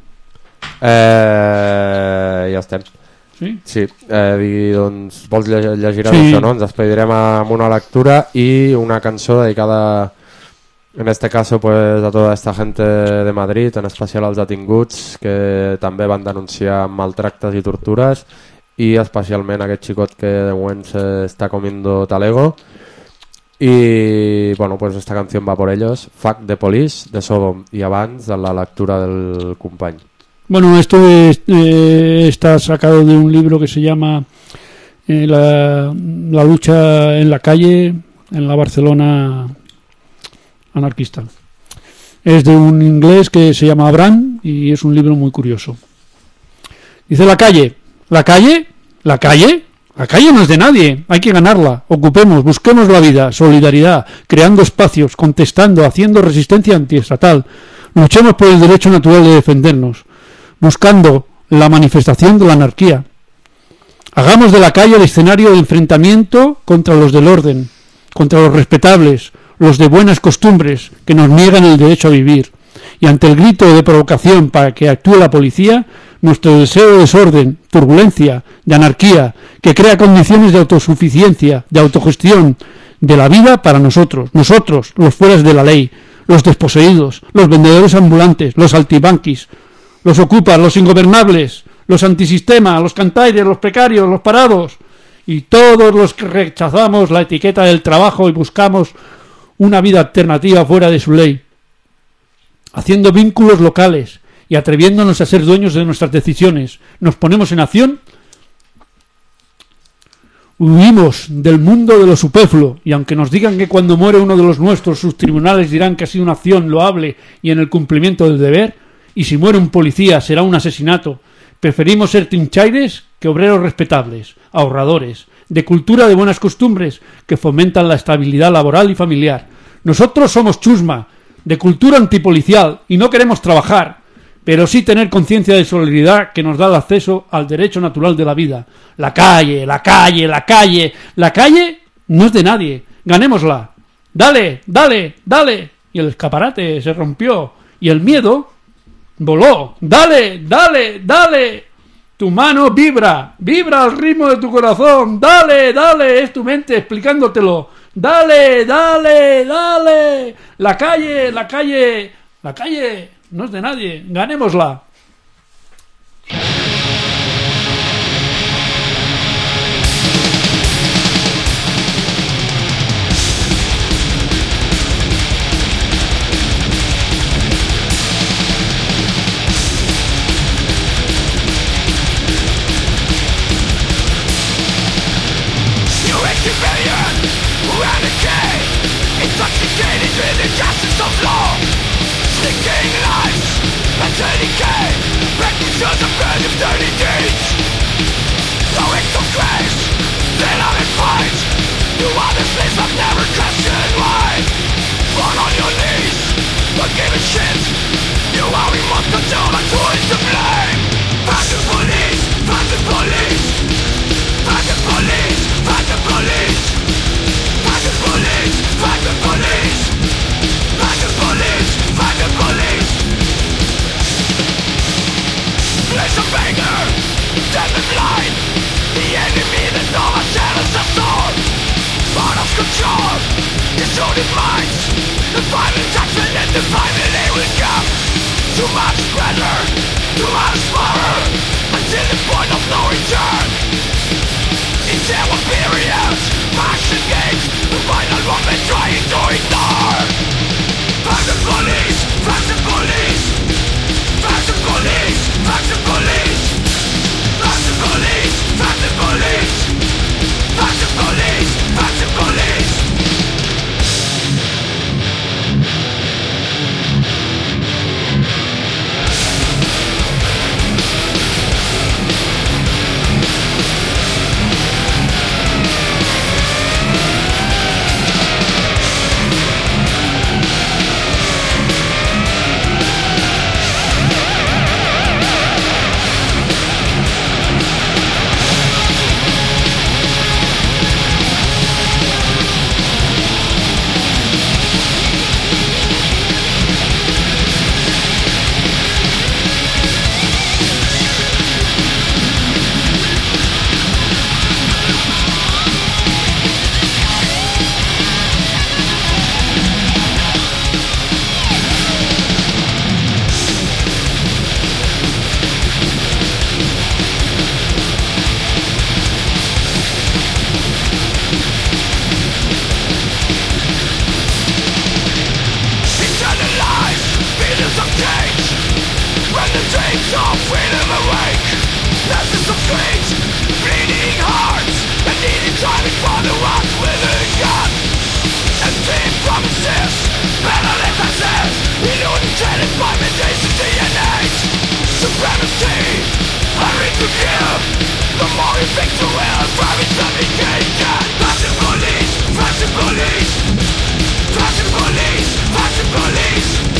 Eh, ja estem. Sí? Sí, eh, i, doncs vols llegir, llegir sí. això, no? Ens despedirem amb una lectura i una cançó dedicada en este caso pues a toda esta gente de Madrid, en especial als detinguts que també van denunciar maltractes i tortures, i especialment aquest xicot que de moment se està comiendo talego. Y bueno, pues esta canción va por ellos, Fuck the Police, de Sodom, y abans de la lectura del company. Bueno, esto es, eh, está sacado de un libro que se llama eh, la, la lucha en la calle en la Barcelona anarquista. Es de un inglés que se llama Abraham y es un libro muy curioso. Dice: la calle, la calle, la calle, la calle no es de nadie, hay que ganarla, ocupemos, busquemos la vida, solidaridad, creando espacios, contestando, haciendo resistencia antiestatal, luchemos por el derecho natural de defendernos, buscando la manifestación de la anarquía. Hagamos de la calle el escenario de enfrentamiento contra los del orden, contra los respetables, los de buenas costumbres que nos niegan el derecho a vivir. Y ante el grito de provocación para que actúe la policía, nuestro deseo de desorden, turbulencia, de anarquía, que crea condiciones de autosuficiencia, de autogestión de la vida para nosotros, nosotros, los fueras de la ley, los desposeídos, los vendedores ambulantes, los altibanquis, los ocupas, los ingobernables, los antisistema, los cantaires, los precarios, los parados, y todos los que rechazamos la etiqueta del trabajo y buscamos una vida alternativa fuera de su ley, haciendo vínculos locales y atreviéndonos a ser dueños de nuestras decisiones, nos ponemos en acción, huimos del mundo de lo superfluo, y aunque nos digan que cuando muere uno de los nuestros sus tribunales dirán que ha sido una acción loable y en el cumplimiento del deber, y si muere un policía será un asesinato, preferimos ser trinchaires que obreros respetables, ahorradores, de cultura de buenas costumbres que fomentan la estabilidad laboral y familiar. Nosotros somos chusma, de cultura antipolicial, y no queremos trabajar, pero sí tener conciencia de solidaridad que nos da el acceso al derecho natural de la vida. La calle, la calle, la calle, la calle no es de nadie, ganémosla. Dale, dale, dale. Y el escaparate se rompió, y el miedo voló. Dale, dale, dale. Tu mano vibra, vibra al ritmo de tu corazón. Dale, dale, es tu mente explicándotelo. Dale, dale, dale. La calle, la calle, la calle no es de nadie. Ganémosla. Intoxicated with the justice of law, sticking lives and decay, practices of burn of dirty deeds. Throwing some grace, then I'm in fight. You are this list of never questioned why. Fall on your knees, don't give a shit. You are remote control, but who is to blame? Fight the police, fight the police, fight the police, fight the police. Fight the police, fight the police. Fight the police, fight the police. Place of anger, death and blind. The enemy that overshadows us all. Out of control, distorted minds. The violent action and the finally will come. Too much pressure, too much power, until the point of no return. It's our period, passion games, the final moment trying to ignore. Fight the police, Fashion police, fashion police, fashion police.